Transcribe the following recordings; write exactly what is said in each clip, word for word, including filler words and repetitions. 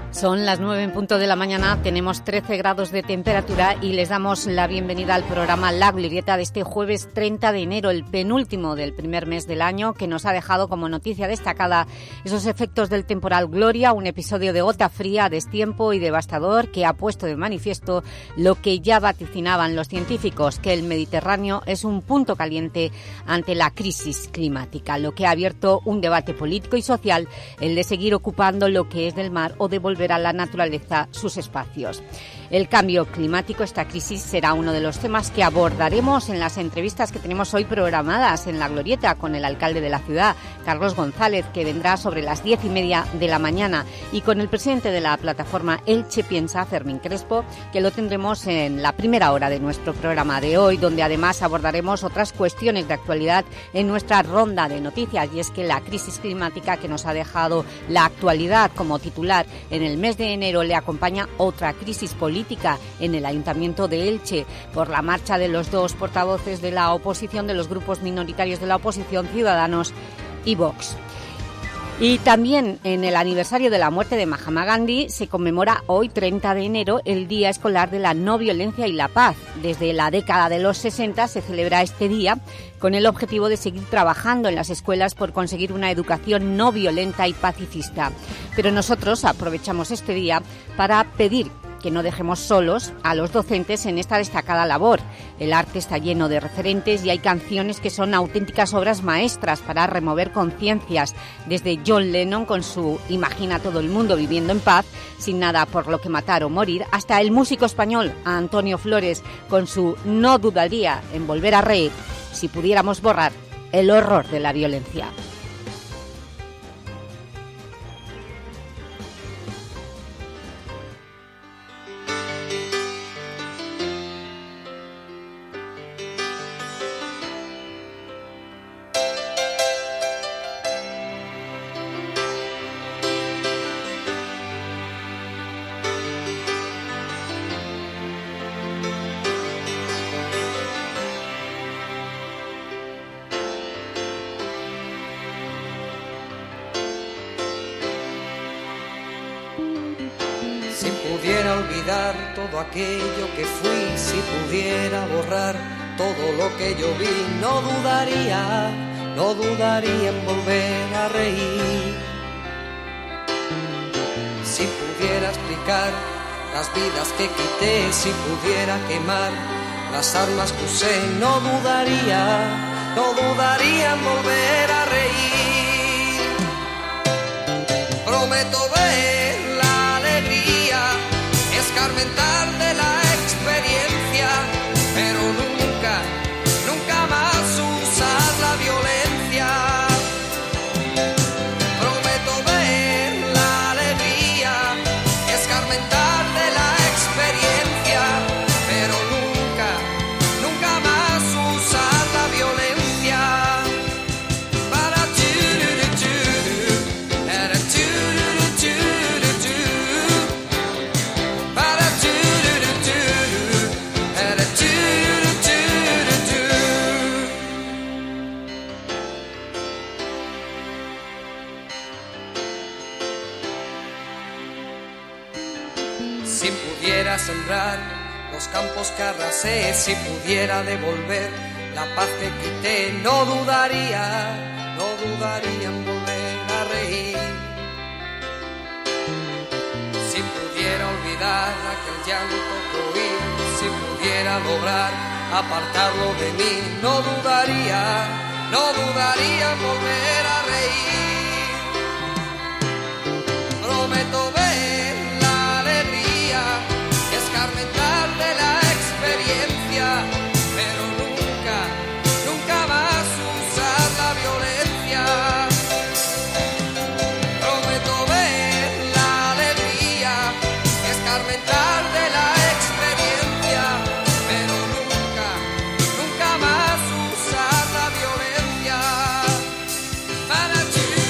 Son las nueve en punto de la mañana, tenemos trece grados de temperatura y les damos la bienvenida al programa La Glorieta de este jueves treinta de enero, el penúltimo del primer mes del año, que nos ha dejado como noticia destacada esos efectos del temporal Gloria, un episodio de gota fría, destiempo y devastador que ha puesto de manifiesto lo que ya vaticinaban los científicos, que el Mediterráneo es un punto caliente ante la crisis climática, lo que ha abierto un debate político y social, el de seguir ocupando lo que es del mar o de volver a la naturaleza sus espacios. El cambio climático, esta crisis, será uno de los temas que abordaremos en las entrevistas que tenemos hoy programadas en La Glorieta con el alcalde de la ciudad, Carlos González, que vendrá sobre las diez y media de la mañana, y con el presidente de la plataforma Elche Piensa, Fermín Crespo, que lo tendremos en la primera hora de nuestro programa de hoy, donde además abordaremos otras cuestiones de actualidad en nuestra ronda de noticias, y es que la crisis climática que nos ha dejado la actualidad como titular en el mes de enero le acompaña otra crisis política en el Ayuntamiento de Elche por la marcha de los dos portavoces de la oposición, de los grupos minoritarios de la oposición, Ciudadanos y Vox. Y también en el aniversario de la muerte de Mahatma Gandhi se conmemora hoy, treinta de enero, el Día Escolar de la No Violencia y la Paz. Desde la década de los sesenta se celebra este día con el objetivo de seguir trabajando en las escuelas por conseguir una educación no violenta y pacifista. Pero nosotros aprovechamos este día para pedir que no dejemos solos a los docentes en esta destacada labor. El arte está lleno de referentes y hay canciones que son auténticas obras maestras para remover conciencias, desde John Lennon con su Imagina todo el mundo viviendo en paz, sin nada por lo que matar o morir, hasta el músico español Antonio Flores con su No dudaría en volver a reír si pudiéramos borrar el horror de la violencia. Todo aquello que fui, si pudiera borrar todo lo que yo vi, no dudaría, no dudaría en volver a reír. Si pudiera explicar las vidas que quité, si pudiera quemar las armas que usé, no dudaría, no dudaría en volver a reír. Prometo ver la alegría escarmentar de la experiencia, pero nunca, nunca más usar la violencia. Prometo ver la alegría, escarmentar de la experiencia, pero nunca, nunca más usar la violencia. Para tu, era tu, sembrar los campos que arrasé, si pudiera devolver la paz que quité, no dudaría, no dudaría en volver a reír. Si pudiera olvidar aquel llanto que oí, si pudiera lograr apartarlo de mí, no dudaría, no dudaría en volver a reír. Prometo ver la alegría, escarmentar de la experiencia, pero nunca, nunca más usar la violencia. Prometo ver la alegría, escarmentar de la experiencia, pero nunca, nunca más usar la violencia. Para ti.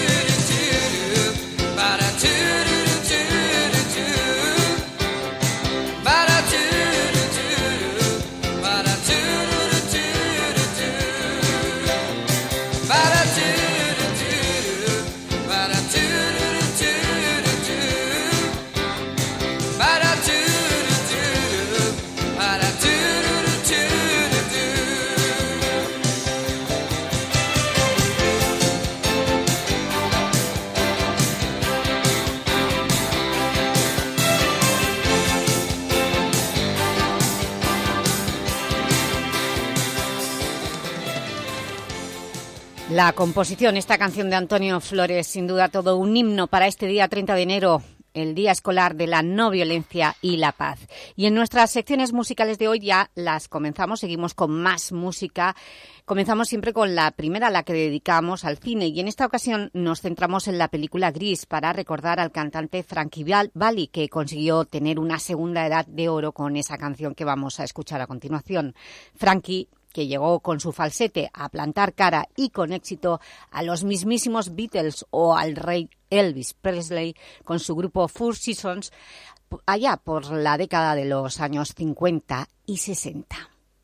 La composición, esta canción de Antonio Flores, sin duda todo un himno para este día treinta de enero, el Día Escolar de la No Violencia y la Paz. Y en nuestras secciones musicales de hoy ya las comenzamos, seguimos con más música. Comenzamos siempre con la primera, la que dedicamos al cine, y en esta ocasión nos centramos en la película Gris para recordar al cantante Frankie Valli, que consiguió tener una segunda edad de oro con esa canción que vamos a escuchar a continuación. Frankie, que llegó con su falsete a plantar cara y con éxito a los mismísimos Beatles o al rey Elvis Presley con su grupo Four Seasons allá por la década de los años cincuenta y sesenta.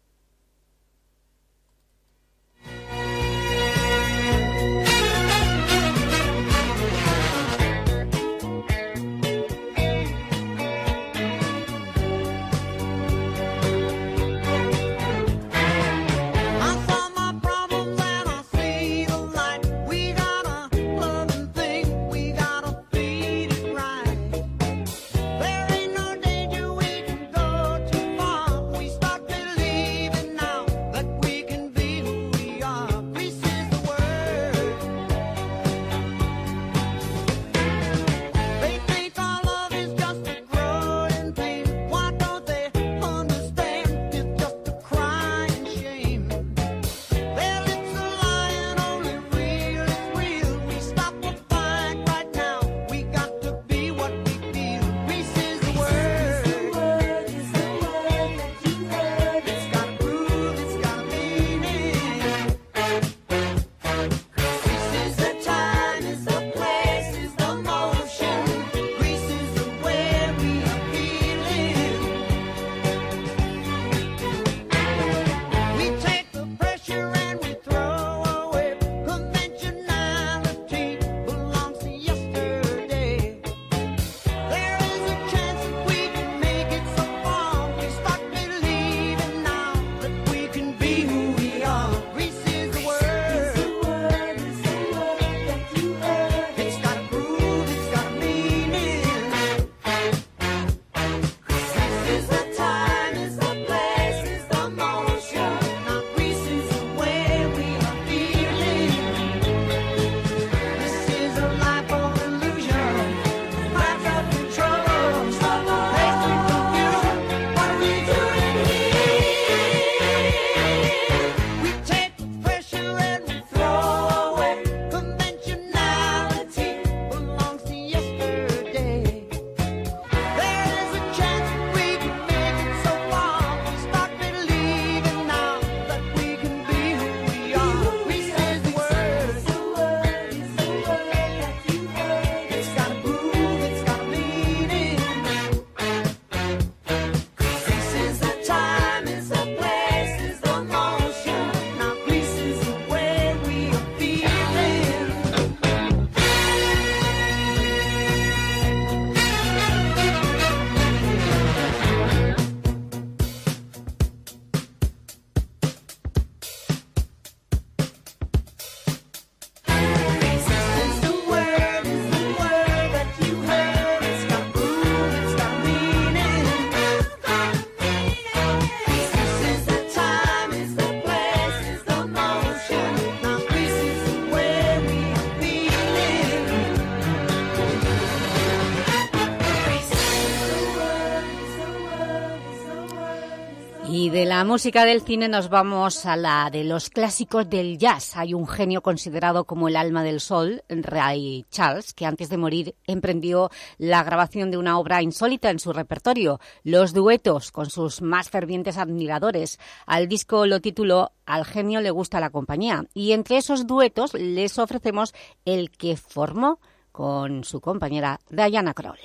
Y de la música del cine nos vamos a la de los clásicos del jazz. Hay un genio considerado como el alma del soul, Ray Charles, que antes de morir emprendió la grabación de una obra insólita en su repertorio, los duetos con sus más fervientes admiradores. Al disco lo tituló Al genio le gusta la compañía, y entre esos duetos les ofrecemos el que formó con su compañera Diana Krall.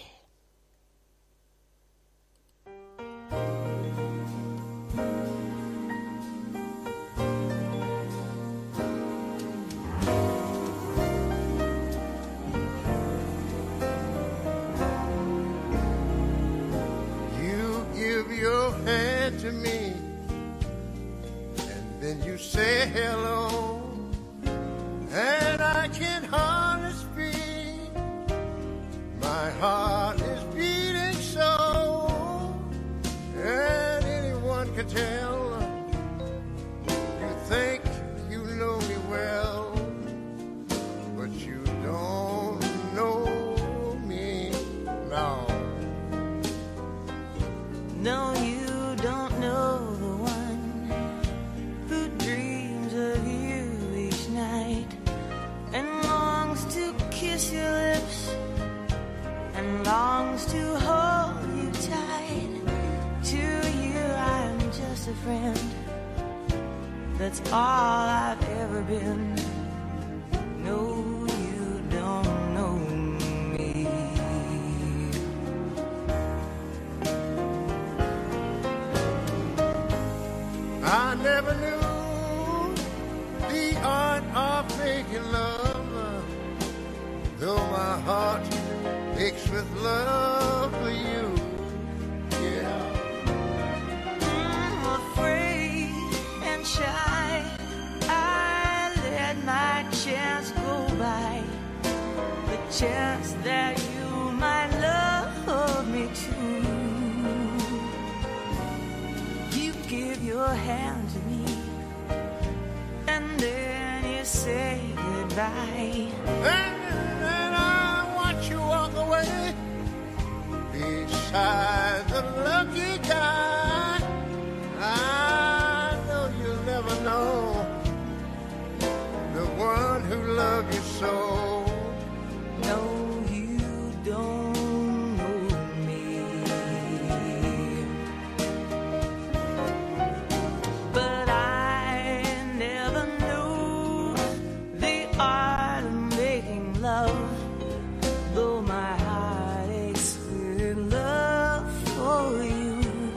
Your hand to me, and then you say hello, and I can hardly speak. My heart is beating so, and anyone can tell. You think you know me well, longs to hold you tight. To you I'm just a friend. That's all I've ever been. No, you don't know me. I never knew the art of making love, though my heart aches with love for you. Yeah. I'm afraid and shy. I let my chance go by. The chance that you might love me too. You give your hand to me, and then you say goodbye. And then I watch you walk away beside the lucky guy. I know you'll never know the one who loved you so. No, you don't know me. But I never knew the art of making love, though my heart aches with love for you.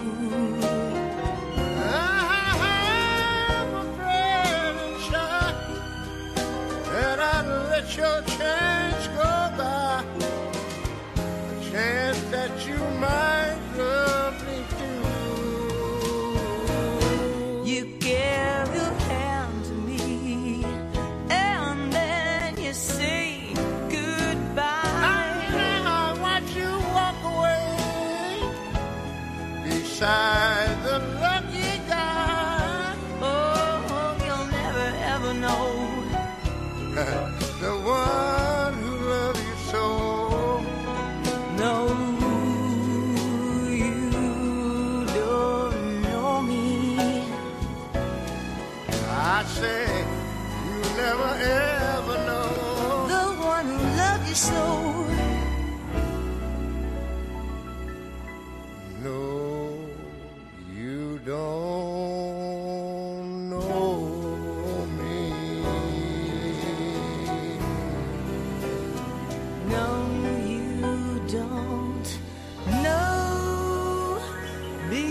I'm afraid and shy that I'd let your chance go by, a chance that you might love me too. You give your hand to me, and then you say goodbye. I watch you walk away beside the lucky guy. Oh, you'll never ever know. The one who loved you so. No, you don't know me. I say you never ever know. The one who loved you so. No, you don't know me. No, you don't know me.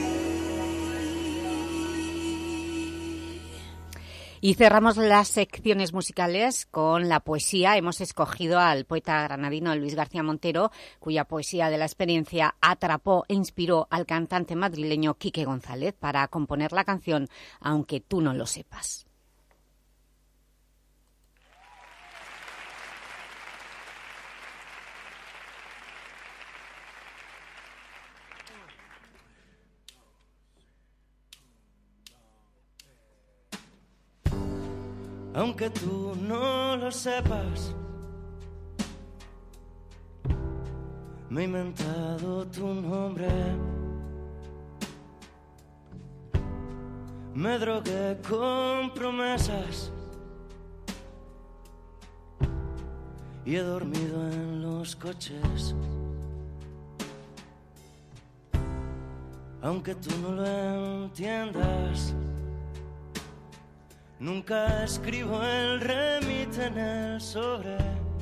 Y cerramos las secciones musicales con la poesía. Hemos escogido al poeta granadino Luis García Montero, cuya poesía de la experiencia atrapó e inspiró al cantante madrileño Quique González para componer la canción Aunque tú no lo sepas. Aunque tú no lo sepas, me he inventado tu nombre. Me drogué con promesas y he dormido en los coches. Aunque tú no lo entiendas, nunca escribo el remite en el sobre,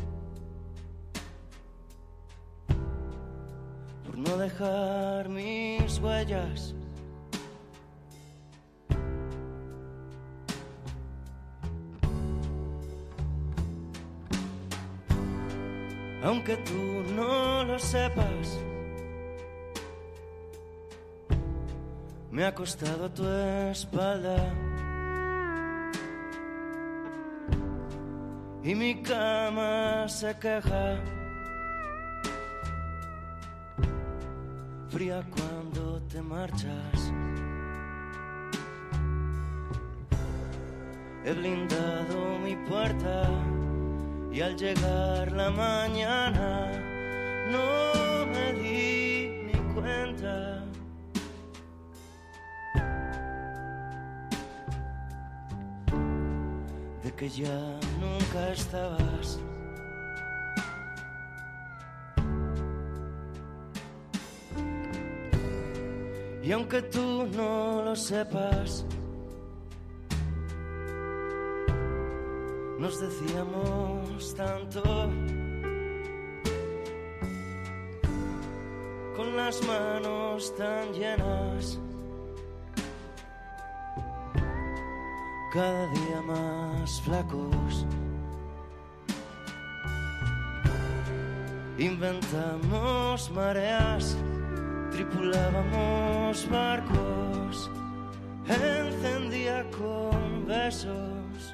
por no dejar mis huellas. Aunque tú no lo sepas, me he acostado a tu espalda y mi cama se queja, fría cuando te marchas. He blindado mi puerta y al llegar la mañana no me di ni cuenta de que ya nunca estabas. Y aunque tú no lo sepas, nos decíamos tanto, con las manos tan llenas, cada día más flacos. Inventamos mareas, tripulábamos barcos, encendía con besos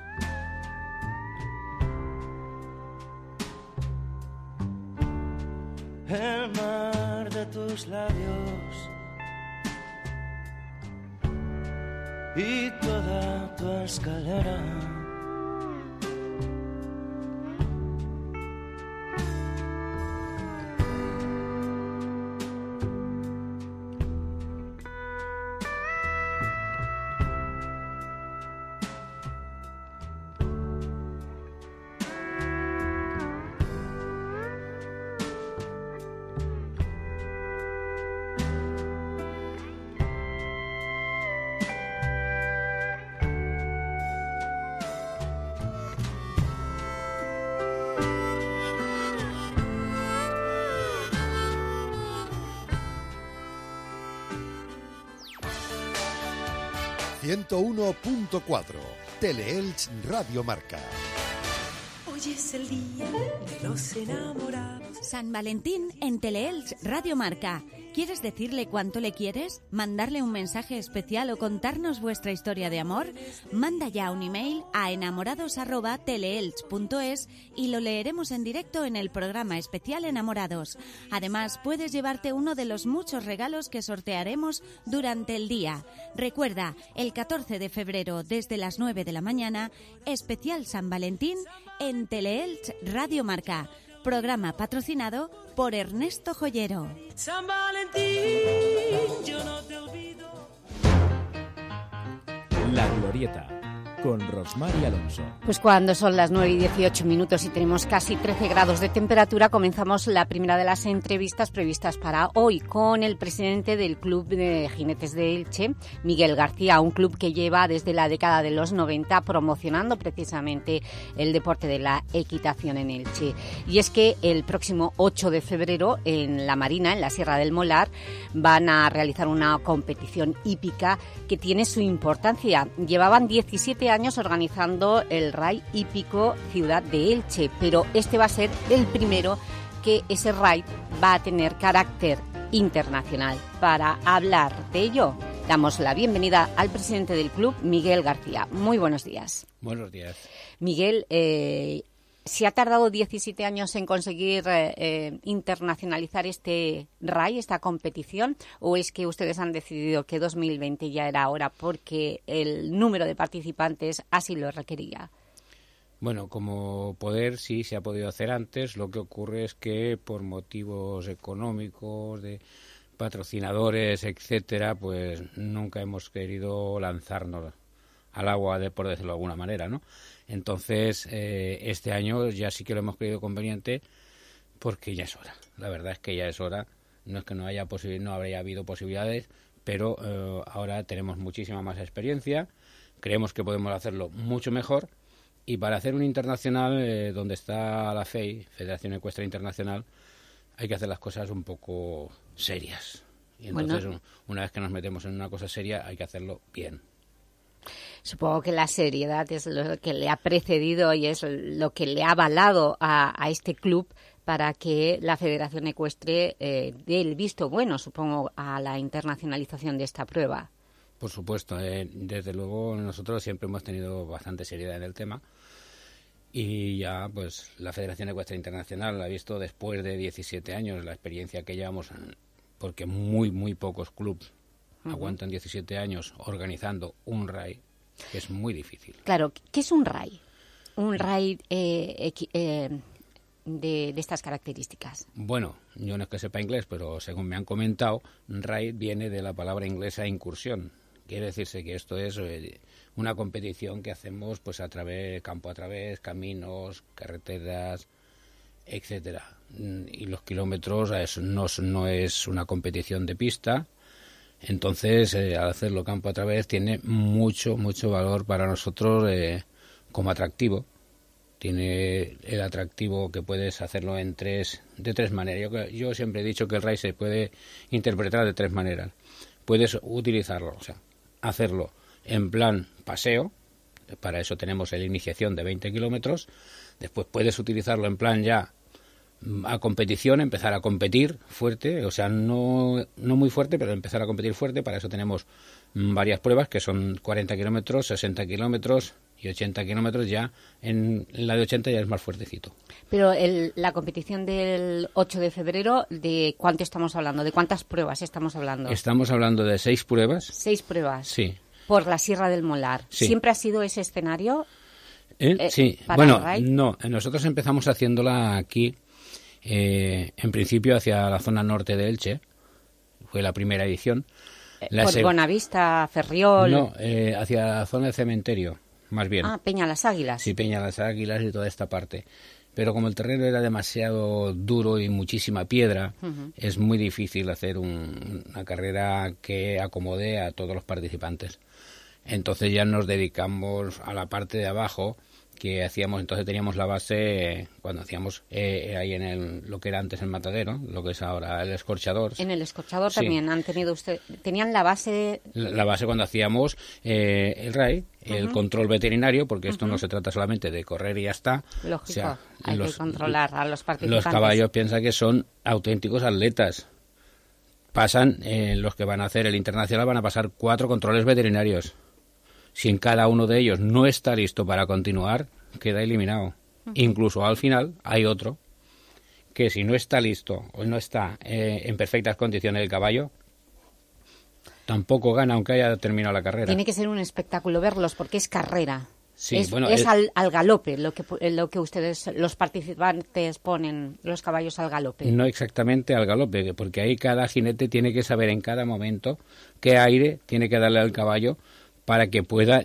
el mar de tus labios y toda tu escalera. ciento uno punto cuatro Teleelch Radio Marca. Hoy es el día de los enamorados. San Valentín en Teleelch Radio Marca. ¿Quieres decirle cuánto le quieres? ¿Mandarle un mensaje especial o contarnos vuestra historia de amor? Manda ya un email a enamorados arroba teleelch punto es y lo leeremos en directo en el programa especial Enamorados. Además, puedes llevarte uno de los muchos regalos que sortearemos durante el día. Recuerda, el catorce de febrero desde las nueve de la mañana, especial San Valentín en Teleelch Radio Marca. Programa patrocinado por Ernesto Joyero. San Valentín, yo no te olvido. La Glorieta, con Rosmar y Alonso. Pues cuando son las nueve y dieciocho minutos y tenemos casi trece grados de temperatura, comenzamos la primera de las entrevistas previstas para hoy con el presidente del Club de Jinetes de Elche, Miguel García, un club que lleva desde la década de los noventa promocionando precisamente el deporte de la equitación en Elche. Y es que el próximo ocho de febrero en La Marina, en la Sierra del Molar, van a realizar una competición hípica que tiene su importancia. Llevaban diecisiete años organizando el R A I hípico Ciudad de Elche, pero este va a ser el primero que ese R A I va a tener carácter internacional. Para hablar de ello, damos la bienvenida al presidente del club, Miguel García. Muy buenos días. Buenos días. Miguel, eh, ¿se ha tardado diecisiete años en conseguir eh, eh, internacionalizar este R A I, esta competición, o es que ustedes han decidido que dos mil veinte ya era hora porque el número de participantes así lo requería? Bueno, como poder sí se ha podido hacer antes. Lo que ocurre es que por motivos económicos, de patrocinadores, etcétera, pues nunca hemos querido lanzarnos al agua, de, por decirlo de alguna manera, ¿no? Entonces, eh, este año ya sí que lo hemos creído conveniente porque ya es hora. La verdad es que ya es hora. No es que no haya posibil- no habría habido posibilidades, pero eh, ahora tenemos muchísima más experiencia. Creemos que podemos hacerlo mucho mejor. Y para hacer un internacional, eh, donde está la F E I, Federación Ecuestre Internacional, hay que hacer las cosas un poco serias. Y entonces, bueno, una vez que nos metemos en una cosa seria, hay que hacerlo bien. Supongo que la seriedad es lo que le ha precedido y es lo que le ha avalado a, a este club para que la Federación Ecuestre eh, dé el visto bueno, supongo, a la internacionalización de esta prueba. Por supuesto, eh, desde luego nosotros siempre hemos tenido bastante seriedad en el tema y ya pues la Federación Ecuestre Internacional ha visto después de diecisiete años la experiencia que llevamos, porque muy, muy pocos clubes uh-huh. aguantan diecisiete años organizando un R A I, que es muy difícil. Claro, ¿qué es un R A I? Un R A I eh, eh, de, de estas características. Bueno, yo no es que sepa inglés, pero según me han comentado, R A I viene de la palabra inglesa incursión. Quiere decirse que esto es eh, una competición que hacemos pues a través, campo a través, caminos, carreteras, etcétera. Y los kilómetros es, no, no es una competición de pista, Entonces, eh, al hacerlo campo a través tiene mucho, mucho valor para nosotros eh, como atractivo. Tiene el atractivo que puedes hacerlo en tres, de tres maneras. Yo, yo siempre he dicho que el raid se puede interpretar de tres maneras. Puedes utilizarlo, o sea, hacerlo en plan paseo, para eso tenemos la iniciación de veinte kilómetros. Después puedes utilizarlo en plan ya a competición, empezar a competir fuerte, o sea, no, no muy fuerte, pero empezar a competir fuerte. Para eso tenemos varias pruebas, que son cuarenta kilómetros, sesenta kilómetros y ochenta kilómetros. Ya en la de ochenta ya es más fuertecito. Pero el, la competición del ocho de febrero, ¿de cuánto estamos hablando? ¿De cuántas pruebas estamos hablando? Estamos hablando de seis pruebas. ¿Seis pruebas? Sí. Por la Sierra del Molar. Sí. ¿Siempre ha sido ese escenario? ¿Eh? Eh, sí. Bueno, no, nosotros empezamos haciéndola aquí, eh, en principio hacia la zona norte de Elche. Fue la primera edición. La ¿Por se... Bonavista, Ferriol? No, eh, hacia la zona del cementerio, más bien. Ah, Peña Las Águilas. Sí, Peña Las Águilas y toda esta parte. Pero como el terreno era demasiado duro y muchísima piedra, uh-huh. es muy difícil hacer un, una carrera que acomode a todos los participantes. Entonces ya nos dedicamos a la parte de abajo, que hacíamos, entonces teníamos la base cuando hacíamos eh, ahí en el, lo que era antes el matadero, lo que es ahora el escorchador. En el escorchador sí. también han tenido usted, tenían la base. La, la base cuando hacíamos eh, el raid, uh-huh. el control veterinario, porque esto uh-huh. no se trata solamente de correr y ya está. Lógico, o sea, hay los, que controlar a los participantes. Los caballos piensan que son auténticos atletas. Pasan, eh, los que van a hacer el internacional van a pasar cuatro controles veterinarios. Si en cada uno de ellos no está listo para continuar, queda eliminado. Uh-huh. Incluso al final hay otro que si no está listo o no está eh, en perfectas condiciones el caballo, tampoco gana aunque haya terminado la carrera. Tiene que ser un espectáculo verlos porque es carrera. Sí, es bueno, es es... Al, al galope lo que, lo que ustedes, los participantes, ponen los caballos al galope. No exactamente al galope, porque ahí cada jinete tiene que saber en cada momento qué aire tiene que darle al caballo para que pueda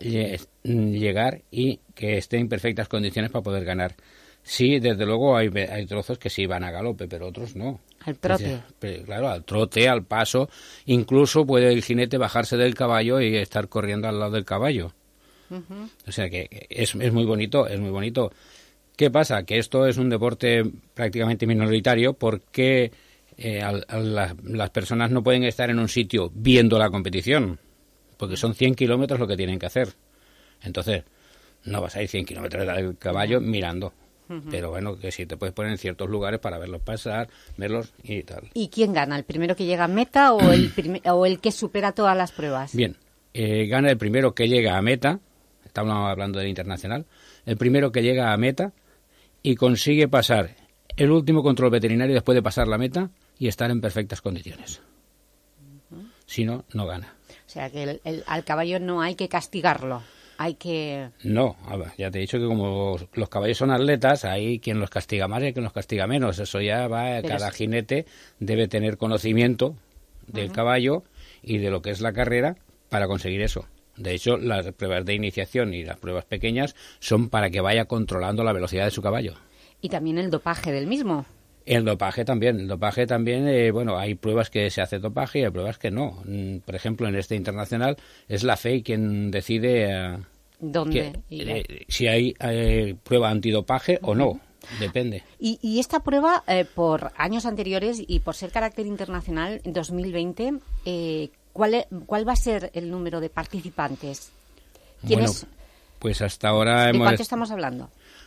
llegar y que esté en perfectas condiciones para poder ganar. Sí, desde luego hay, hay trozos que sí van a galope, pero otros no. Al trote. Pero, claro, al trote, al paso. Incluso puede el jinete bajarse del caballo y estar corriendo al lado del caballo. Uh-huh. O sea que es, es muy bonito, es muy bonito. ¿Qué pasa? Que esto es un deporte prácticamente minoritario porque eh, a, a la, las personas no pueden estar en un sitio viendo la competición. Porque son cien kilómetros lo que tienen que hacer. Entonces, no vas a ir cien kilómetros del caballo mirando. Uh-huh. Pero bueno, que sí te puedes poner en ciertos lugares para verlos pasar, verlos y tal. ¿Y quién gana? ¿El primero que llega a meta o el, prim- o el que supera todas las pruebas? Bien, eh, gana el primero que llega a meta. Estamos hablando del internacional. El primero que llega a meta y consigue pasar el último control veterinario después de pasar la meta y estar en perfectas condiciones. Uh-huh. Si no, no gana. O sea, que el, el, al caballo no hay que castigarlo, hay que... No, ya te he dicho que como los, los caballos son atletas, hay quien los castiga más y quien los castiga menos. Eso ya va, Pero cada es... jinete debe tener conocimiento del uh-huh. caballo y de lo que es la carrera para conseguir eso. De hecho, las pruebas de iniciación y las pruebas pequeñas son para que vaya controlando la velocidad de su caballo. Y también el dopaje del mismo. El dopaje también, el dopaje también, eh, bueno, hay pruebas que se hace dopaje y hay pruebas que no. Por ejemplo, en este internacional es la F E I quien decide eh, ¿Dónde? Que, eh, si hay eh, prueba antidopaje uh-huh. o no, depende. Y, y esta prueba, eh, por años anteriores y por ser carácter internacional, en dos mil veinte, eh, ¿cuál, es, ¿cuál va a ser el número de participantes? Bueno, pues hasta ahora ¿De hemos... cuánto estamos hablando?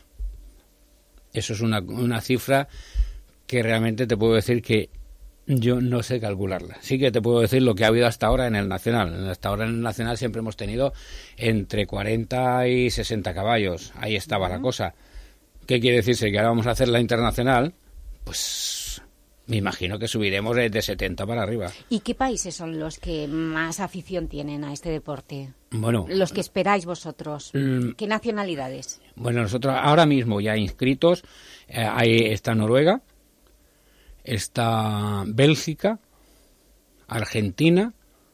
Eso es una, una cifra que realmente te puedo decir que yo no sé calcularla. Sí que te puedo decir lo que ha habido hasta ahora en el Nacional. Hasta ahora en el Nacional siempre hemos tenido entre cuarenta y sesenta caballos. Ahí estaba uh-huh. la cosa. ¿Qué quiere decirse? Que ahora vamos a hacer la Internacional, pues me imagino que subiremos de setenta para arriba. ¿Y qué países son los que más afición tienen a este deporte? Bueno, los que esperáis vosotros. Mm, ¿Qué nacionalidades? Bueno, nosotros ahora mismo ya inscritos, eh, ahí está Noruega, está Bélgica, Argentina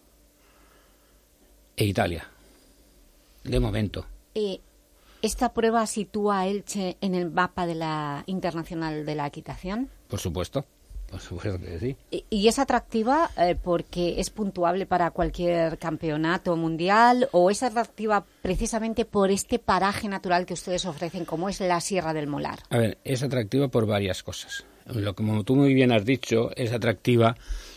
e Italia, de momento. Eh, ¿Esta prueba sitúa a Elche en el mapa de la Internacional de la Equitación? Por supuesto. Por supuesto que sí. ¿Y, y es atractiva eh, porque es puntuable para cualquier campeonato mundial o es atractiva precisamente por este paraje natural que ustedes ofrecen, como es la Sierra del Molar? A ver, es atractiva por varias cosas. Lo que, como tú muy bien has dicho, es atractiva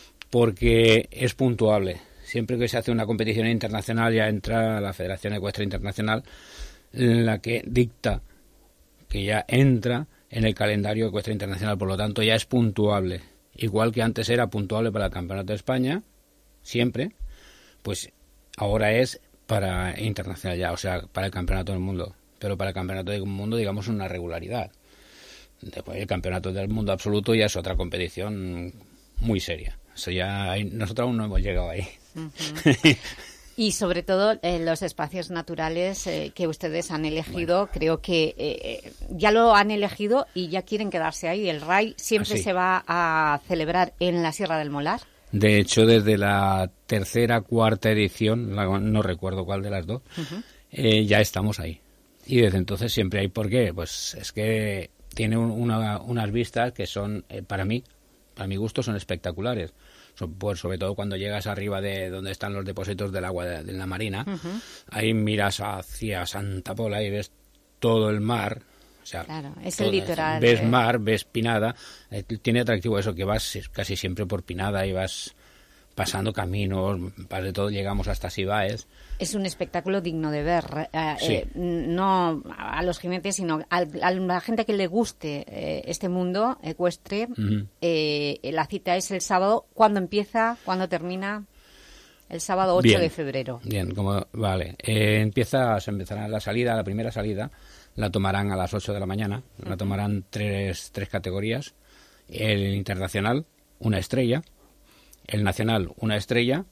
porque es puntuable. Siempre que se hace una competición internacional ya entra la Federación Ecuestre Internacional, en la que dicta que ya entra en el calendario ecuestre internacional, por lo tanto ya es puntuable. Igual que antes era puntuable para el Campeonato de España, siempre, pues ahora es para internacional ya, o sea, para el Campeonato del Mundo. Pero para el Campeonato del Mundo, digamos, una regularidad. Después el Campeonato del Mundo absoluto ya es otra competición muy seria. Eso ya hay, nosotros aún no hemos llegado ahí. Uh-huh. Y sobre todo eh, los espacios naturales eh, que ustedes han elegido, bueno. creo que eh, ya lo han elegido y ya quieren quedarse ahí. El R A I siempre Así. se va a celebrar en la Sierra del Molar. De hecho, desde la tercera, cuarta edición, la, no recuerdo cuál de las dos, uh-huh. eh, ya estamos ahí. Y desde entonces siempre hay. ¿Por qué? Pues es que tiene un, una, unas vistas que son, eh, para mí, para mi gusto, son espectaculares. Pues sobre todo cuando llegas arriba de donde están los depósitos del agua de, de la marina, uh-huh. ahí miras hacia Santa Pola y ves todo el mar, o sea, claro, es todo, el litoral. Ves eh. mar, ves Pinada, eh, tiene atractivo eso que vas casi siempre por Pinada y vas pasando caminos, de todo llegamos hasta Sibáez. Es un espectáculo digno de ver, eh, sí. eh, no a los jinetes, sino a, a la gente que le guste eh, este mundo ecuestre. Uh-huh. eh, la cita es el sábado. ¿Cuándo empieza? ¿Cuándo termina? El sábado ocho bien, de febrero. Bien, como vale. Eh, empieza, se empezará la salida, la primera salida, la tomarán a las ocho de la mañana. Uh-huh. La tomarán tres, tres categorías. El internacional, una estrella. El nacional, una estrella.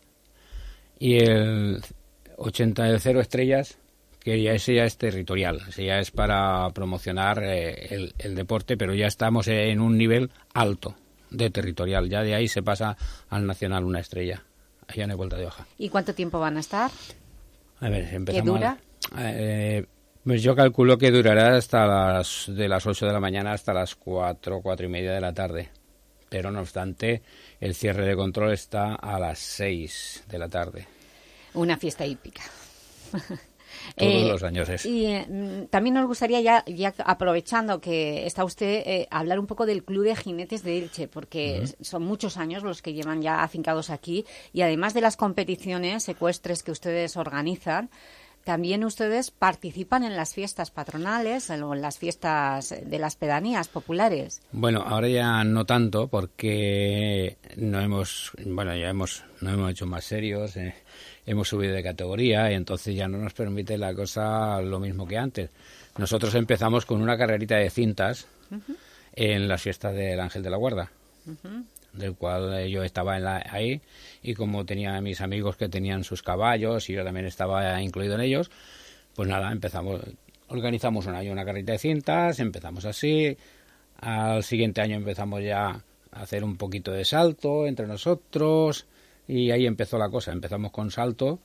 Y el ochenta de cero estrellas, que ya ese ya es territorial, ese ya es para promocionar eh, el, el deporte, pero ya estamos en un nivel alto de territorial, ya de ahí se pasa al nacional una estrella, allá no hay vuelta de hoja. ¿Y cuánto tiempo van a estar? A ver, empezamos. ¿Qué dura? A, eh, pues yo calculo que durará hasta las de las ocho de la mañana hasta las cuatro, cuatro y media de la tarde, pero no obstante el cierre de control está a las seis de la tarde. Una fiesta hípica. Todos eh, los años es. Y eh, también nos gustaría, ya, ya aprovechando que está usted, eh, hablar un poco del Club de Jinetes de Elche, porque uh-huh. son muchos años los que llevan ya afincados aquí, y además de las competiciones ecuestres que ustedes organizan, también ustedes participan en las fiestas patronales o en las fiestas de las pedanías populares. Bueno, ahora ya no tanto, porque no hemos, bueno, ya hemos, no hemos hecho más serios, eh, hemos subido de categoría y entonces ya no nos permite la cosa lo mismo que antes. Nosotros empezamos con una carrerita de cintas uh-huh. en las fiestas del Ángel de la Guarda, uh-huh. del cual yo estaba en la, ahí, y como tenía mis amigos que tenían sus caballos y yo también estaba incluido en ellos, pues nada, empezamos, organizamos un año una carrerita de cintas, empezamos así, al siguiente año empezamos ya a hacer un poquito de salto entre nosotros, y ahí empezó la cosa, empezamos con salto,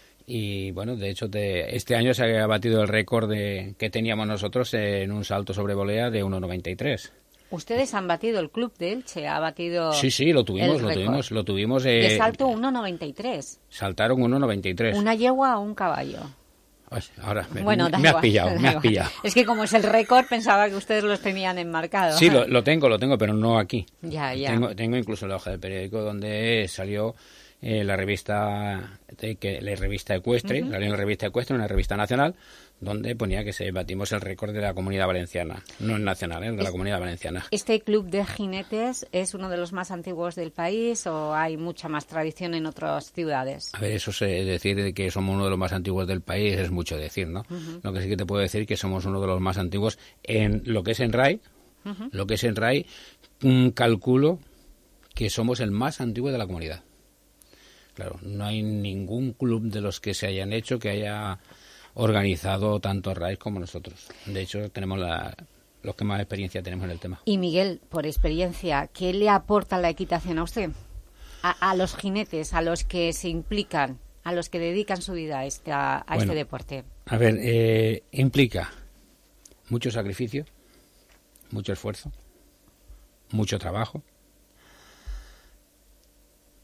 y bueno, de hecho de, este año se ha batido el récord de, que teníamos nosotros en un salto sobre volea de uno noventa y tres. Ustedes han batido, el Club de Elche ha batido. Sí, sí, lo tuvimos, lo tuvimos, lo tuvimos. Eh, de salto uno noventa y tres. Saltaron uno noventa y tres. ¿Una yegua o un caballo? Ay, ahora me, bueno, me, me has pillado, me has pillado. Es que como es el récord, pensaba que ustedes los tenían enmarcados. Sí, lo, lo tengo, lo tengo, pero no aquí. Ya, ya. Tengo, tengo incluso la hoja del periódico donde salió eh, la revista de, que la revista ecuestre, uh-huh. la revista ecuestre, una revista nacional, donde ponía que se batimos el récord de la Comunidad Valenciana, no es nacional, ¿eh? de es, la Comunidad Valenciana. ¿Este club de jinetes es uno de los más antiguos del país o hay mucha más tradición en otras ciudades? A ver, eso es decir que somos uno de los más antiguos del país es mucho decir, ¿no? Uh-huh. Lo que sí que te puedo decir es que somos uno de los más antiguos en lo que es en R A I, uh-huh. lo que es en R A I, un calculo que somos el más antiguo de la comunidad. Claro, no hay ningún club de los que se hayan hecho que haya organizado tanto R A I como nosotros. De hecho, tenemos la, los que más experiencia tenemos en el tema. Y Miguel, por experiencia, ¿qué le aporta la equitación a usted? A, a los jinetes, a los que se implican, a los que dedican su vida a este, a, a bueno, este deporte. A ver, eh, implica mucho sacrificio, mucho esfuerzo, mucho trabajo,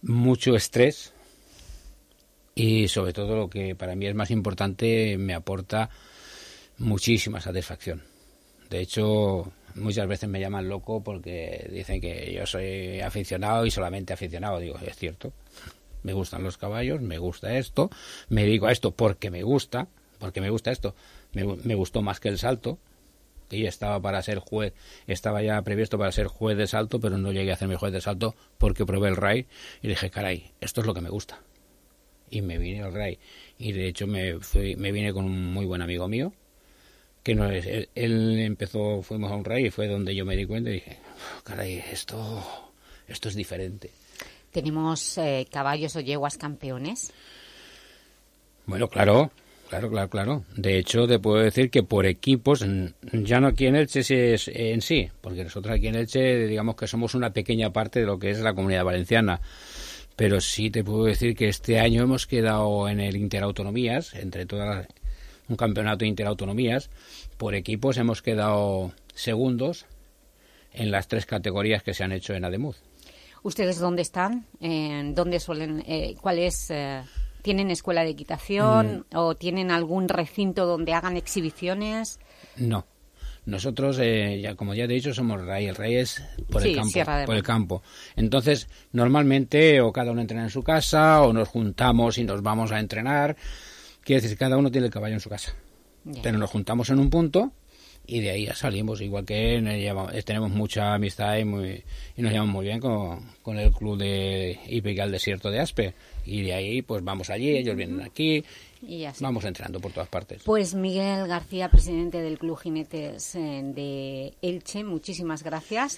mucho estrés y sobre todo lo que para mí es más importante, me aporta muchísima satisfacción. De hecho, muchas veces me llaman loco porque dicen que yo soy aficionado y solamente aficionado. Digo, es cierto, me gustan los caballos, me gusta esto, me dedico a esto porque me gusta, porque me gusta esto, me, me gustó más que el salto, que ya estaba para ser juez, estaba ya previsto para ser juez de salto, pero no llegué a hacerme juez de salto porque probé el R A I y dije, caray, esto es lo que me gusta. Y me vine al R A I. Y de hecho me fui, me vine con un muy buen amigo mío, que no es, él, él empezó, fuimos a un R A I y fue donde yo me di cuenta y dije, caray, esto, esto es diferente. ¿Tenemos eh, caballos o yeguas campeones? Bueno, claro, claro, claro, claro. De hecho, te puedo decir que por equipos, ya no aquí en Elche es en sí, porque nosotros aquí en Elche, digamos que somos una pequeña parte de lo que es la Comunidad Valenciana, pero sí te puedo decir que este año hemos quedado en el Interautonomías, entre todas las, un campeonato de Interautonomías, por equipos hemos quedado segundos en las tres categorías que se han hecho en Ademuz. ¿Ustedes dónde están? Eh, ¿Dónde suelen? Eh, ¿Cuál es? Eh, ¿Tienen escuela de equitación mm. o tienen algún recinto donde hagan exhibiciones? No. Nosotros, eh, ya como ya te he dicho, somos R A I. El R A I es por sí, el campo, por el campo. Entonces, normalmente o cada uno entrena en su casa o nos juntamos y nos vamos a entrenar. Quiere decir, cada uno tiene el caballo en su casa. Yeah. Pero nos juntamos en un punto y de ahí ya salimos. Igual que eh, tenemos mucha amistad y, muy, y nos llevamos muy bien con, con el club de hípica al desierto de Aspe. Y de ahí pues vamos allí, ellos vienen aquí, y así vamos entrenando por todas partes. Pues Miguel García, presidente del Club Jinetes de Elche, muchísimas gracias.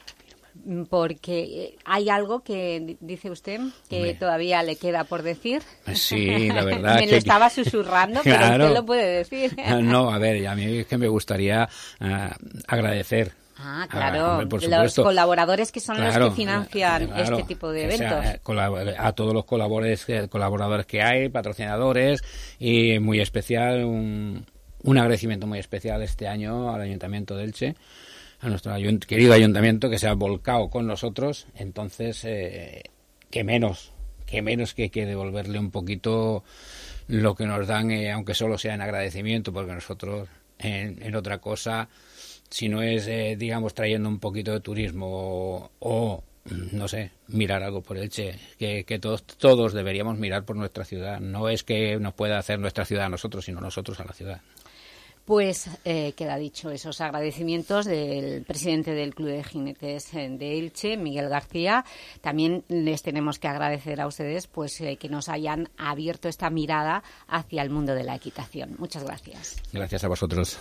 Porque hay algo que dice usted que Hombre. todavía le queda por decir. Sí, la verdad. me que... lo estaba susurrando, claro. Pero usted lo puede decir. No, a ver, a mí es que me gustaría uh, agradecer. Ah, claro, a, por los colaboradores que son claro, los que financian claro, este tipo de eventos. O sea, a todos los colaboradores, colaboradores que hay, patrocinadores, y muy especial, un, un agradecimiento muy especial este año al Ayuntamiento de Elche, a nuestro ayunt- querido ayuntamiento que se ha volcado con nosotros. Entonces, eh, que menos, que menos que, que devolverle un poquito lo que nos dan, eh, aunque solo sea en agradecimiento, porque nosotros en, en otra cosa, si no es, eh, digamos, trayendo un poquito de turismo o, o, no sé, mirar algo por Elche, que, que todos, todos deberíamos mirar por nuestra ciudad. No es que nos pueda hacer nuestra ciudad a nosotros, sino nosotros a la ciudad. Pues eh, queda dicho esos agradecimientos del presidente del Club de Jinetes de Elche, Miguel García. También les tenemos que agradecer a ustedes pues eh, que nos hayan abierto esta mirada hacia el mundo de la equitación. Muchas gracias. Gracias a vosotros.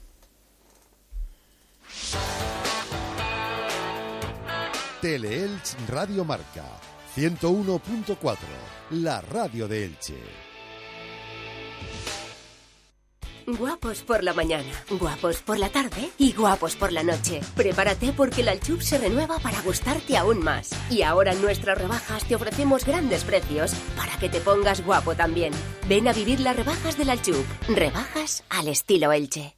Teleelch Radio Marca ciento uno punto cuatro, la radio de Elche. Guapos por la mañana, guapos por la tarde y guapos por la noche. Prepárate porque el Alchub se renueva para gustarte aún más. Y ahora en nuestras rebajas te ofrecemos grandes precios para que te pongas guapo también. Ven a vivir las rebajas del Alchub. Rebajas al estilo Elche.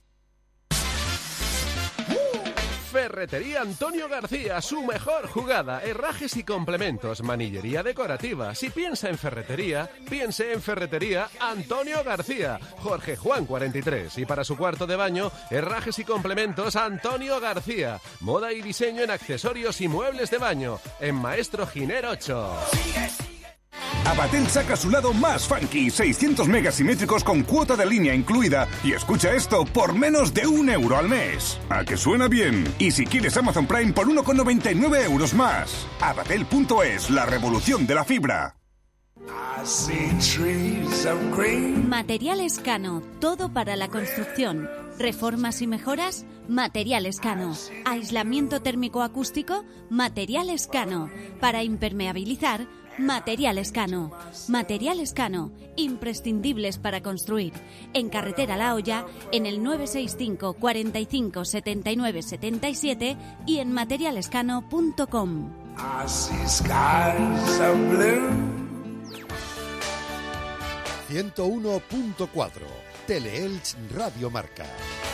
Ferretería Antonio García, su mejor jugada, herrajes y complementos, manillería decorativa. Si piensa en ferretería, piense en Ferretería Antonio García, Jorge Juan cuarenta y tres. Y para su cuarto de baño, herrajes y complementos Antonio García. Moda y diseño en accesorios y muebles de baño, en Maestro Giner ocho. Abatel saca su lado más funky, seiscientos megas simétricos con cuota de línea incluida. Y escucha esto, por menos de un euro al mes. ¿A que suena bien? Y si quieres Amazon Prime por uno con noventa y nueve euros más. Abatel punto es, la revolución de la fibra. Materiales Cano, todo para la construcción. Reformas y mejoras, Materiales Cano. Aislamiento térmico acústico, Materiales Cano. Para impermeabilizar, Materiales Cano. Materiales Cano, imprescindibles para construir. En Carretera La Hoya, en el nueve seis cinco, cuarenta y cinco, setenta y nueve, setenta y siete y en materialescano punto com. ciento uno punto cuatro, Teleelch Radio Marca.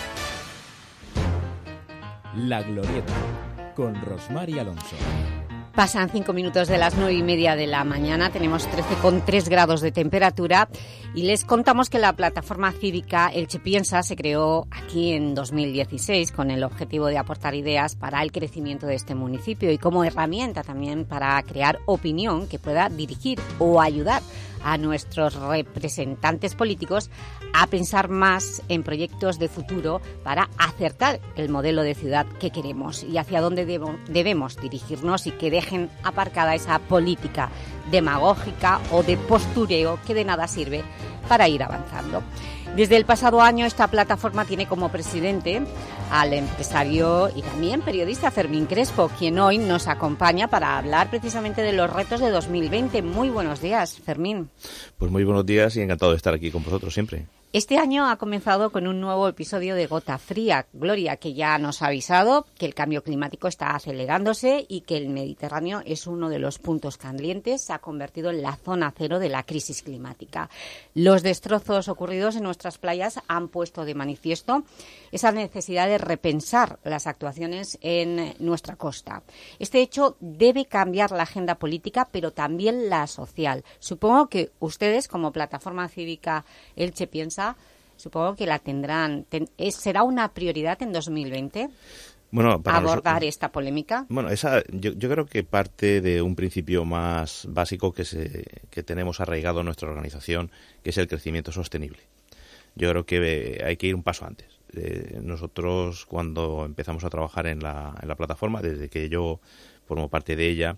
La Glorieta, con Rosmar y Alonso. Pasan cinco minutos de las nueve y media de la mañana, tenemos trece coma tres grados de temperatura y les contamos que la plataforma cívica Elche Piensa se creó aquí en dos mil dieciséis con el objetivo de aportar ideas para el crecimiento de este municipio y como herramienta también para crear opinión que pueda dirigir o ayudar a nuestros representantes políticos a pensar más en proyectos de futuro para acertar el modelo de ciudad que queremos y hacia dónde debo, debemos dirigirnos y que dejen aparcada esa política demagógica o de postureo que de nada sirve para ir avanzando. Desde el pasado año esta plataforma tiene como presidente al empresario y también periodista Fermín Crespo, quien hoy nos acompaña para hablar precisamente de los retos de dos mil veinte. Muy buenos días, Fermín. Pues muy buenos días y encantado de estar aquí con vosotros siempre. Este año ha comenzado con un nuevo episodio de Gota Fría. Gloria, que ya nos ha avisado que el cambio climático está acelerándose y que el Mediterráneo es uno de los puntos calientes, se ha convertido en la zona cero de la crisis climática. Los destrozos ocurridos en nuestras playas han puesto de manifiesto esa necesidad de repensar las actuaciones en nuestra costa. Este hecho debe cambiar la agenda política, pero también la social. Supongo que ustedes, como plataforma cívica Elche Piensa, supongo que la tendrán. Ten, ¿Será una prioridad en dos mil veinte? Bueno, para abordar nosotros, esta polémica. Bueno, esa yo, yo creo que parte de un principio más básico que, se, que tenemos arraigado en nuestra organización, que es el crecimiento sostenible. Yo creo que hay que ir un paso antes. Eh, nosotros, cuando empezamos a trabajar en la, en la plataforma, desde que yo formo parte de ella,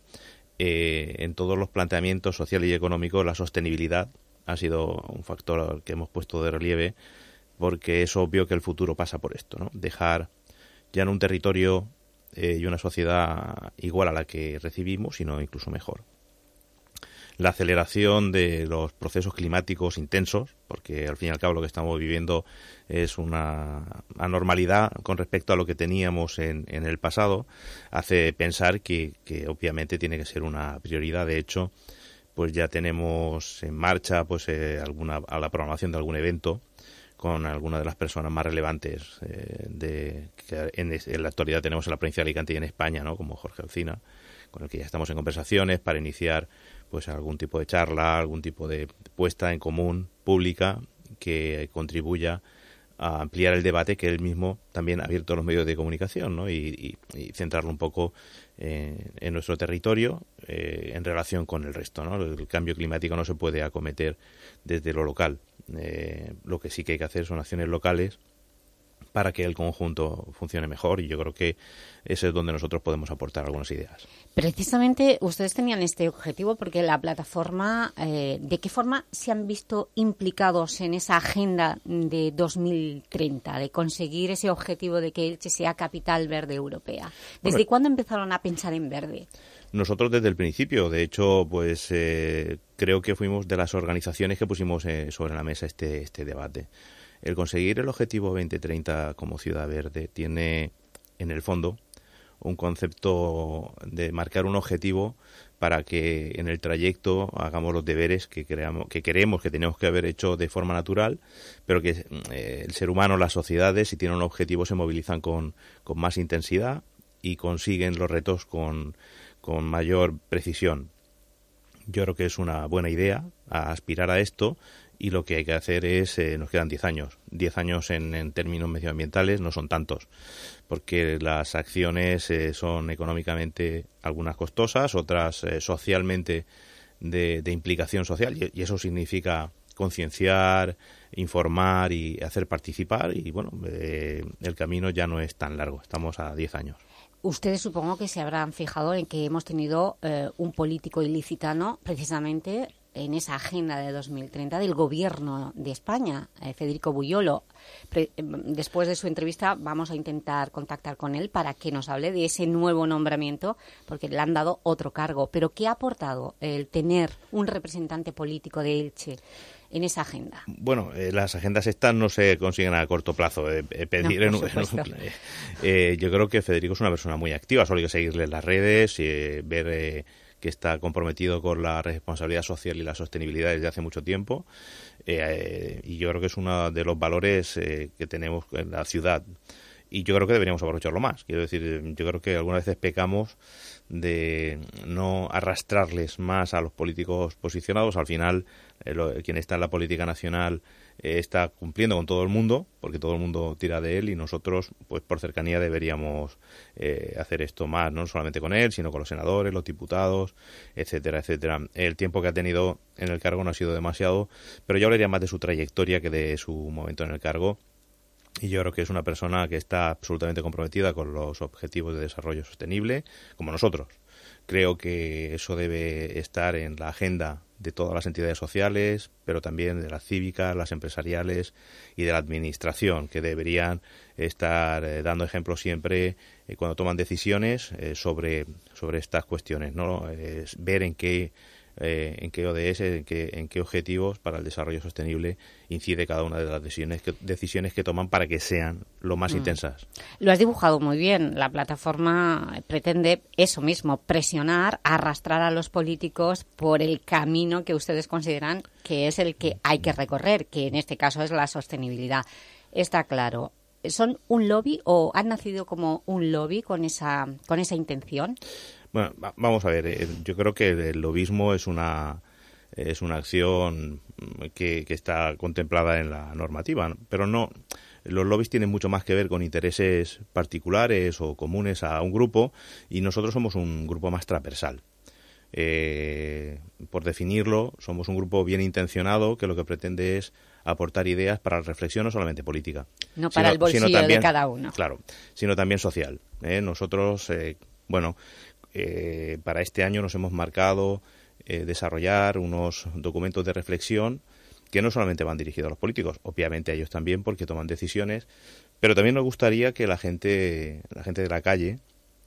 eh, en todos los planteamientos sociales y económicos, la sostenibilidad ha sido un factor que hemos puesto de relieve, porque es obvio que el futuro pasa por esto, ¿no? Dejar ya no un territorio eh, y una sociedad igual a la que recibimos, sino incluso mejor. La aceleración de los procesos climáticos intensos, porque al fin y al cabo lo que estamos viviendo es una anormalidad con respecto a lo que teníamos en, en el pasado, hace pensar que, que obviamente tiene que ser una prioridad. De hecho, pues ya tenemos en marcha pues eh, alguna a la programación de algún evento con algunas de las personas más relevantes eh, de que en, en la actualidad tenemos en la provincia de Alicante y en España, ¿no? Como Jorge Alsina, con el que ya estamos en conversaciones para iniciar pues algún tipo de charla, algún tipo de puesta en común pública que contribuya a ampliar el debate que él mismo también ha abierto a los medios de comunicación, ¿no? y, y, y centrarlo un poco eh, en nuestro territorio eh, en relación con el resto, ¿no? El cambio climático no se puede acometer desde lo local. Eh, lo que sí que hay que hacer son acciones locales para que el conjunto funcione mejor, y yo creo que ese es donde nosotros podemos aportar algunas ideas. Precisamente ustedes tenían este objetivo porque la plataforma, eh, ¿de qué forma se han visto implicados en esa agenda de dos mil treinta, de conseguir ese objetivo de que Elche sea capital verde europea? ¿Desde bueno, cuándo empezaron a pensar en verde? Nosotros desde el principio, de hecho, pues eh, creo que fuimos de las organizaciones que pusimos eh, sobre la mesa este, este debate. El conseguir el objetivo veinte treinta como ciudad verde tiene, en el fondo, un concepto de marcar un objetivo para que en el trayecto hagamos los deberes que, creamos, que queremos, que tenemos que haber hecho de forma natural, pero que eh, el ser humano, las sociedades, si tienen un objetivo, se movilizan con, con más intensidad y consiguen los retos con, con mayor precisión. Yo creo que es una buena idea a aspirar a esto. Y lo que hay que hacer es, eh, nos quedan diez años. diez años en, en términos medioambientales no son tantos, porque las acciones eh, son económicamente algunas costosas, otras eh, socialmente de, de implicación social, y, y eso significa concienciar, informar y hacer participar, y bueno, eh, el camino ya no es tan largo, estamos a diez años. Ustedes supongo que se habrán fijado en que hemos tenido eh, un político ilicitano, precisamente en esa agenda de dos mil treinta del Gobierno de España, eh, Federico Buyolo. Pre- después de su entrevista vamos a intentar contactar con él para que nos hable de ese nuevo nombramiento, porque le han dado otro cargo. Pero ¿qué ha aportado el tener un representante político de Elche en esa agenda? Bueno, eh, las agendas estas no se consiguen a corto plazo. Eh, eh, pedir no, en, en un, eh, eh, yo creo que Federico es una persona muy activa, solo hay que seguirle en las redes, eh, ver eh, que está comprometido con la responsabilidad social y la sostenibilidad desde hace mucho tiempo, eh, eh, y yo creo que es uno de los valores eh, que tenemos en la ciudad. y yo creo que deberíamos aprovecharlo más. Quiero decir, yo creo que algunas veces pecamos de no arrastrarles más a los políticos posicionados. Al final, eh, lo, quien está en la política nacional eh, está cumpliendo con todo el mundo, porque todo el mundo tira de él, y nosotros, pues por cercanía, deberíamos eh, hacer esto más, no solamente con él, sino con los senadores, los diputados, etcétera, etcétera. El tiempo que ha tenido en el cargo no ha sido demasiado, pero yo hablaría más de su trayectoria que de su momento en el cargo. Y yo creo que es una persona que está absolutamente comprometida con los objetivos de desarrollo sostenible, como nosotros. Creo que eso debe estar en la agenda de todas las entidades sociales, pero también de las cívicas, las empresariales y de la administración, que deberían estar eh, dando ejemplo siempre eh, cuando toman decisiones eh, sobre, sobre estas cuestiones, ¿no? Eh, ver en qué Eh, en qué O D S, en qué, en qué objetivos para el desarrollo sostenible incide cada una de las decisiones que, decisiones que toman para que sean lo más mm. intensas. Lo has dibujado muy bien. La plataforma pretende eso mismo, presionar, arrastrar a los políticos por el camino que ustedes consideran que es el que hay que recorrer, que en este caso es la sostenibilidad. Está claro. ¿Son un lobby o han nacido como un lobby con esa, con esa intención? Bueno, vamos a ver, eh, yo creo que el lobismo es una es una acción que, que está contemplada en la normativa, ¿no? Pero no, los lobbies tienen mucho más que ver con intereses particulares o comunes a un grupo, y nosotros somos un grupo más transversal. Eh, por definirlo, somos un grupo bien intencionado que lo que pretende es aportar ideas para la reflexión, no solamente política. No para sino, el bolsillo sino también, de cada uno. Claro, sino también social. ¿eh? Nosotros, eh, bueno... Eh, para este año nos hemos marcado eh, desarrollar unos documentos de reflexión que no solamente van dirigidos a los políticos, obviamente a ellos también porque toman decisiones, pero también nos gustaría que la gente, la gente de la calle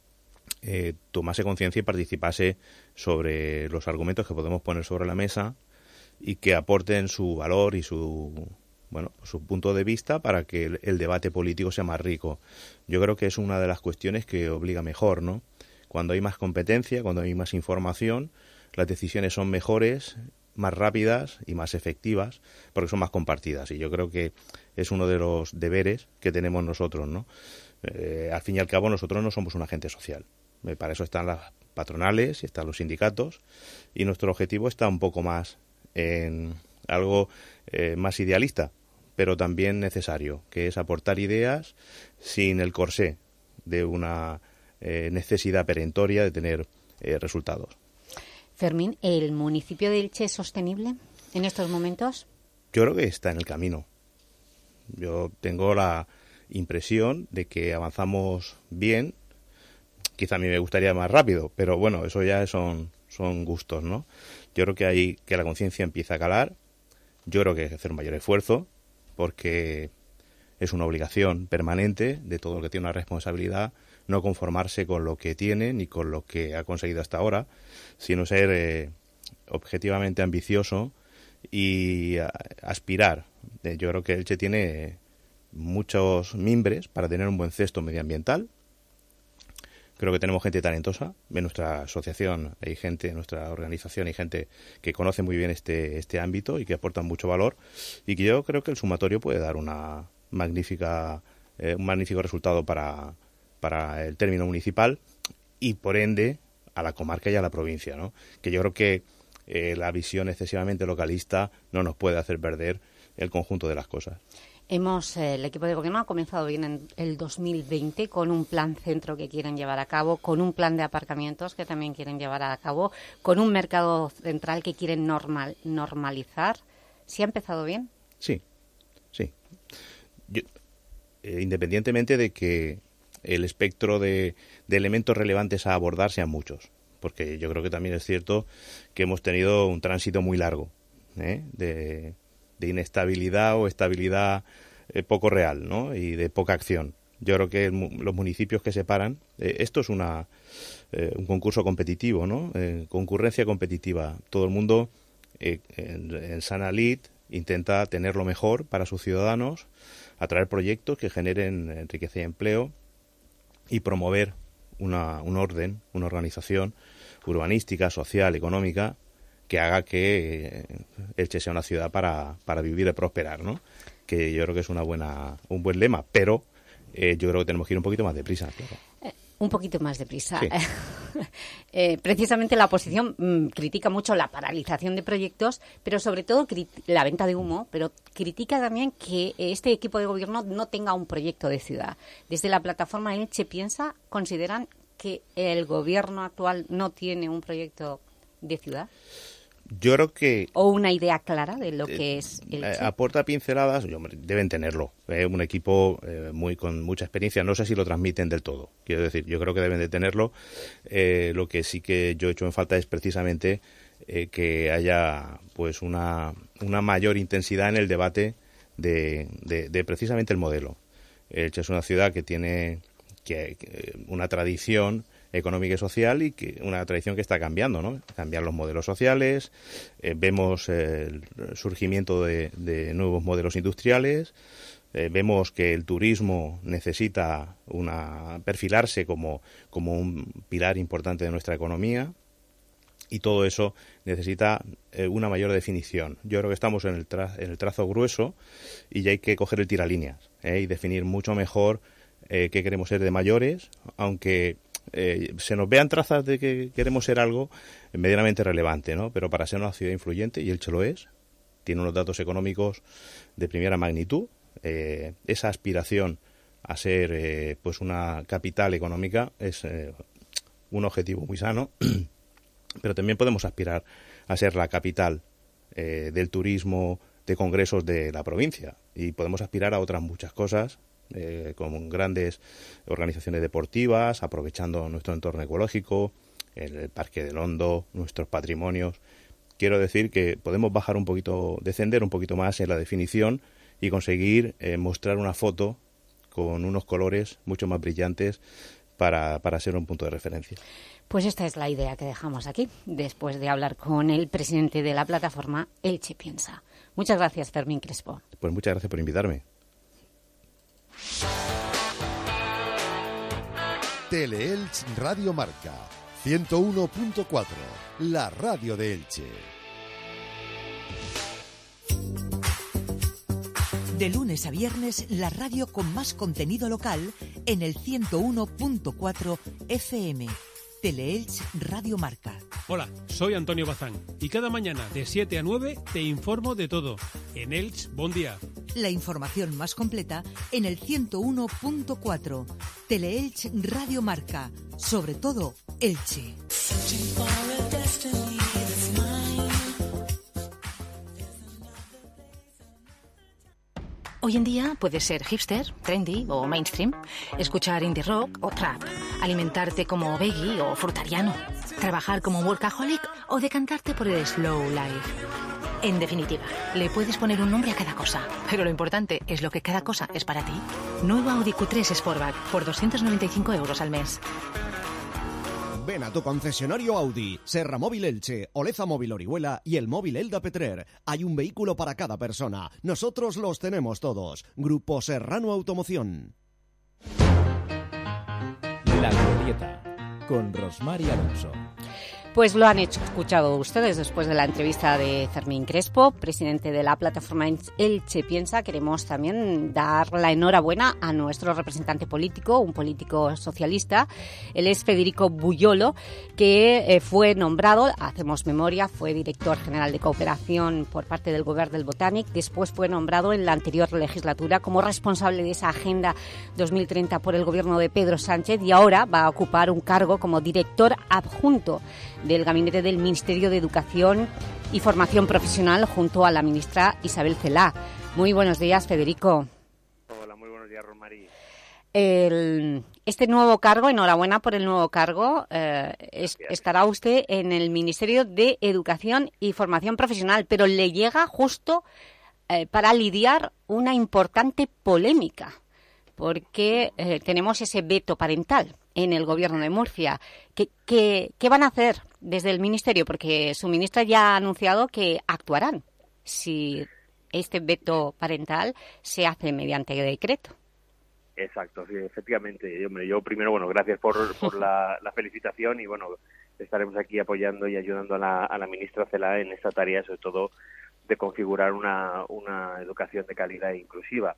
eh, tomase conciencia y participase sobre los argumentos que podemos poner sobre la mesa y que aporten su valor y su bueno su punto de vista para que el, el debate político sea más rico. Yo creo que es una de las cuestiones que obliga mejor, ¿no? Cuando hay más competencia, cuando hay más información, las decisiones son mejores, más rápidas y más efectivas, porque son más compartidas. Y yo creo que es uno de los deberes que tenemos nosotros, ¿no? Eh, al fin y al cabo, nosotros no somos un agente social. Eh, para eso están las patronales y están los sindicatos. Y nuestro objetivo está un poco más en algo eh, más idealista, pero también necesario, que es aportar ideas sin el corsé de una... Eh, necesidad perentoria de tener eh, resultados. Fermín, ¿el municipio de Elche es sostenible en estos momentos? Yo creo que está en el camino. Yo tengo la impresión de que avanzamos bien. Quizá a mí me gustaría más rápido, pero bueno, eso ya son, son gustos, ¿no? Yo creo que hay que la conciencia empieza a calar. Yo creo que hay que hacer un mayor esfuerzo porque es una obligación permanente de todo el que tiene una responsabilidad no conformarse con lo que tiene ni con lo que ha conseguido hasta ahora, sino ser eh, objetivamente ambicioso y a, aspirar. Eh, yo creo que Elche tiene muchos mimbres para tener un buen cesto medioambiental. Creo que tenemos gente talentosa. En nuestra asociación hay gente, en nuestra organización hay gente que conoce muy bien este, este ámbito y que aporta mucho valor, y que yo creo que el sumatorio puede dar una magnífica, eh, un magnífico resultado para... para el término municipal y, por ende, a la comarca y a la provincia, ¿no? Que yo creo que eh, la visión excesivamente localista no nos puede hacer perder el conjunto de las cosas. Hemos, eh, el equipo de gobierno ha comenzado bien en el dos mil veinte con un plan centro que quieren llevar a cabo, con un plan de aparcamientos que también quieren llevar a cabo, con un mercado central que quieren normal, normalizar. ¿Sí ha empezado bien? Sí, sí. Yo, eh, independientemente de que el espectro de, de elementos relevantes a abordar sean muchos, porque yo creo que también es cierto que hemos tenido un tránsito muy largo ¿eh? de, de inestabilidad o estabilidad eh, poco real, ¿no? Y de poca acción. Yo creo que el, los municipios que se paran, eh, esto es una eh, un concurso competitivo, ¿no? Eh, concurrencia competitiva. Todo el mundo eh, en, en sana lid intenta tener lo mejor para sus ciudadanos, atraer proyectos que generen riqueza y empleo, y promover una, un orden, una organización urbanística, social, económica, que haga que Elche sea una ciudad para, para vivir y prosperar, ¿no? Que yo creo que es una buena, un buen lema, pero eh, yo creo que tenemos que ir un poquito más deprisa. Claro. Eh, un poquito más deprisa. Sí. eh, precisamente la oposición mmm, critica mucho la paralización de proyectos, pero sobre todo la venta de humo, pero critica también que este equipo de gobierno no tenga un proyecto de ciudad. Desde la plataforma Elche Piensa, ¿consideran que el gobierno actual no tiene un proyecto de ciudad? Yo creo que... ¿O una idea clara de lo que es Elche? Aporta pinceladas, hombre, deben tenerlo. Eh, un equipo eh, muy con mucha experiencia, no sé si lo transmiten del todo. Quiero decir, yo creo que deben de tenerlo. Eh, lo que sí que yo he hecho en falta es precisamente eh, que haya pues una, una mayor intensidad en el debate de, de, de precisamente el modelo. Elche es una ciudad que tiene que, que una tradición económica y social y que una tradición que está cambiando, ¿no? Cambian los modelos sociales, eh, vemos eh, el surgimiento de, de nuevos modelos industriales, eh, vemos que el turismo necesita una perfilarse como, como un pilar importante de nuestra economía y todo eso necesita eh, una mayor definición. Yo creo que estamos en el, tra- en el trazo grueso y ya hay que coger el tiralíneas ¿eh? y definir mucho mejor eh, qué queremos ser de mayores, aunque Eh, se nos vean trazas de que queremos ser algo medianamente relevante, ¿no? Pero para ser una ciudad influyente, y Elche lo es, tiene unos datos económicos de primera magnitud, eh, esa aspiración a ser eh, pues una capital económica es eh, un objetivo muy sano, pero también podemos aspirar a ser la capital eh, del turismo, de congresos de la provincia, y podemos aspirar a otras muchas cosas, Eh, con grandes organizaciones deportivas, aprovechando nuestro entorno ecológico, el, el Parque del Hondo, nuestros patrimonios. Quiero decir que podemos bajar un poquito, descender un poquito más en la definición y conseguir eh, mostrar una foto con unos colores mucho más brillantes para, para ser un punto de referencia. Pues esta es la idea que dejamos aquí, después de hablar con el presidente de la plataforma Elche Piensa. Muchas gracias, Fermín Crespo. Pues muchas gracias por invitarme. Teleelch Radio Marca ciento uno punto cuatro, la radio de Elche. De lunes a viernes, la radio con más contenido local en el ciento uno punto cuatro F M. Teleelch Radio Marca. Hola, soy Antonio Bazán y cada mañana de siete a nueve te informo de todo en Elche Bon Día. La información más completa en el ciento uno punto cuatro. Teleelch Radio Marca. Sobre todo, Elche. Hoy en día puedes ser hipster, trendy o mainstream, escuchar indie rock o trap, alimentarte como veggie o frutariano, trabajar como workaholic o decantarte por el slow life. En definitiva, le puedes poner un nombre a cada cosa, pero lo importante es lo que cada cosa es para ti. Nuevo Audi Q tres Sportback por doscientos noventa y cinco euros al mes. Ven a tu concesionario Audi, Serra Móvil Elche, Oleza Móvil Orihuela y el Móvil Elda Petrer. Hay un vehículo para cada persona. Nosotros los tenemos todos. Grupo Serrano Automoción. La Glorieta, con Rosmar y Alonso. Pues lo han escuchado ustedes después de la entrevista de Fermín Crespo, presidente de la plataforma Elche Piensa. Queremos también dar la enhorabuena a nuestro representante político, un político socialista. Él es Federico Buyolo, que eh, fue nombrado, hacemos memoria, fue director general de cooperación por parte del Gobierno del Botánic. Después fue nombrado en la anterior legislatura como responsable de esa Agenda dos mil treinta por el gobierno de Pedro Sánchez y ahora va a ocupar un cargo como director adjunto del gabinete del Ministerio de Educación y Formación Profesional junto a la ministra Isabel Celaá. Muy buenos días, Federico. Hola, muy buenos días, Rosmarí. El, este nuevo cargo, enhorabuena por el nuevo cargo, eh, es, estará usted en el Ministerio de Educación y Formación Profesional, pero le llega justo eh, para lidiar una importante polémica, porque eh, tenemos ese veto parental en el Gobierno de Murcia. ¿Qué, qué, qué van a hacer desde el Ministerio? Porque su ministra ya ha anunciado que actuarán si este veto parental se hace mediante decreto. Exacto, sí, efectivamente. Hombre, yo primero, bueno, gracias por, por la, la felicitación y, bueno, estaremos aquí apoyando y ayudando a la, a la ministra Celaá en esta tarea, sobre todo de configurar una, una educación de calidad e inclusiva.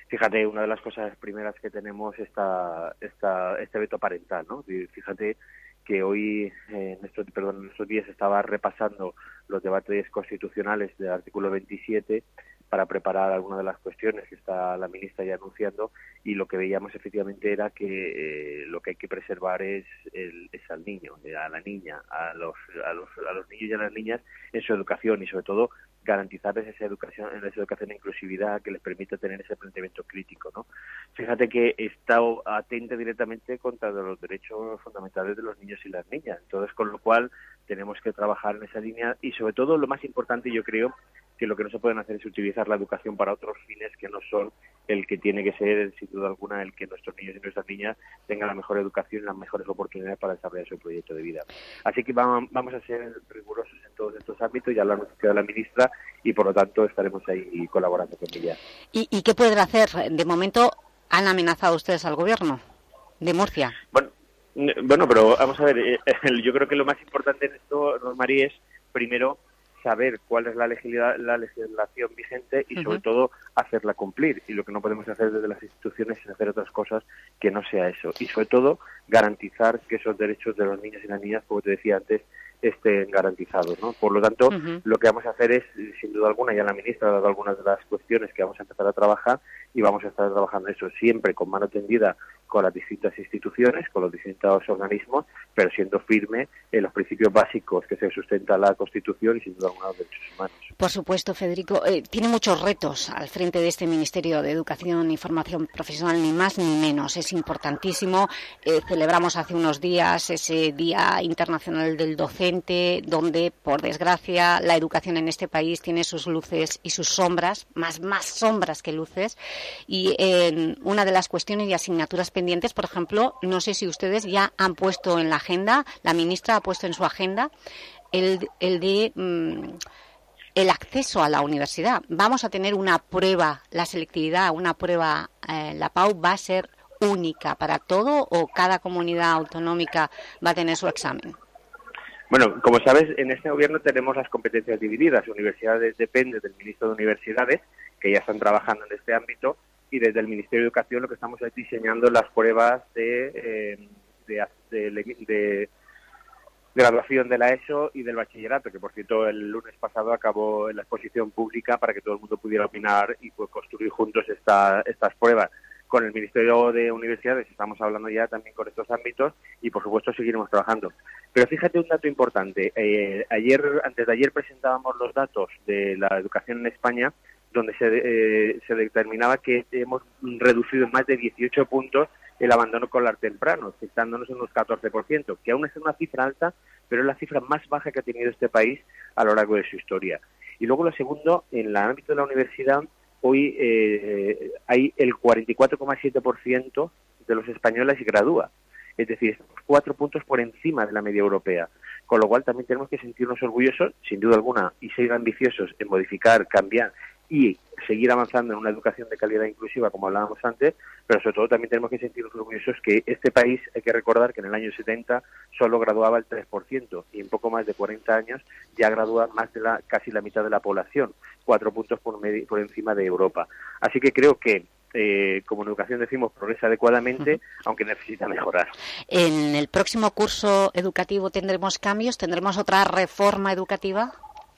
Fíjate, una de las cosas primeras que tenemos es esta, esta, este veto parental, ¿no? Fíjate que hoy, eh, en, estos, perdón, en estos días estaba repasando los debates constitucionales del artículo veintisiete para preparar algunas de las cuestiones que está la ministra ya anunciando, y lo que veíamos efectivamente era que eh, lo que hay que preservar es, el, es al niño, a la niña, a los, a los a los niños y a las niñas en su educación, y sobre todo garantizarles esa educación, en esa educación de inclusividad que les permita tener ese planteamiento crítico, ¿no? Fíjate que está atenta directamente contra los derechos fundamentales de los niños y las niñas, entonces con lo cual tenemos que trabajar en esa línea, y sobre todo lo más importante, yo creo que lo que no se pueden hacer es utilizar la educación para otros fines que no son el que tiene que ser, sin duda alguna, el que nuestros niños y nuestras niñas tengan la mejor educación y las mejores oportunidades para desarrollar su proyecto de vida. Así que vamos a ser rigurosos en todos estos ámbitos, ya lo ha anunciado la ministra, y por lo tanto estaremos ahí colaborando con ella. ¿Y, y qué pueden hacer? De momento, ¿han amenazado ustedes al gobierno de Murcia? Bueno, bueno pero vamos a ver, eh, yo creo que lo más importante en esto, Rosmarie, es primero saber cuál es la legislación, la legislación vigente y sobre uh-huh. todo hacerla cumplir, y lo que no podemos hacer desde las instituciones es hacer otras cosas que no sea eso, y sobre todo garantizar que esos derechos de los niños y las niñas, como te decía antes, estén garantizados, ¿no? Por lo tanto, uh-huh. lo que vamos a hacer es, sin duda alguna, ya la ministra ha dado algunas de las cuestiones que vamos a empezar a trabajar, y vamos a estar trabajando eso siempre con mano tendida con las distintas instituciones, con los distintos organismos, pero siendo firme en los principios básicos que se sustenta la Constitución y sin duda alguna los derechos humanos. Por supuesto, Federico. Eh, tiene muchos retos al frente de este Ministerio de Educación y Formación Profesional, ni más ni menos. Es importantísimo. Eh, celebramos hace unos días ese Día Internacional del Docente, donde, por desgracia, la educación en este país tiene sus luces y sus sombras, más, más sombras que luces. Y eh, una de las cuestiones y asignaturas pendientes, por ejemplo, no sé si ustedes ya han puesto en la agenda, la ministra ha puesto en su agenda, el, el de mmm, el acceso a la universidad. Vamos a tener una prueba, la selectividad, una prueba, eh, la P A U va a ser única para todo, o cada comunidad autonómica va a tener su examen. Bueno, como sabes, en este gobierno tenemos las competencias divididas. Universidades depende del ministro de Universidades, que ya están trabajando en este ámbito, y desde el Ministerio de Educación lo que estamos es diseñando las pruebas de, eh, de, de, de, de graduación de la ESO y del bachillerato, que por cierto el lunes pasado acabó en la exposición pública para que todo el mundo pudiera opinar y pues, construir juntos esta, estas pruebas. Con el Ministerio de Universidades estamos hablando ya también con estos ámbitos, y por supuesto seguiremos trabajando. Pero fíjate un dato importante. Eh, ayer, antes de ayer presentábamos los datos de la educación en España, donde se, eh, se determinaba que hemos reducido en más de dieciocho puntos el abandono escolar temprano, fijándonos en unos catorce por ciento, que aún es una cifra alta, pero es la cifra más baja que ha tenido este país a lo largo de su historia. Y luego lo segundo, en el ámbito de la universidad, hoy eh, hay el cuarenta y cuatro coma siete por ciento de los españoles que gradúa, es decir, cuatro puntos por encima de la media europea, con lo cual también tenemos que sentirnos orgullosos, sin duda alguna, y ser ambiciosos en modificar, cambiar y seguir avanzando en una educación de calidad inclusiva, como hablábamos antes, pero sobre todo también tenemos que sentirnos orgullosos que este país, hay que recordar que en el año setenta solo graduaba el tres por ciento, y en poco más de cuarenta años ya gradúa más de la casi la mitad de la población, cuatro puntos por, medio, por encima de Europa. Así que creo que Eh, como en educación decimos, progresa adecuadamente, uh-huh. aunque necesita mejorar. ¿En el próximo curso educativo tendremos cambios? ¿Tendremos otra reforma educativa?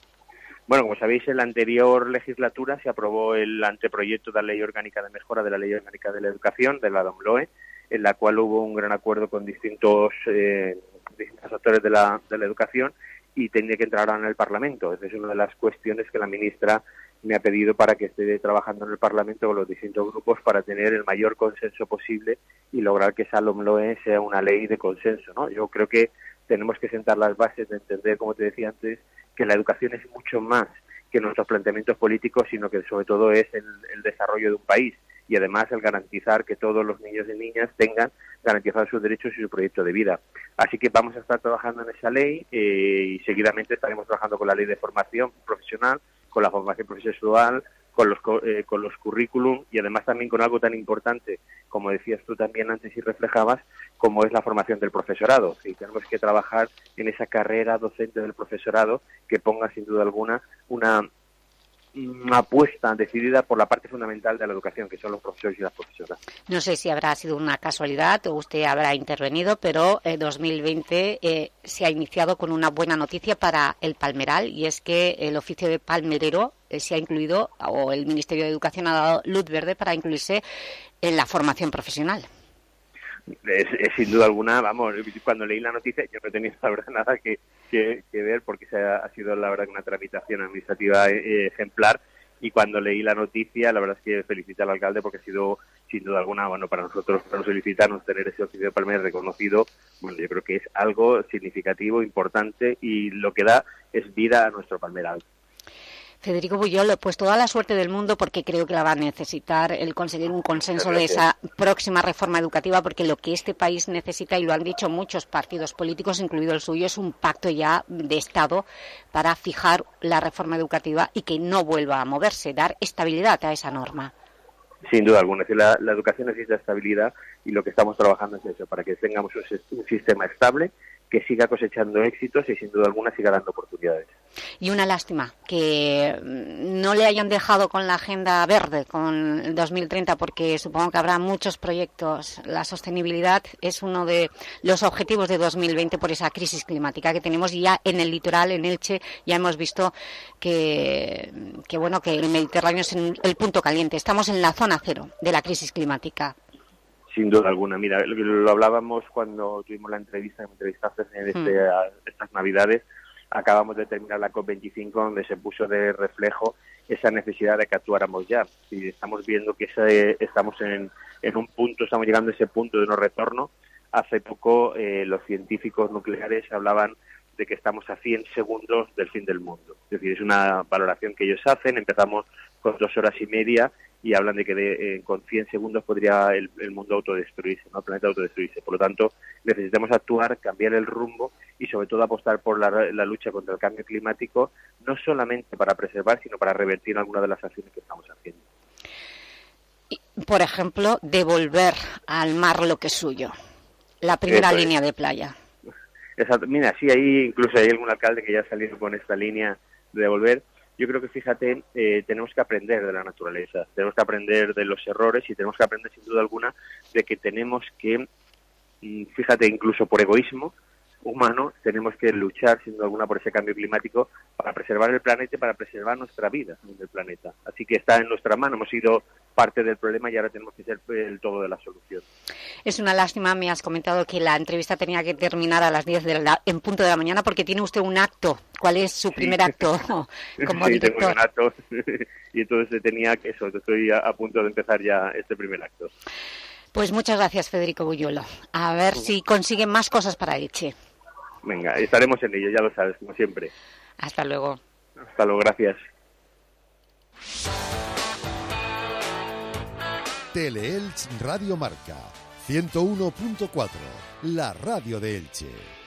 Bueno, como sabéis, en la anterior legislatura se aprobó el anteproyecto de la Ley Orgánica de Mejora de la Ley Orgánica de la Educación, de la DOMLOE, en la cual hubo un gran acuerdo con distintos, eh, distintos actores de la, de la educación, y tenía que entrar ahora en el Parlamento. Esa es una de las cuestiones que la ministra me ha pedido para que esté trabajando en el Parlamento con los distintos grupos para tener el mayor consenso posible y lograr que esa LOMLOE sea una ley de consenso, ¿no? Yo creo que tenemos que sentar las bases de entender, como te decía antes, que la educación es mucho más que nuestros planteamientos políticos, sino que sobre todo es el, el desarrollo de un país, y además el garantizar que todos los niños y niñas tengan garantizados sus derechos y su proyecto de vida. Así que vamos a estar trabajando en esa ley eh, y seguidamente estaremos trabajando con la ley de formación profesional, con la formación profesional, con los eh, con los currículum, y además también con algo tan importante, como decías tú también antes y reflejabas, como es la formación del profesorado. Sí, tenemos que trabajar en esa carrera docente del profesorado que ponga sin duda alguna una una apuesta decidida por la parte fundamental de la educación, que son los profesores y las profesoras. No sé si habrá sido una casualidad o usted habrá intervenido, pero eh, dos mil veinte eh, se ha iniciado con una buena noticia para el Palmeral, y es que el oficio de palmerero eh, se ha incluido, o el Ministerio de Educación ha dado luz verde para incluirse en la formación profesional. Es, es sin duda alguna, vamos, cuando leí la noticia yo no he tenido la verdad nada que, que, que ver, porque se ha, ha sido la verdad una tramitación administrativa eh, ejemplar, y cuando leí la noticia la verdad es que felicito al alcalde, porque ha sido sin duda alguna, bueno, para nosotros, para los ilicitanos, tener ese oficio de palmero reconocido, bueno, yo creo que es algo significativo, importante, y lo que da es vida a nuestro palmeral. Federico Buyol, pues toda la suerte del mundo, porque creo que la va a necesitar el conseguir un consenso de esa próxima reforma educativa, porque lo que este país necesita, y lo han dicho muchos partidos políticos, incluido el suyo, es un pacto ya de Estado para fijar la reforma educativa y que no vuelva a moverse, dar estabilidad a esa norma. Sin duda alguna, la, la educación necesita estabilidad, y lo que estamos trabajando es eso, para que tengamos un, un sistema estable que siga cosechando éxitos y sin duda alguna siga dando oportunidades. Y una lástima que no le hayan dejado con la agenda verde, con el dos mil treinta, porque supongo que habrá muchos proyectos. La sostenibilidad es uno de los objetivos de dos mil veinte por esa crisis climática que tenemos ya en el litoral, en Elche. Ya hemos visto que, que, bueno, que el Mediterráneo es el punto caliente. Estamos en la zona cero de la crisis climática. Sin duda alguna. Mira, lo, lo hablábamos cuando tuvimos la entrevista, me entrevistaste en este, mm. a, estas Navidades. Acabamos de terminar la COP veinticinco, donde se puso de reflejo esa necesidad de que actuáramos ya. Y estamos viendo que ese, estamos en, en un punto, estamos llegando a ese punto de no retorno. Hace poco eh, los científicos nucleares hablaban de que estamos a cien segundos del fin del mundo. Es decir, es una valoración que ellos hacen. Empezamos con dos horas y media y hablan de que de, eh, con cien segundos podría el, el mundo autodestruirse, ¿no? El planeta autodestruirse. Por lo tanto, necesitamos actuar, cambiar el rumbo y sobre todo apostar por la, la lucha contra el cambio climático, no solamente para preservar, sino para revertir algunas de las acciones que estamos haciendo. Por ejemplo, devolver al mar lo que es suyo, la primera Eso línea es. de playa. Exacto. Mira, sí, ahí incluso hay algún alcalde que ya ha salido con esta línea de devolver. Yo creo que, fíjate, eh, tenemos que aprender de la naturaleza, tenemos que aprender de los errores y tenemos que aprender, sin duda alguna, de que tenemos que, fíjate, incluso por egoísmo humano, tenemos que luchar, sin duda alguna, por ese cambio climático para preservar el planeta y para preservar nuestra vida en el planeta. Así que está en nuestra mano, hemos sido parte del problema y ahora tenemos que ser el todo de la solución. Es una lástima, me has comentado que la entrevista tenía que terminar a las diez de la, en punto de la mañana, porque tiene usted un acto. ¿Cuál es su primer sí. acto como sí, director? Tengo un acto y entonces tenía que eso, estoy a, a punto de empezar ya este primer acto. Pues muchas gracias, Federico Buyolo. A ver si consiguen más cosas para Elche. Venga, estaremos en ello, ya lo sabes, como siempre. Hasta luego. Hasta luego, gracias. Teleelch Radio Marca, ciento uno punto cuatro, la radio de Elche.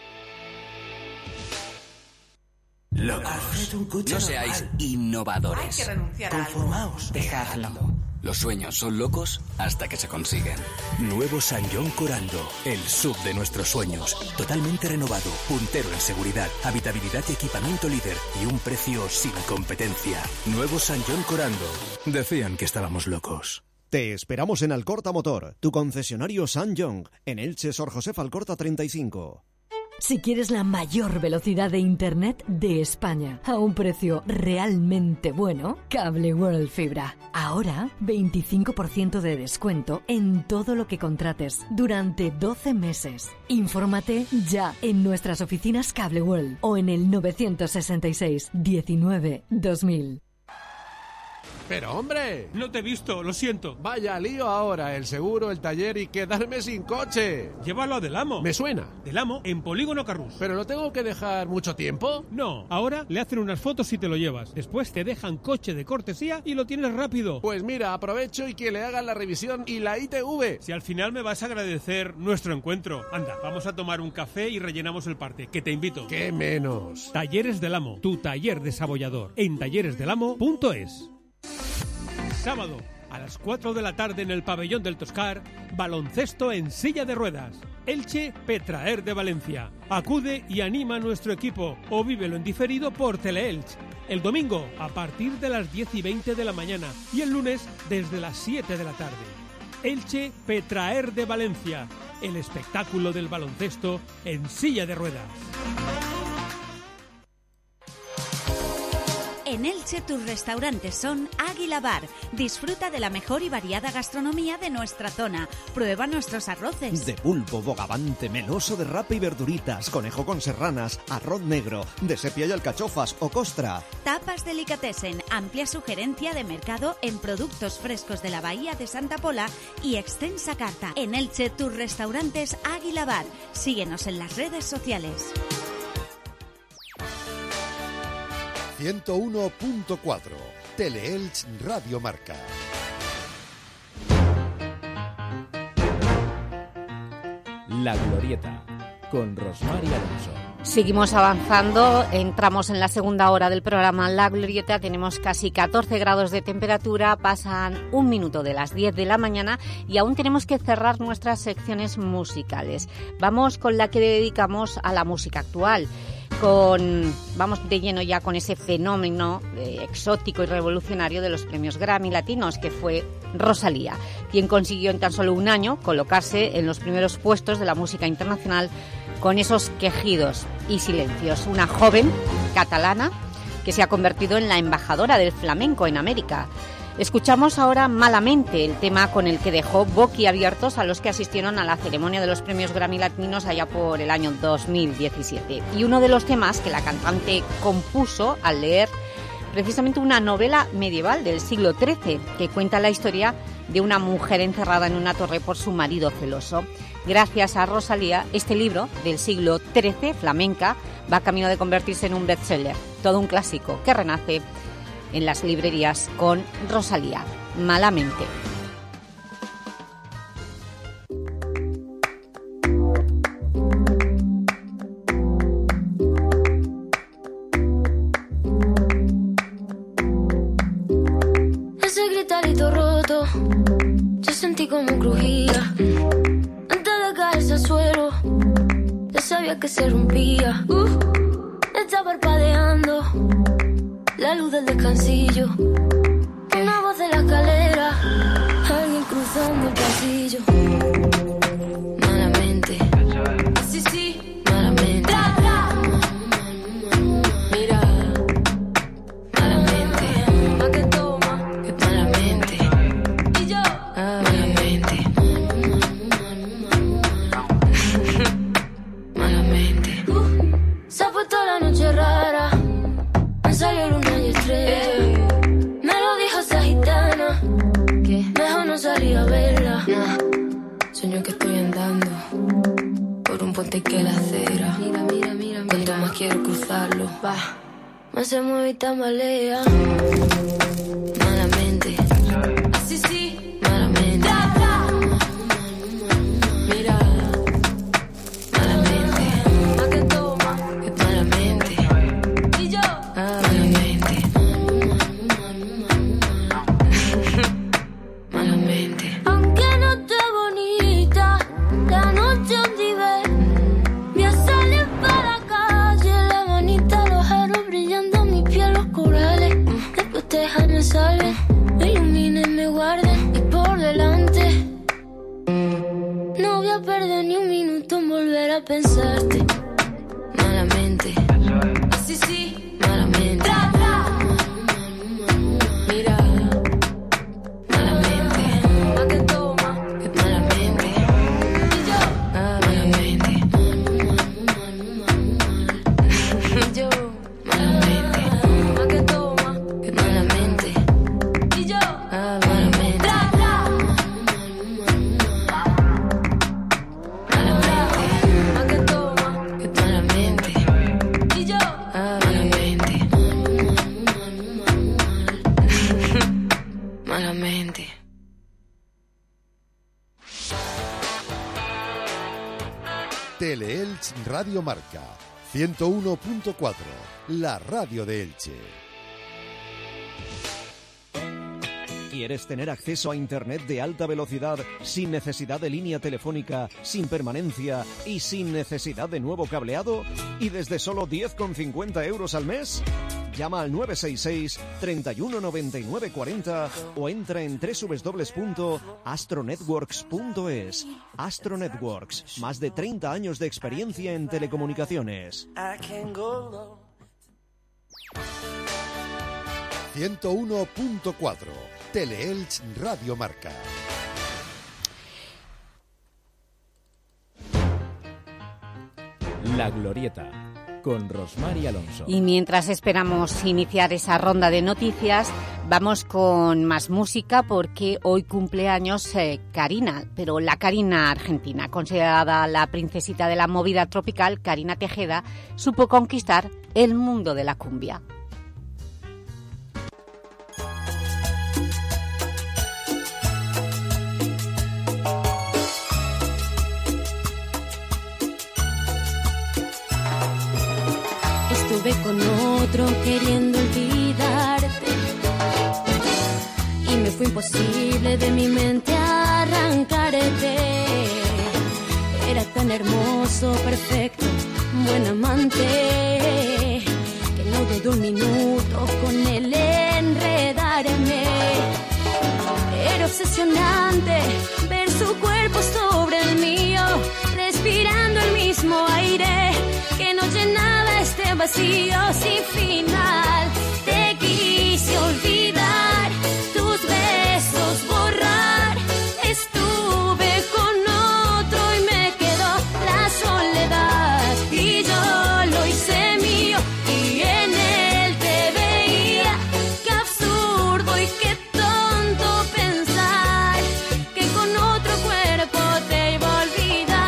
Locos, no seáis innovadores. Hay que renunciar a algo. Conformaos, dejadlo. Los sueños son locos hasta que se consiguen. Nuevo Sanyong Corando, el sub de nuestros sueños. Totalmente renovado, puntero en seguridad, habitabilidad y equipamiento líder y un precio sin competencia. Nuevo Sanyong Corando. Decían que estábamos locos. Te esperamos en Alcorta Motor, tu concesionario Sanyong, en Elche, Sor José Alcorta treinta y cinco. Si quieres la mayor velocidad de Internet de España a un precio realmente bueno, Cable World Fibra. Ahora, veinticinco por ciento de descuento en todo lo que contrates durante doce meses. Infórmate ya en nuestras oficinas Cable World o en el novecientos sesenta y seis diecinueve dos mil. Pero hombre, no te he visto, lo siento. Vaya lío ahora, el seguro, el taller y quedarme sin coche. Llévalo a Del Amo. Me suena. Del Amo en Polígono Carrús. ¿Pero lo tengo que dejar mucho tiempo? No, ahora le hacen unas fotos y te lo llevas. Después te dejan coche de cortesía y lo tienes rápido. Pues mira, aprovecho y que le hagan la revisión y la I T V. Si al final me vas a agradecer nuestro encuentro. Anda, vamos a tomar un café y rellenamos el parte, que te invito. ¡Qué menos! Talleres Del Amo, tu taller desabollador, en talleres del amo punto es. Sábado, A las cuatro de la tarde en el pabellón del Toscar, baloncesto en silla de ruedas. Elche Petraer de Valencia. Acude y anima a nuestro equipo o vívelo en diferido por Teleelch. El domingo a partir de las diez y veinte de la mañana y el lunes desde las siete de la tarde. Elche Petraer de Valencia. El espectáculo del baloncesto en silla de ruedas. En Elche tus restaurantes son Águila Bar. Disfruta de la mejor y variada gastronomía de nuestra zona. Prueba nuestros arroces. De pulpo, bogavante, meloso de rapa y verduritas, conejo con serranas, arroz negro, de sepia y alcachofas o costra. Tapas Delicatessen, amplia sugerencia de mercado en productos frescos de la Bahía de Santa Pola y extensa carta. En Elche tus restaurantes Águila Bar. Síguenos en las redes sociales. ciento uno punto cuatro Teleelch Radio Marca. La Glorieta con Rosmar y Alonso. Seguimos avanzando, entramos en la segunda hora del programa La Glorieta, tenemos casi catorce grados de temperatura, pasan un minuto de las diez de la mañana y aún tenemos que cerrar nuestras secciones musicales. Vamos con la que dedicamos a la música actual. Con, vamos de lleno ya con ese fenómeno eh, exótico y revolucionario de los premios Grammy Latinos, que fue Rosalía, quien consiguió en tan solo un año colocarse en los primeros puestos de la música internacional con esos quejidos y silencios. Una joven catalana que se ha convertido en la embajadora del flamenco en América. Escuchamos ahora Malamente, el tema con el que dejó boquiabiertos a los que asistieron a la ceremonia de los premios Grammy Latinos allá por el año dos mil diecisiete. Y uno de los temas que la cantante compuso al leer precisamente una novela medieval del siglo trece que cuenta la historia de una mujer encerrada en una torre por su marido celoso. Gracias a Rosalía, este libro del siglo trece, flamenca, va camino de convertirse en un bestseller, todo un clásico que renace en las librerías con Rosalía, Malamente. Ese gritarito roto, yo sentí como crujía. Antes de caerse al suelo, ya sabía que se rompía. Uh, está parpadeando la luz del descansillo, una voz de la escalera, alguien cruzando el pasillo. Malamente, sí, sí, malamente. Mira, malamente, pa' que toma, que malamente. Y yo, malamente, malamente. Uh, se ha puesto la noche rara, me salió luna y estrella. Me lo dijo esa gitana, que mejor no salí a verla. Nah. Sueño que estoy andando por un puente que la acera. Mira, mira, mira, cuanto más quiero cruzarlo, va, más se mueve y tambalea. Malamente, así sí, malamente. Mira, malamente, pa' que toma, que malamente. Y yo, malamente, malamente. Aunque no esté bonita, la noche donde ve, voy a salir para la calle, la manita, los aros brillando, mi piel, los corales. Después déjame salve, me iluminen, me guarden y por delante. No voy a perder ni un minuto en volver a pensarte. Malamente, así sí, malamente. Mira, malamente, pa' que toma, que malamente. Y yo, malamente. Y yo, malamente, pa' que toma, que malamente. Y yo, malamente. Pa' que toma, que malamente. Y yo, malamente. Malamente. Teleelch Radio Marca, ciento uno punto cuatro, la radio de Elche. ¿Quieres tener acceso a Internet de alta velocidad sin necesidad de línea telefónica, sin permanencia y sin necesidad de nuevo cableado? ¿Y desde solo diez con cincuenta euros al mes? Llama al nueve seis seis, treinta y uno, noventa y nueve, cuarenta o entra en doble u doble u doble u punto astronetworks punto es. Astro Networks, más de treinta años de experiencia en telecomunicaciones. ciento uno punto cuatro Teleelch Radio Marca. La Glorieta, con Rosmar y Alonso. Y mientras esperamos iniciar esa ronda de noticias, vamos con más música porque hoy cumpleaños eh, Karina, pero la Karina argentina, considerada la princesita de la movida tropical. Karina Tejeda supo conquistar el mundo de la cumbia. Estuve con otro queriendo olvidarte y me fue imposible de mi mente arrancarte. Era tan hermoso, perfecto, buen amante, que no dudé un minuto con él enredarme. Era obsesionante ver su cuerpo sobre el mío, respirando el mismo aire que nos llenaba este vacío sin final. Te quise olvidar, tus besos borrar. Estuve con otro y me quedó la soledad. Y yo lo hice mío y en él te veía. Qué absurdo y qué tonto pensar que con otro cuerpo te iba a olvidar.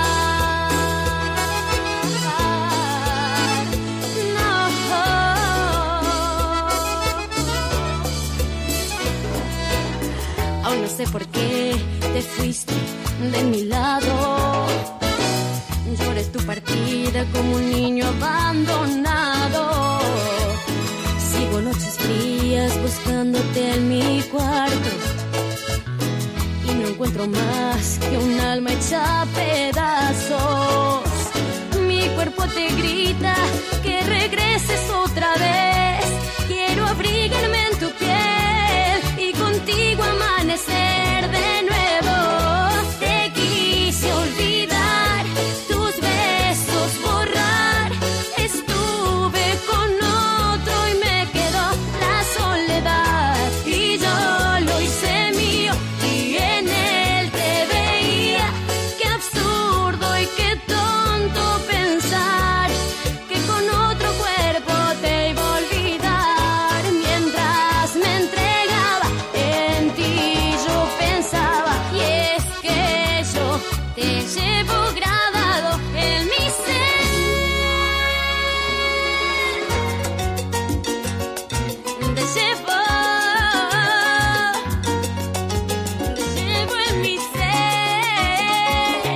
No sé por qué te fuiste de mi lado. Lloré tu partida como un niño abandonado. Sigo noches frías buscándote en mi cuarto y no encuentro más que un alma hecha a pedazos. Mi cuerpo te grita que regreses otra vez. Quiero abrigarme en tu piel y contigo amanecer de nuevo. Te quise olvidar, tus besos borrar. Estuve con otro y me quedó la soledad. Y yo lo hice mío y en él te veía. Qué absurdo y qué tonto pensar que con otro cuerpo te iba a olvidar. Mientras me entregaba en ti yo pensaba, y es que yo te llevo grabado en mi ser. Te llevo, te llevo en mi ser.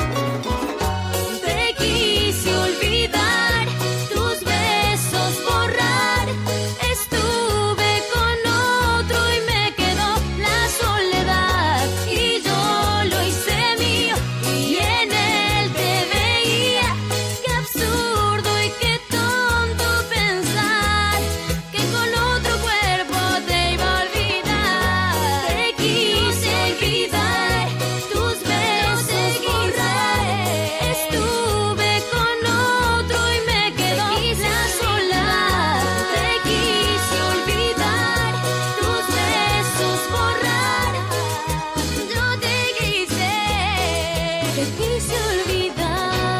Te quise olvidar, tus besos borrar. Estuve con otro y me quedó la soledad. Y yo lo hice mío y en él te veía. Qué absurdo y qué tonto pensar que con otro cuerpo te iba a olvidar. Te quise olvidar, tus besos borrar. Estuve con otro y me quedó la soledad. Te quise olvidar, tus besos borrar. Yo te quise, te quise olvidar.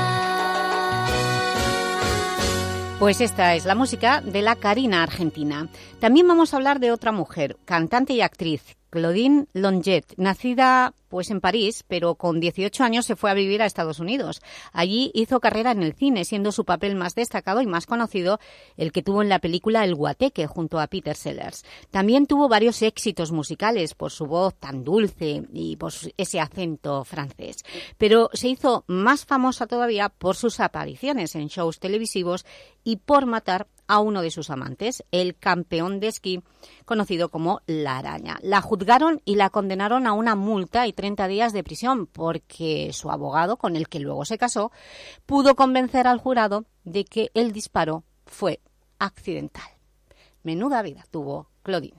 Pues esta es la música de la Karina argentina. También vamos a hablar de otra mujer, cantante y actriz, Claudine Longet, nacida pues en París, pero con dieciocho años se fue a vivir a Estados Unidos. Allí hizo carrera en el cine, siendo su papel más destacado y más conocido el que tuvo en la película El Guateque, junto a Peter Sellers. También tuvo varios éxitos musicales por su voz tan dulce y por ese acento francés. Pero se hizo más famosa todavía por sus apariciones en shows televisivos y por matar a uno de sus amantes, el campeón de esquí conocido como La Araña. La juzgaron y la condenaron a una multa y treinta días de prisión porque su abogado, con el que luego se casó, pudo convencer al jurado de que el disparo fue accidental. Menuda vida tuvo Claudine.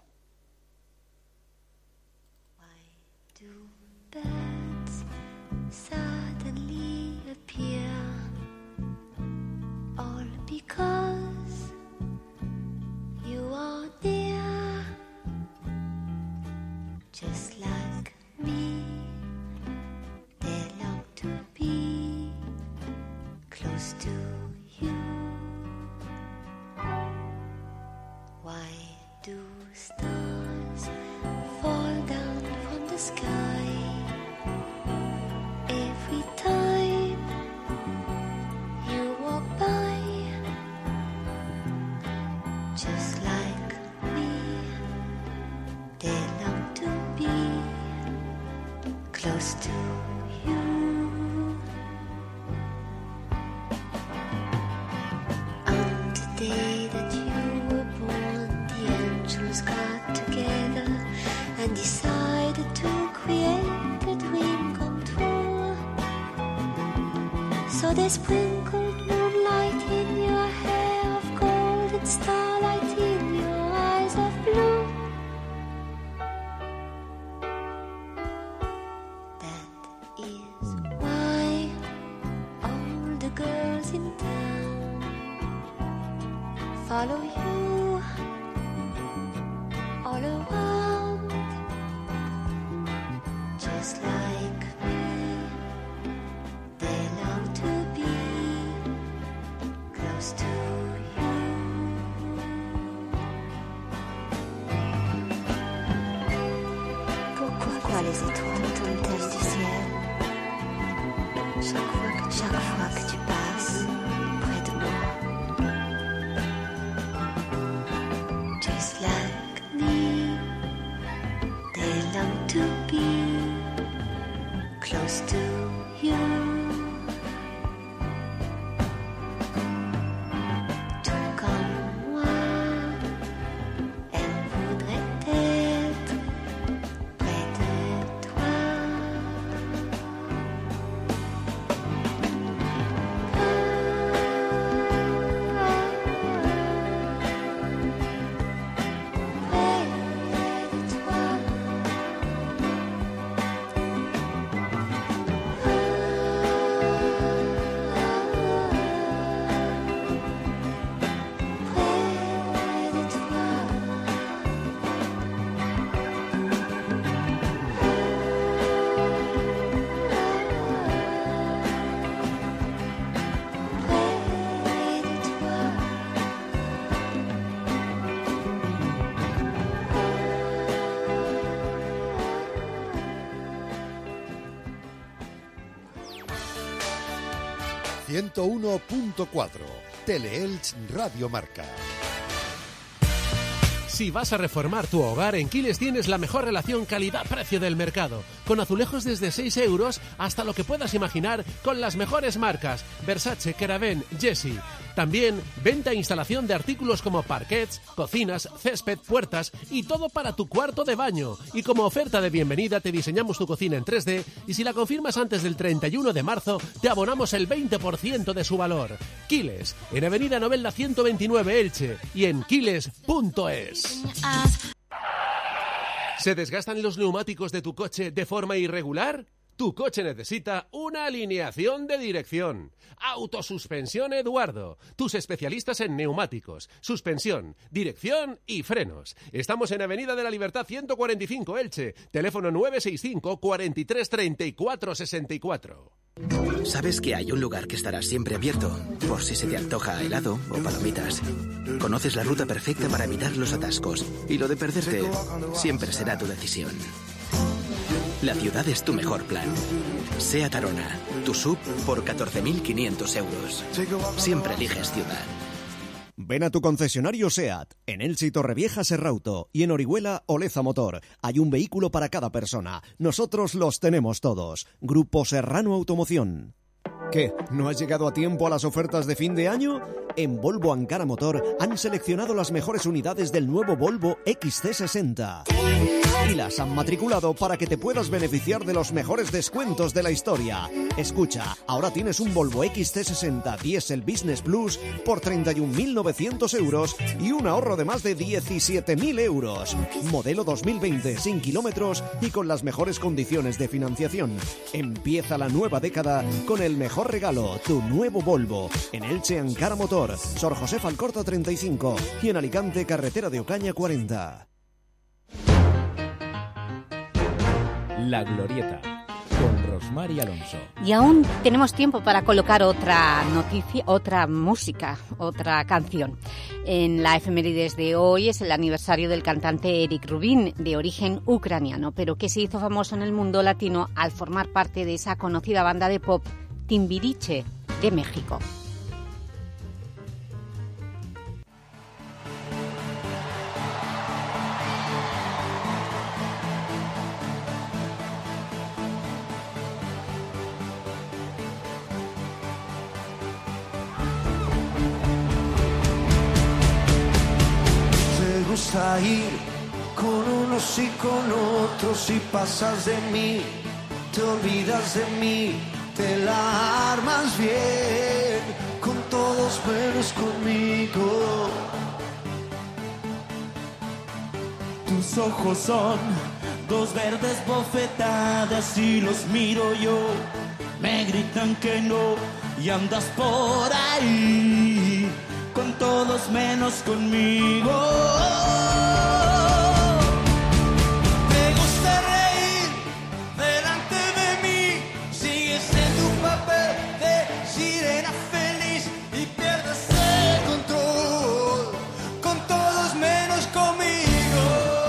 Suddenly appear, all because you are there, just like me. They long to be close to you. Why do stars fall down from the sky every time you walk by? Just like me, they long to be close to you. On the day that you were born, the angels got together and decided to create a dream come true. So they sprinkled moonlight in your hair of gold and starlight in your eyes of blue. That is why all the girls in town follow you all around, just like me. They long to be close to you. Pourquoi les étoiles tombent-elles du ciel chaque fois que, chaque fois que tu passes près de moi? Just like me, they long to be close to you. Tout comme moi, elle voudrait être près de toi. ciento uno punto cuatro, Teleelch Radio Marca. Si vas a reformar tu hogar, en Quiles tienes la mejor relación calidad-precio del mercado, con azulejos desde seis euros hasta lo que puedas imaginar, con las mejores marcas: Versace, Keraben, Jessie. También venta e instalación de artículos como parquets, cocinas, césped, puertas y todo para tu cuarto de baño. Y como oferta de bienvenida te diseñamos tu cocina en tres D y si la confirmas antes del treinta y uno de marzo te abonamos el veinte por ciento de su valor. Quiles, en Avenida Novelda ciento veintinueve Elche y en quiles punto es. ¿Se desgastan los neumáticos de tu coche de forma irregular? Tu coche necesita una alineación de dirección. Autosuspensión Eduardo. Tus especialistas en neumáticos, suspensión, dirección y frenos. Estamos en Avenida de la Libertad ciento cuarenta y cinco Elche. Teléfono nueve seis cinco, cuarenta y tres, treinta y cuatro, sesenta y cuatro. ¿Sabes que hay un lugar que estará siempre abierto? Por si se te antoja helado o palomitas. Conoces la ruta perfecta para evitar los atascos. Y lo de perderte siempre será tu decisión. La ciudad es tu mejor plan. SEAT Arona, tu sub por catorce mil quinientos euros. Siempre eliges ciudad. Ven a tu concesionario SEAT, en Elche y Torrevieja Serrauto y en Orihuela Oleza Motor. Hay un vehículo para cada persona. Nosotros los tenemos todos. Grupo Serrano Automoción. ¿Qué? ¿No has llegado a tiempo a las ofertas de fin de año? En Volvo Ankara Motor han seleccionado las mejores unidades del nuevo Volvo X C sesenta y las han matriculado para que te puedas beneficiar de los mejores descuentos de la historia. Escucha, ahora tienes un Volvo X C sesenta Diesel Business Plus por treinta y un mil novecientos euros y un ahorro de más de diecisiete mil euros. Modelo dos mil veinte, sin kilómetros y con las mejores condiciones de financiación. Empieza la nueva década con el mejor regalo, tu nuevo Volvo. En Elche, Ankara Motor, Sor José Alcorta treinta y cinco y en Alicante, carretera de Ocaña cuarenta. La Glorieta, con Rosmar y Alonso. Y aún tenemos tiempo para colocar otra noticia, otra música, otra canción. En la efemérides de hoy es el aniversario del cantante Eric Rubin, de origen ucraniano, pero que se hizo famoso en el mundo latino al formar parte de esa conocida banda de pop Timbiriche, de México. A ir con unos y con otros y pasas de mí, te olvidas de mí, te la armas bien, con todos menos conmigo. Tus ojos son dos verdes bofetadas y los miro yo, me gritan que no y andas por ahí, con todos menos conmigo. Te gusta reír delante de mí, sigues en tu papel de sirena feliz y pierdes el control, con todos menos conmigo.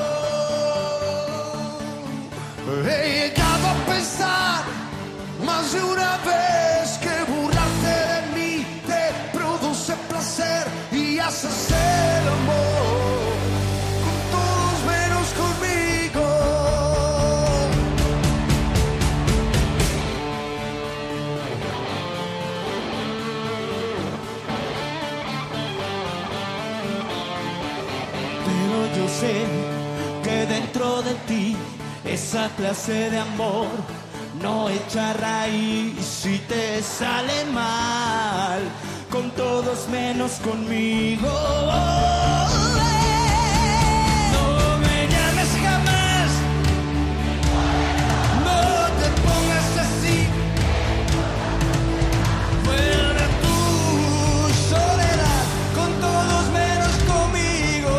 He llegado a pensar más de una vez que burlarte de mí te produce placer y haces el amor con todos menos conmigo. Pero yo sé que dentro de ti esa clase de amor no echa raíz y te sale mal, con todos menos conmigo. No me llames jamás, no te pongas así, fuera tu soledad, con todos menos conmigo.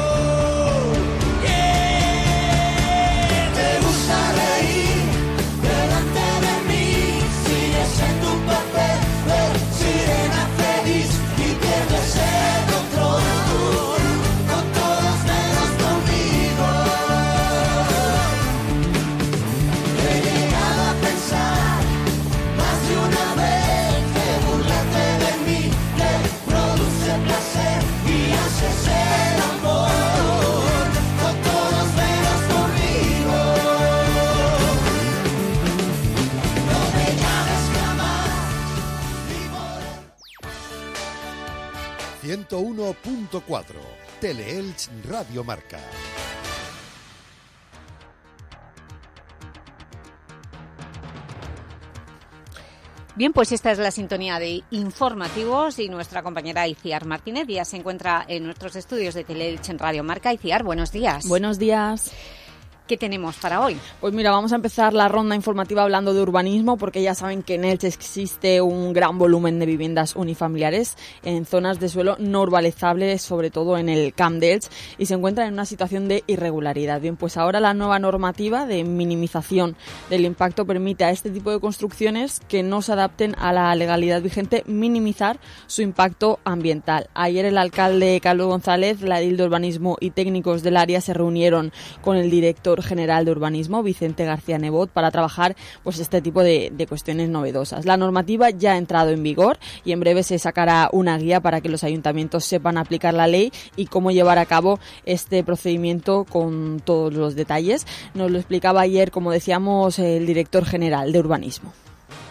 Yeah. Te gusta reír delante de mí, sigues en tu papel de sirena feliz y pierdes el control, con todos menos conmigo. He llegado a pensar más de una vez que burlarte de mí te produce placer y haces el amor con todos menos conmigo. No me llames jamás. ciento uno punto cuatro Teleelch Radio Marca. Bien, pues esta es la sintonía de informativos y nuestra compañera Iciar Martínez ya se encuentra en nuestros estudios de Teleelch en Radio Marca. Iciar, buenos días. Buenos días. ¿Qué tenemos para hoy? Pues mira, vamos a empezar la ronda informativa hablando de urbanismo, porque ya saben que en Elche existe un gran volumen de viviendas unifamiliares en zonas de suelo no urbanizable, sobre todo en el Camp de Elche, y se encuentran en una situación de irregularidad. Bien, pues ahora la nueva normativa de minimización del impacto permite a este tipo de construcciones que no se adapten a la legalidad vigente minimizar su impacto ambiental. Ayer el alcalde Carlos González, la edil de urbanismo y técnicos del área se reunieron con el director general de urbanismo, Vicente García Nebot, para trabajar pues este tipo de, de cuestiones novedosas. La normativa ya ha entrado en vigor y en breve se sacará una guía para que los ayuntamientos sepan aplicar la ley y cómo llevar a cabo este procedimiento con todos los detalles. Nos lo explicaba ayer, como decíamos, el director general de urbanismo.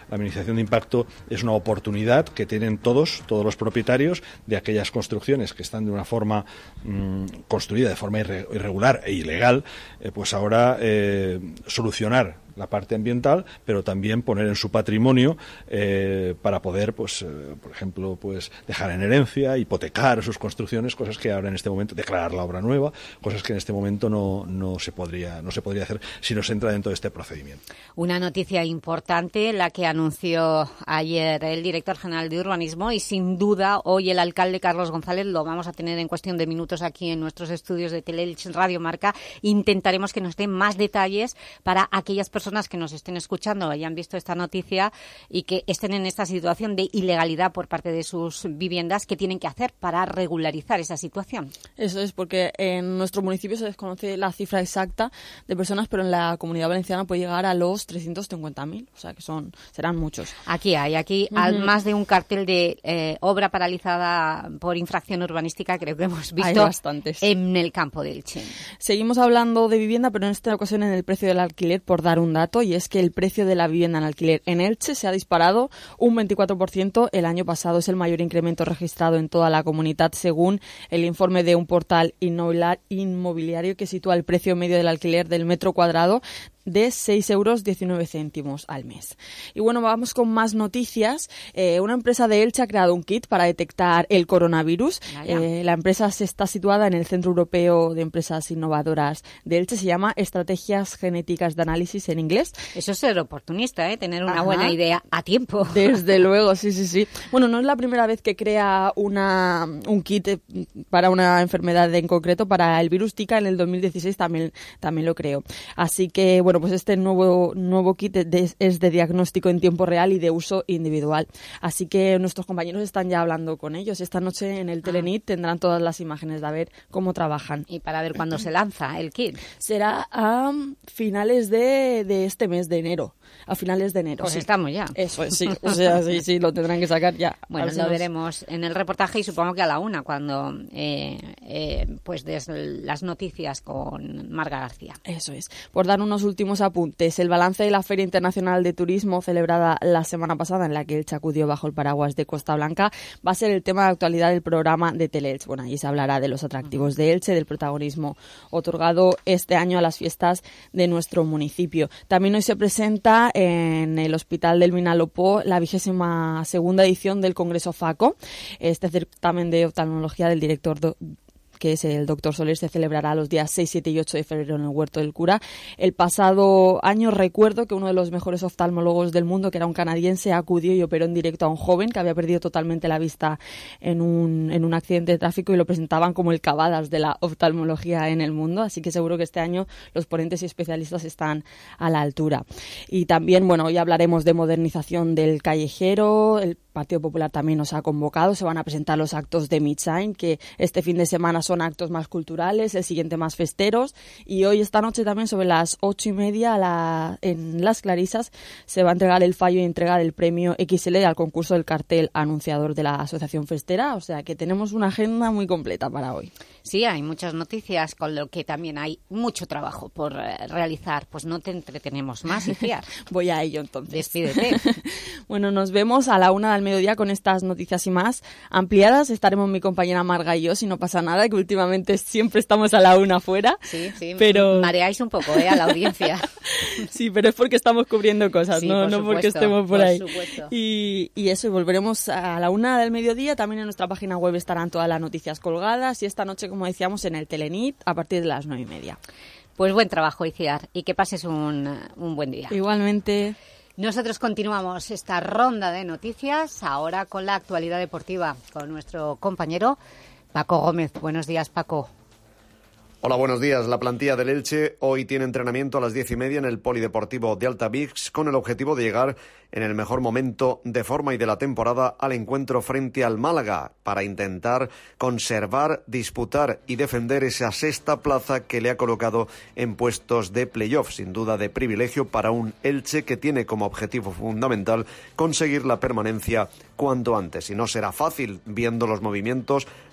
la minimización de impacto es una oportunidad que tienen todos, todos los propietarios de aquellas construcciones que están de una forma mmm, construida de forma irre- irregular e ilegal, eh, pues ahora eh, solucionar la parte ambiental, pero también poner en su patrimonio eh, para poder, pues, eh, por ejemplo, pues dejar en herencia, hipotecar sus construcciones, cosas que ahora en este momento, declarar la obra nueva, cosas que en este momento no, no se podría, no se podría hacer si no se entra dentro de este procedimiento. Una noticia importante, la que anunció ayer el director general de Urbanismo, y sin duda hoy el alcalde Carlos González lo vamos a tener en cuestión de minutos aquí en nuestros estudios de Teleelch Radio Marca. Intentaremos que nos dé más detalles para aquellas personas que nos estén escuchando, hayan visto esta noticia y que estén en esta situación de ilegalidad por parte de sus viviendas. ¿Qué tienen que hacer para regularizar esa situación? Eso es, porque en nuestro municipio se desconoce la cifra exacta de personas, pero en la Comunidad Valenciana puede llegar a los trescientos cincuenta mil, o sea que son serán muchos. Aquí hay, aquí Uh-huh. al más de un cartel de eh, obra paralizada por infracción urbanística, creo que hemos Hay visto bastantes en el campo del Elche. Seguimos hablando de vivienda, pero en esta ocasión en el precio del alquiler, por dar un dato, y es que el precio de la vivienda en alquiler en Elche se ha disparado un veinticuatro por ciento el año pasado. Es el mayor incremento registrado en toda la comunidad, según el informe de un portal inmobiliario que sitúa el precio medio del alquiler del metro cuadrado de seis euros diecinueve céntimos al mes. Y bueno, vamos con más noticias. Eh, una empresa de Elche ha creado un kit para detectar el coronavirus. Eh, la empresa se está situada en el Centro Europeo de Empresas Innovadoras de Elche. Se llama Estrategias Genéticas de Análisis en inglés. Eso es ser oportunista, ¿eh? Tener una Ajá. buena idea a tiempo. Desde luego, sí, sí, sí. Bueno, no es la primera vez que crea una un kit para una enfermedad en concreto. Para el virus Zika en el dos mil dieciséis también, también lo creó. Así que, bueno, pues este nuevo nuevo kit de, es de diagnóstico en tiempo real y de uso individual. Así que nuestros compañeros están ya hablando con ellos. Esta noche en el Telenit tendrán todas las imágenes de a ver cómo trabajan. Y para ver cuándo se lanza el kit. Será a finales de, de este mes de enero. A finales de enero. Pues sí. Estamos ya. Eso es, sí. O sea, sí, sí, lo tendrán que sacar ya. Bueno, lo veremos en el reportaje y supongo que a la una, cuando eh, eh, pues des las noticias con Marga García. Eso es. Por dar unos últimos apuntes, el balance de la Feria Internacional de Turismo celebrada la semana pasada, en la que Elche acudió bajo el paraguas de Costa Blanca, va a ser el tema de actualidad del programa de Teleelch. Bueno, allí se hablará de los atractivos de Elche, del protagonismo otorgado este año a las fiestas de nuestro municipio. También hoy se presenta en el Hospital del Vinalopó la vigésima segunda edición del Congreso FACO. Este certamen de oftalmología del director do- que es el doctor Soler, se celebrará los días seis, siete y ocho de febrero en el Huerto del Cura. El pasado año recuerdo que uno de los mejores oftalmólogos del mundo, que era un canadiense, acudió y operó en directo a un joven que había perdido totalmente la vista en un, en un accidente de tráfico, y lo presentaban como el Cavadas de la oftalmología en el mundo. Así que seguro que este año los ponentes y especialistas están a la altura. Y también, bueno, hoy hablaremos de modernización del callejero. El Partido Popular también nos ha convocado. Se van a presentar los actos de Midshine, que este fin de semana son actos más culturales, el siguiente más festeros, y hoy, esta noche también, sobre las ocho y media, a la, en Las Clarisas, se va a entregar el fallo y entrega del premio X L al concurso del cartel anunciador de la Asociación Festera. O sea que tenemos una agenda muy completa para hoy. Sí, hay muchas noticias, con lo que también hay mucho trabajo por eh, realizar. Pues no te entretenemos más, Iciar. Voy a ello, entonces. Despídete. Bueno, nos vemos a la una del mediodía con estas noticias y más ampliadas. Estaremos mi compañera Marga y yo, si no pasa nada, que últimamente siempre estamos a la una fuera. Sí, sí, pero mareáis un poco, ¿eh?, a la audiencia. Sí, pero es porque estamos cubriendo cosas, sí, no, por no supuesto, porque estemos por, por ahí. Supuesto. Y, y eso, y volveremos a la una del mediodía. También en nuestra página web estarán todas las noticias colgadas, y esta noche, como decíamos, en el Telenit a partir de las nueve y media. Pues buen trabajo, Iciar, y que pases un, un buen día. Igualmente. Nosotros continuamos esta ronda de noticias, ahora con la actualidad deportiva, con nuestro compañero Paco Gómez. Buenos días, Paco. Hola, buenos días. La plantilla del Elche hoy tiene entrenamiento a las diez y media en el Polideportivo de Altavix, con el objetivo de llegar en el mejor momento de forma y de la temporada al encuentro frente al Málaga, para intentar conservar, disputar y defender esa sexta plaza que le ha colocado en puestos de playoff, sin duda de privilegio para un Elche que tiene como objetivo fundamental conseguir la permanencia cuanto antes. Y no será fácil, viendo los movimientos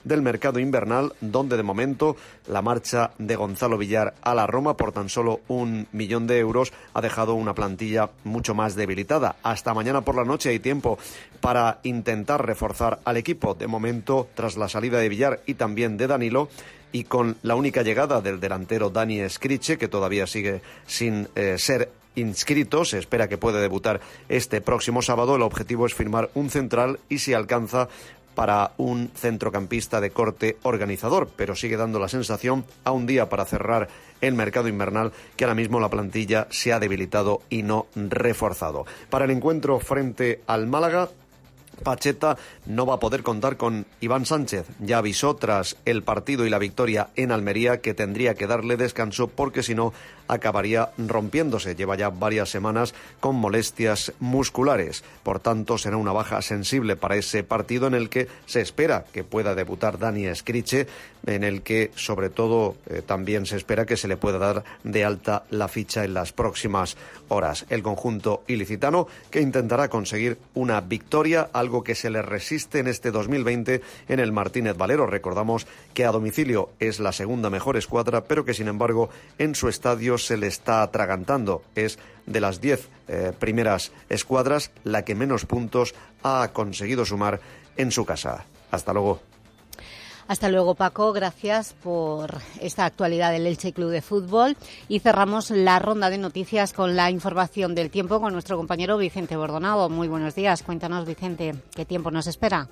del mercado invernal, donde de momento la marcha de Gonzalo Villar a la Roma por tan solo un millón de euros ha dejado una plantilla mucho más debilitada. Hasta mañana por la noche hay tiempo para intentar reforzar al equipo. De momento, tras la salida de Villar y también de Danilo, y con la única llegada del delantero Dani Scriche, que todavía sigue sin eh, ser inscrito, se espera que pueda debutar este próximo sábado. El objetivo es firmar un central y si alcanza para un centrocampista de corte organizador, pero sigue dando la sensación, a un día para cerrar el mercado invernal, que ahora mismo la plantilla se ha debilitado y no reforzado. Para el encuentro frente al Málaga, Pacheta no va a poder contar con Iván Sánchez. Ya avisó tras el partido y la victoria en Almería que tendría que darle descanso porque si no acabaría rompiéndose. Lleva ya varias semanas con molestias musculares. Por tanto, será una baja sensible para ese partido en el que se espera que pueda debutar Dani Scriche, en el que sobre todo eh, también se espera que se le pueda dar de alta la ficha en las próximas horas. El conjunto ilicitano que intentará conseguir una victoria, algo que se le resiste en este dos mil veinte en el Martínez Valero. Recordamos que a domicilio es la segunda mejor escuadra, pero que sin embargo en su estadio se le está atragantando. Es de las diez eh, primeras escuadras la que menos puntos ha conseguido sumar en su casa. Hasta luego. Hasta luego, Paco. Gracias por esta actualidad del Elche Club de Fútbol. Y cerramos la ronda de noticias con la información del tiempo con nuestro compañero Vicente Bordonado. Muy buenos días. Cuéntanos, Vicente, ¿qué tiempo nos espera?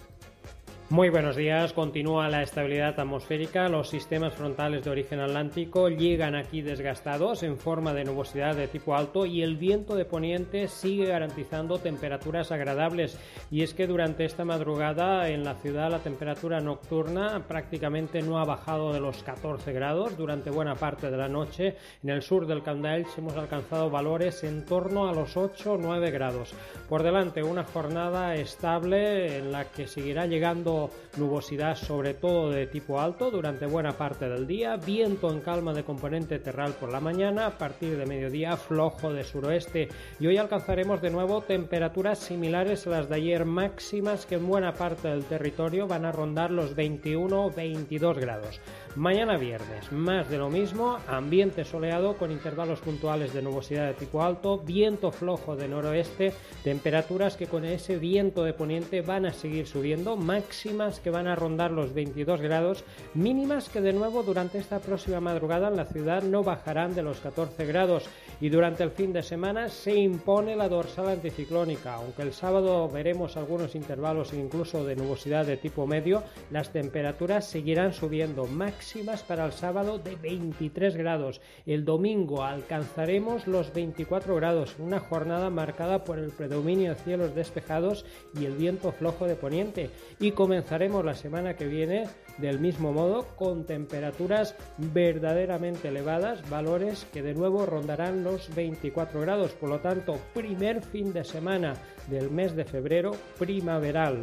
Muy buenos días. Continúa la estabilidad atmosférica. Los sistemas frontales de origen atlántico llegan aquí desgastados en forma de nubosidad de tipo alto y el viento de poniente sigue garantizando temperaturas agradables. Y es que durante esta madrugada en la ciudad la temperatura nocturna prácticamente no ha bajado de los catorce grados. Durante buena parte de la noche en el sur del Camp d'Elx hemos alcanzado valores en torno a los ocho o nueve grados. Por delante una jornada estable en la que seguirá llegando nubosidad sobre todo de tipo alto durante buena parte del día, viento en calma de componente terral por la mañana, a partir de mediodía flojo de suroeste y hoy alcanzaremos de nuevo temperaturas similares a las de ayer, máximas que en buena parte del territorio van a rondar los veintiuno o veintidós grados. Mañana viernes, más de lo mismo, ambiente soleado con intervalos puntuales de nubosidad de tipo alto, viento flojo de noroeste, temperaturas que con ese viento de poniente van a seguir subiendo, máximas que van a rondar los veintidós grados, mínimas que de nuevo durante esta próxima madrugada en la ciudad no bajarán de los catorce grados y durante el fin de semana se impone la dorsal anticiclónica, aunque el sábado veremos algunos intervalos incluso de nubosidad de tipo medio, las temperaturas seguirán subiendo, máximas para el sábado de veintitrés grados. El domingo alcanzaremos los veinticuatro grados, una jornada marcada por el predominio de cielos despejados y el viento flojo de poniente. Y comenzaremos la semana que viene del mismo modo con temperaturas verdaderamente elevadas, valores que de nuevo rondarán los veinticuatro grados. Por lo tanto, primer fin de semana del mes de febrero primaveral.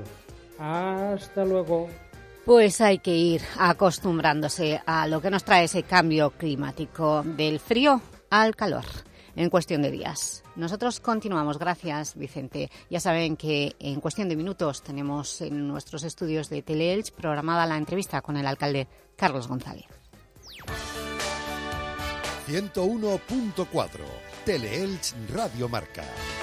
Hasta luego. Pues hay que ir acostumbrándose a lo que nos trae ese cambio climático del frío al calor en cuestión de días. Nosotros continuamos. Gracias, Vicente. Ya saben que en cuestión de minutos tenemos en nuestros estudios de Teleelch programada la entrevista con el alcalde Carlos González. ciento uno punto cuatro Teleelch Radio Marca.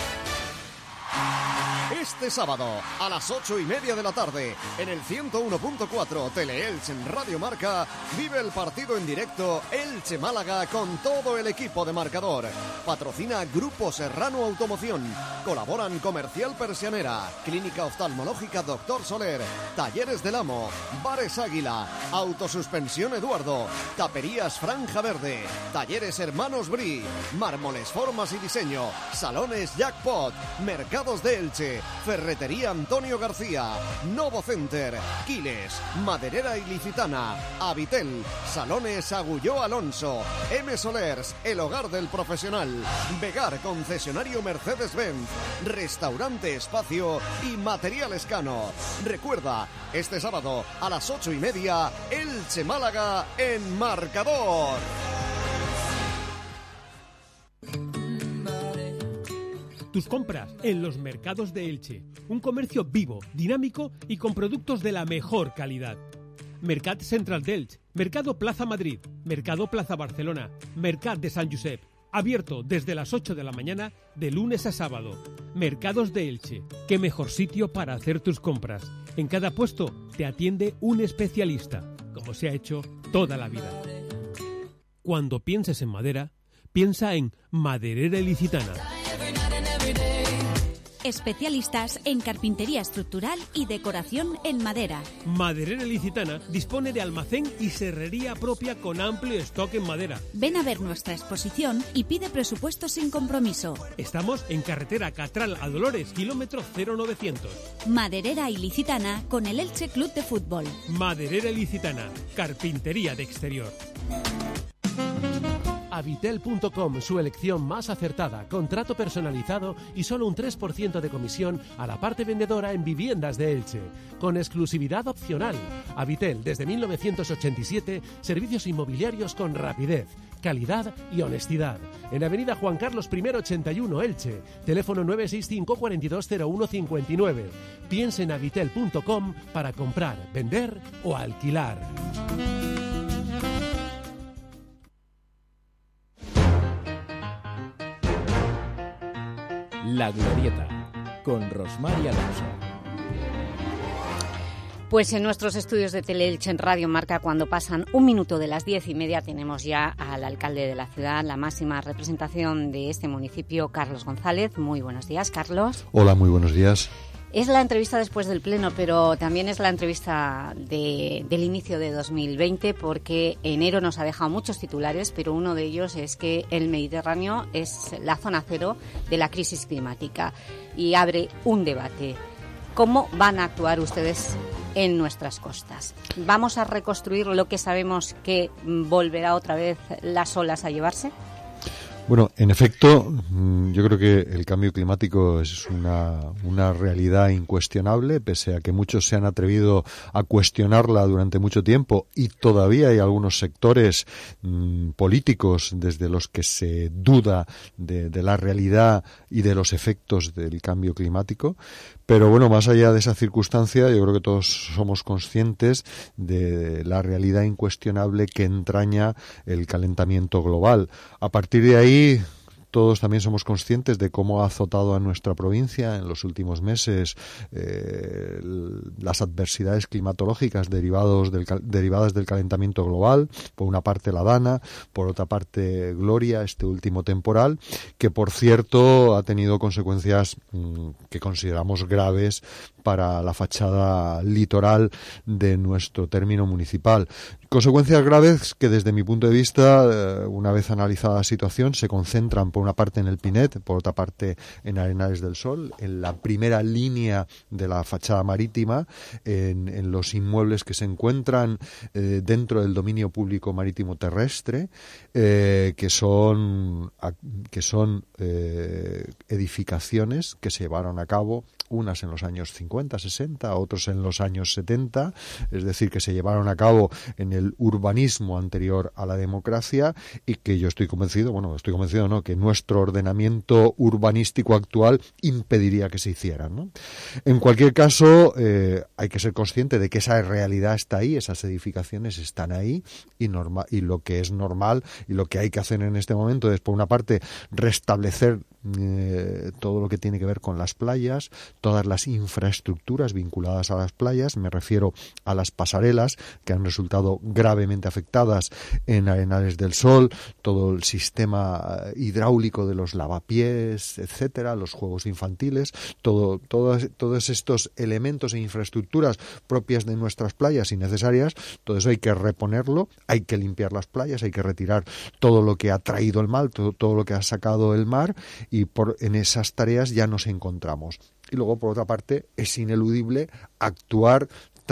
Este sábado, a las ocho y media de la tarde, en el ciento uno punto cuatro Teleelch en Radio Marca, vive el partido en directo Elche-Málaga con todo el equipo de marcador. Patrocina Grupo Serrano Automoción. Colaboran Comercial Persianera, Clínica Oftalmológica Doctor Soler, Talleres del Amo, Bares Águila, Autosuspensión Eduardo, Taperías Franja Verde, Talleres Hermanos Bri, Mármoles Formas y Diseño, Salones Jackpot, Mercados de Elche, Ferretería Antonio García, Novo Center, Quiles, Maderera Ilicitana, Avitel, Salones Agulló Alonso, M Solers, El Hogar del Profesional, Vegar Concesionario Mercedes-Benz, Restaurante Espacio y Material Escano. Recuerda, este sábado a las ocho y media, Elche Málaga en marcador. tus compras en los mercados de Elche. Un comercio vivo, dinámico y con productos de la mejor calidad. Mercat Central d'Elche, Mercado Plaza Madrid, Mercado Plaza Barcelona, Mercat de Sant Josep. Abierto desde las ocho de la mañana de lunes a sábado. Mercados de Elche. Qué mejor sitio para hacer tus compras. En cada puesto te atiende un especialista, como se ha hecho toda la vida. Cuando pienses en madera, piensa en Maderera Ilicitana. Especialistas en carpintería estructural y decoración en madera. Maderera Ilicitana dispone de almacén y serrería propia con amplio stock en madera. Ven a ver nuestra exposición y pide presupuesto sin compromiso. Estamos en carretera Catral a Dolores, kilómetro cero novecientos. Maderera Ilicitana con el Elche Club de Fútbol. Maderera Ilicitana, carpintería de exterior. Habitel punto com, su elección más acertada, contrato personalizado y solo un tres por ciento de comisión a la parte vendedora en viviendas de Elche. Con exclusividad opcional. Habitel, desde mil novecientos ochenta y siete, servicios inmobiliarios con rapidez, calidad y honestidad. En Avenida Juan Carlos I ochenta y uno, Elche. Teléfono nueve seis cinco, cuatro dos cero uno cinco nueve. Piense en Habitel punto com para comprar, vender o alquilar. La Glorieta, con Rosmar y Alonso. Pues en nuestros estudios de Teleelche en Radio Marca, cuando pasan un minuto de las diez y media, tenemos ya al alcalde de la ciudad, la máxima representación de este municipio, Carlos González. Muy buenos días, Carlos. Hola, muy buenos días. Es la entrevista después del Pleno, pero también es la entrevista de, del inicio de dos mil veinte, porque enero nos ha dejado muchos titulares, pero uno de ellos es que el Mediterráneo es la zona cero de la crisis climática y abre un debate. ¿Cómo van a actuar ustedes en nuestras costas? ¿Vamos a reconstruir lo que sabemos que volverá otra vez las olas a llevarse? Bueno, en efecto, yo creo que el cambio climático es una, una realidad incuestionable, pese a que muchos se han atrevido a cuestionarla durante mucho tiempo, y todavía hay algunos sectores mmm, políticos desde los que se duda de, de la realidad y de los efectos del cambio climático. Pero bueno, más allá de esa circunstancia, yo creo que todos somos conscientes de la realidad incuestionable que entraña el calentamiento global. A partir de ahí, todos también somos conscientes de cómo ha azotado a nuestra provincia en los últimos meses eh, las adversidades climatológicas derivados del, derivadas del calentamiento global. Por una parte la Dana, por otra parte Gloria, este último temporal, que por cierto ha tenido consecuencias mmm, que consideramos graves para la fachada litoral de nuestro término municipal. Consecuencias graves que desde mi punto de vista, una vez analizada la situación, se concentran por una parte en el Pinet, por otra parte en Arenales del Sol, en la primera línea de la fachada marítima, en, en los inmuebles que se encuentran eh, dentro del dominio público marítimo terrestre, eh, que son, que son eh, edificaciones que se llevaron a cabo, unas en los años cincuenta, sesenta, otros en los años setenta, es decir, que se llevaron a cabo en el urbanismo anterior a la democracia, y que yo estoy convencido, bueno, estoy convencido no, que nuestro ordenamiento urbanístico actual impediría que se hicieran, ¿no? En cualquier caso, eh, hay que ser consciente de que esa realidad está ahí, esas edificaciones están ahí, y, norma, y lo que es normal y lo que hay que hacer en este momento es, por una parte, restablecer eh, todo lo que tiene que ver con las playas, todas las infraestructuras vinculadas a las playas. Me refiero a las pasarelas, que han resultado gravemente afectadas en Arenales del Sol, todo el sistema hidráulico de los lavapiés, etcétera, los juegos infantiles, todo, todos, todos estos elementos e infraestructuras propias de nuestras playas y necesarias. Todo eso hay que reponerlo, hay que limpiar las playas, hay que retirar todo lo que ha traído el mal, todo, todo lo que ha sacado el mar, y por, en esas tareas ya nos encontramos. Y luego, por otra parte, es ineludible actuar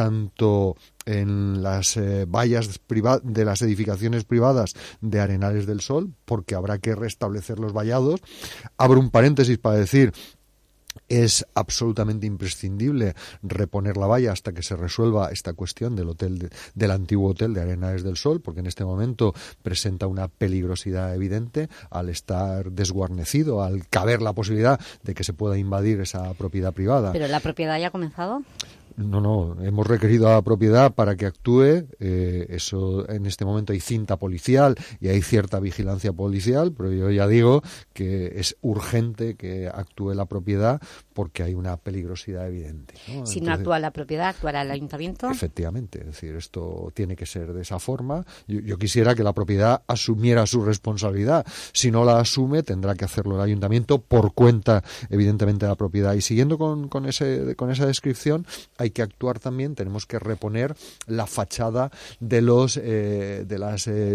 tanto en las eh, vallas priva- de las edificaciones privadas de Arenales del Sol, porque habrá que restablecer los vallados. Abro un paréntesis para decir Es absolutamente imprescindible reponer la valla hasta que se resuelva esta cuestión del hotel de, del antiguo hotel de Arenales del Sol, porque en este momento presenta una peligrosidad evidente al estar desguarnecido, al caber la posibilidad de que se pueda invadir esa propiedad privada. ¿Pero la propiedad ya ha comenzado? No, no, hemos requerido a la propiedad para que actúe, eh, eso en este momento hay cinta policial y hay cierta vigilancia policial, pero yo ya digo que es urgente que actúe la propiedad porque hay una peligrosidad evidente, ¿no? Si Entonces, no actúa la propiedad, ¿actuará el ayuntamiento? Efectivamente, es decir, esto tiene que ser de esa forma. Yo, yo quisiera que la propiedad asumiera su responsabilidad. Si no la asume, tendrá que hacerlo el ayuntamiento por cuenta, evidentemente, de la propiedad. Y siguiendo con, con, ese, con esa descripción, hay que actuar también, tenemos que reponer la fachada de los eh, de las eh,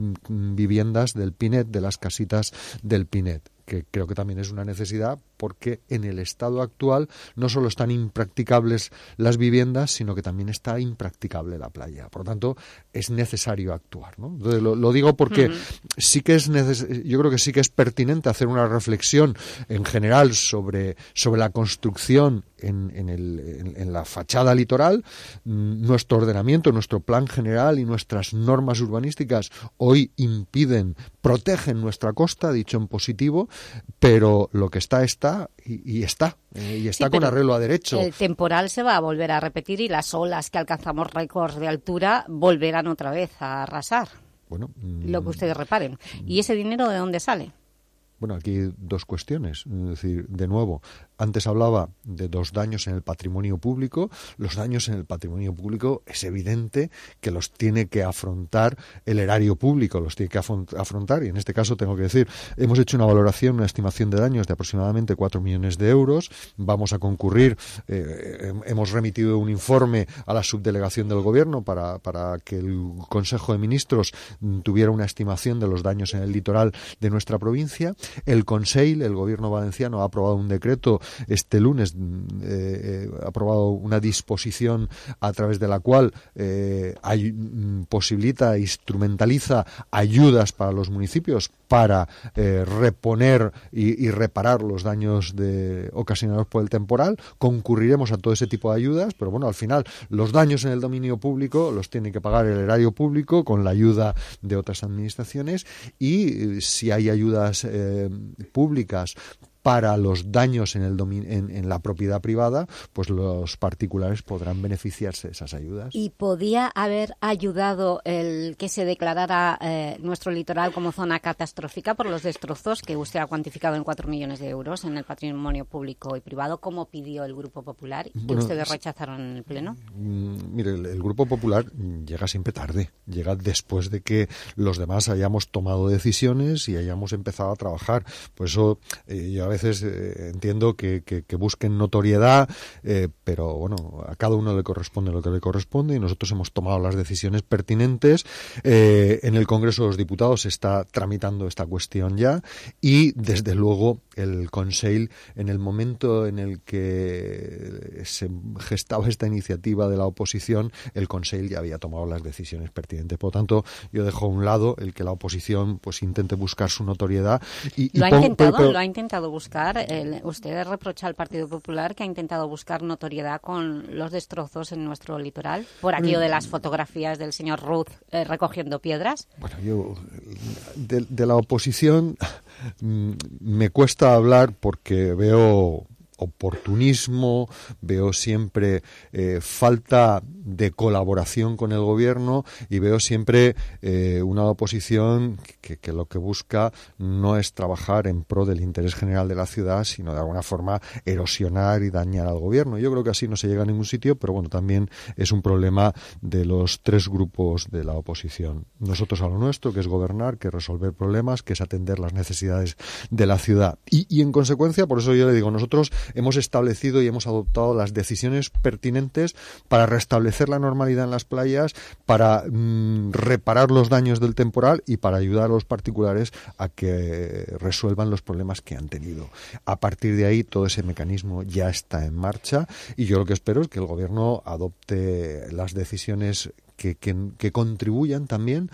viviendas del Pinet, de las casitas del Pinet, que creo que también es una necesidad porque en el estado actual no solo están impracticables las viviendas, sino que también está impracticable la playa. Por lo tanto, es necesario actuar, ¿no? Entonces, lo, lo digo porque uh-huh. sí que es neces- yo creo que sí que es pertinente hacer una reflexión en general sobre, sobre la construcción en, en, el, en, en la fachada litoral. Nuestro ordenamiento, nuestro plan general y nuestras normas urbanísticas hoy impiden, protegen nuestra costa, dicho en positivo, pero lo que está está y, y está eh, y está sí, con arreglo a derecho. El temporal se va a volver a repetir y las olas que alcanzamos récords de altura volverán otra vez a arrasar. Bueno, mmm, lo que ustedes reparen. ¿Y ese dinero de dónde sale? Bueno, aquí dos cuestiones. Es decir, de nuevo, antes hablaba de dos daños en el patrimonio público. Los daños en el patrimonio público es evidente que los tiene que afrontar el erario público, los tiene que afrontar, y en este caso tengo que decir, hemos hecho una valoración, una estimación de daños de aproximadamente cuatro millones de euros. Vamos a concurrir, eh, hemos remitido un informe a la subdelegación del Gobierno para, para que el Consejo de Ministros tuviera una estimación de los daños en el litoral de nuestra provincia. El Consell, el Gobierno valenciano, ha aprobado un decreto este lunes, eh, ha aprobado una disposición a través de la cual eh, hay, posibilita, instrumentaliza ayudas para los municipios para eh, reponer y, y reparar los daños de, ocasionados por el temporal. Concurriremos a todo ese tipo de ayudas, pero bueno, al final los daños en el dominio público los tiene que pagar el erario público con la ayuda de otras administraciones, y eh, si hay ayudas eh, públicas para los daños en, el domin- en, en la propiedad privada, pues los particulares podrán beneficiarse de esas ayudas. ¿Y podía haber ayudado el que se declarara eh, nuestro litoral como zona catastrófica por los destrozos que usted ha cuantificado en cuatro millones de euros en el patrimonio público y privado, como pidió el Grupo Popular y bueno, que ustedes rechazaron en el Pleno? Mire, el, el Grupo Popular llega siempre tarde, llega después de que los demás hayamos tomado decisiones y hayamos empezado a trabajar. Por eso eh, yo a veces eh, entiendo que, que, que busquen notoriedad, eh, pero bueno, a cada uno le corresponde lo que le corresponde y nosotros hemos tomado las decisiones pertinentes. Eh, en el Congreso de los Diputados se está tramitando esta cuestión ya, y desde luego el Consell, en el momento en el que se gestaba esta iniciativa de la oposición, el Consell ya había tomado las decisiones pertinentes. Por lo tanto, yo dejo a un lado el que la oposición pues intente buscar su notoriedad. Y, ¿Lo, y ha pon, intentado, pero, ¿Lo ha intentado buscar? El, usted reprocha al Partido Popular que ha intentado buscar notoriedad con los destrozos en nuestro litoral, por aquello de las fotografías del señor Ruth eh, recogiendo piedras. Bueno, yo de, de la oposición me cuesta hablar porque veo oportunismo, veo siempre eh, falta de colaboración con el gobierno y veo siempre eh, una oposición que, que lo que busca no es trabajar en pro del interés general de la ciudad, sino de alguna forma erosionar y dañar al gobierno. Yo creo que así no se llega a ningún sitio, pero bueno, también es un problema de los tres grupos de la oposición. Nosotros a lo nuestro, que es gobernar, que es resolver problemas, que es atender las necesidades de la ciudad. Y, y en consecuencia, por eso yo le digo, nosotros hemos establecido y hemos adoptado las decisiones pertinentes para restablecer la normalidad en las playas, para mmm, reparar los daños del temporal y para ayudar a los particulares a que resuelvan los problemas que han tenido. A partir de ahí, todo ese mecanismo ya está en marcha y yo lo que espero es que el Gobierno adopte las decisiones que, que, que contribuyan también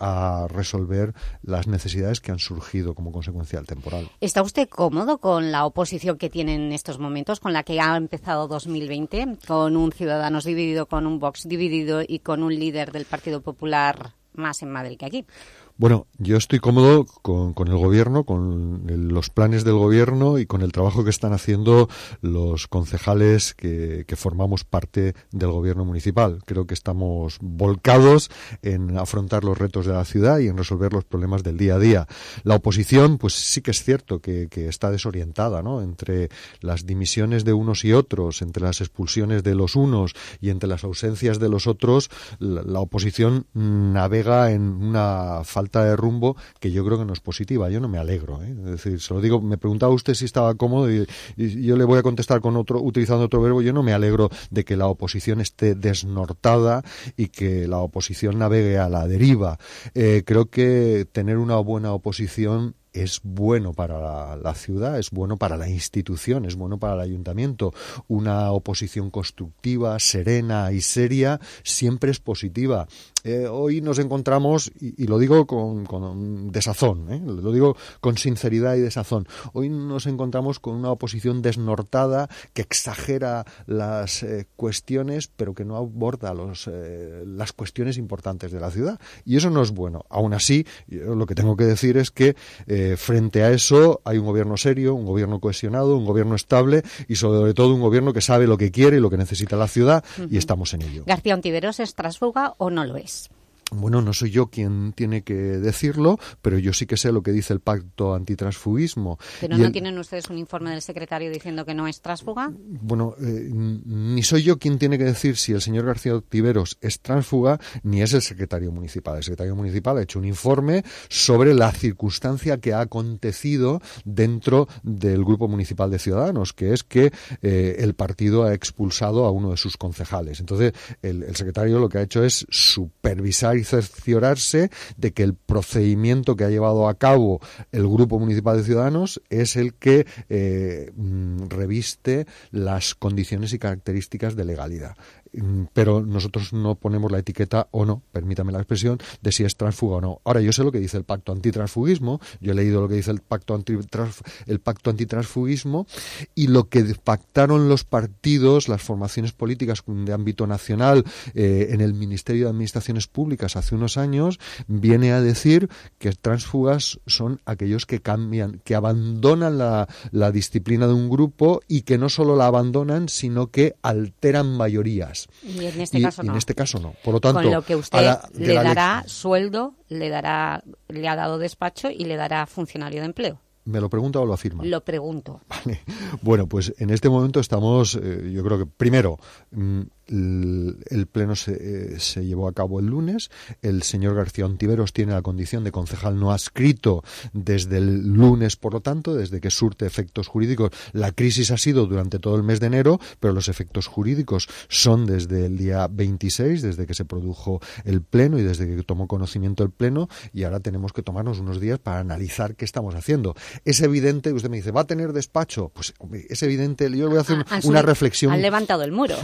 a resolver las necesidades que han surgido como consecuencia del temporal. ¿Está usted cómodo con la oposición que tiene en estos momentos, con la que ha empezado dos mil veinte, con un Ciudadanos dividido, con un Vox dividido y con un líder del Partido Popular más en Madrid que aquí? Bueno, yo estoy cómodo con, con el gobierno, con el, los planes del gobierno y con el trabajo que están haciendo los concejales que, que formamos parte del gobierno municipal. Creo que estamos volcados en afrontar los retos de la ciudad y en resolver los problemas del día a día. La oposición, pues sí que es cierto que, que está desorientada, ¿no? Entre las dimisiones de unos y otros, entre las expulsiones de los unos y entre las ausencias de los otros, la, la oposición navega en una falta de rumbo que yo creo que no es positiva. Yo no me alegro, ¿eh? Es decir, se lo digo, me preguntaba usted si estaba cómodo y, y yo le voy a contestar con otro, utilizando otro verbo. Yo no me alegro de que la oposición esté desnortada y que la oposición navegue a la deriva. Eh, creo que tener una buena oposición es bueno para la, la ciudad, es bueno para la institución, es bueno para el ayuntamiento. Una oposición constructiva, serena y seria siempre es positiva. Eh, hoy nos encontramos, y, y lo digo con, con desazón, ¿eh? lo digo con sinceridad y desazón, hoy nos encontramos con una oposición desnortada que exagera las eh, cuestiones, pero que no aborda los, eh, las cuestiones importantes de la ciudad. Y eso no es bueno. Aún así, yo lo que tengo que decir es que eh, frente a eso hay un gobierno serio, un gobierno cohesionado, un gobierno estable y sobre todo un gobierno que sabe lo que quiere y lo que necesita la ciudad, uh-huh. y estamos en ello. ¿García Ontiveros es tránsfuga o no lo es? Bueno, no soy yo quien tiene que decirlo, pero yo sí que sé lo que dice el pacto antitransfugismo. ¿Pero y no el... tienen ustedes un informe del secretario diciendo que no es tránsfuga? Bueno, eh, ni soy yo quien tiene que decir si el señor García Ontiveros es tránsfuga, ni es el secretario municipal. El secretario municipal ha hecho un informe sobre la circunstancia que ha acontecido dentro del Grupo Municipal de Ciudadanos, que es que eh, el partido ha expulsado a uno de sus concejales. Entonces, el, el secretario lo que ha hecho es supervisar y cerciorarse de que el procedimiento que ha llevado a cabo el Grupo Municipal de Ciudadanos es el que eh, reviste las condiciones y características de legalidad. Pero nosotros no ponemos la etiqueta o no, permítame la expresión, de si es transfuga o no. Ahora, yo sé lo que dice el pacto antitransfugismo, yo he leído lo que dice el pacto antitrans, el pacto antitransfugismo, y lo que pactaron los partidos, las formaciones políticas de ámbito nacional eh, en el Ministerio de Administraciones Públicas hace unos años, viene a decir que transfugas son aquellos que cambian, que abandonan la, la disciplina de un grupo y que no solo la abandonan, sino que alteran mayorías. Y en este y, caso y no. en este caso no. Por lo tanto, con lo que usted la, le la dará sueldo, le dará, le ha dado despacho y le dará funcionario de empleo. ¿Me lo pregunta o lo afirma? Lo pregunto. Vale. Bueno, pues en este momento estamos, eh, yo creo que primero, mm, el, el pleno se, eh, se llevó a cabo el lunes. El señor García Ontiveros tiene la condición de concejal no adscrito desde el lunes, por lo tanto, desde que surte efectos jurídicos. La crisis ha sido durante todo el mes de enero, pero los efectos jurídicos son desde el día veintiséis, desde que se produjo el pleno y desde que tomó conocimiento el pleno, y ahora tenemos que tomarnos unos días para analizar qué estamos haciendo. Es evidente, usted me dice, ¿va a tener despacho? Pues es evidente, yo voy a hacer ah, una su, reflexión. Han levantado el muro.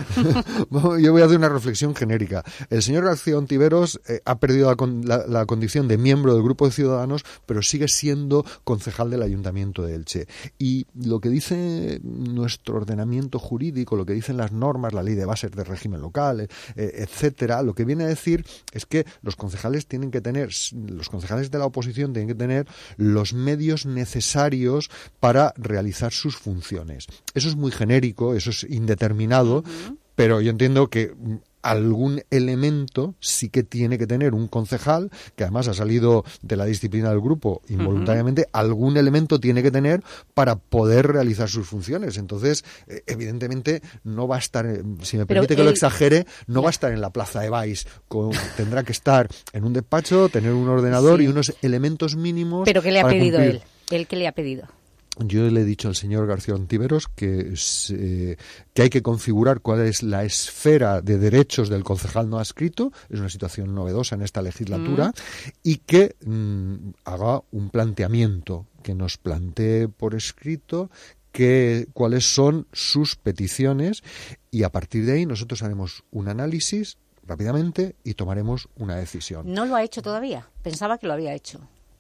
Yo voy a hacer una reflexión genérica. El señor García Ontiveros eh, ha perdido la, la, la condición de miembro del Grupo de Ciudadanos, pero sigue siendo concejal del Ayuntamiento de Elche. Y lo que dice nuestro ordenamiento jurídico, lo que dicen las normas, la ley de bases del régimen local, eh, etcétera, lo que viene a decir es que los concejales tienen que tener, los concejales de la oposición tienen que tener los medios necesarios para realizar sus funciones. Eso es muy genérico, eso es indeterminado, uh-huh. Pero yo entiendo que algún elemento sí que tiene que tener un concejal, que además ha salido de la disciplina del grupo involuntariamente, uh-huh. algún elemento tiene que tener para poder realizar sus funciones. Entonces, eh, evidentemente, no va a estar, eh, si me permite Pero que él... lo exagere, no ya. va a estar en la Plaza de Baix, con, tendrá que estar en un despacho, tener un ordenador sí. y unos elementos mínimos. ¿Pero qué le ha pedido cumplir. él? ¿Él qué le ha pedido? Yo le he dicho al señor García Ontiveros que, eh, que hay que configurar cuál es la esfera de derechos del concejal no adscrito, es una situación novedosa en esta legislatura, mm. y que mm, haga un planteamiento, que nos plantee por escrito que, cuáles son sus peticiones, y a partir de ahí nosotros haremos un análisis rápidamente y tomaremos una decisión. ¿No lo ha hecho todavía? Pensaba que lo había hecho.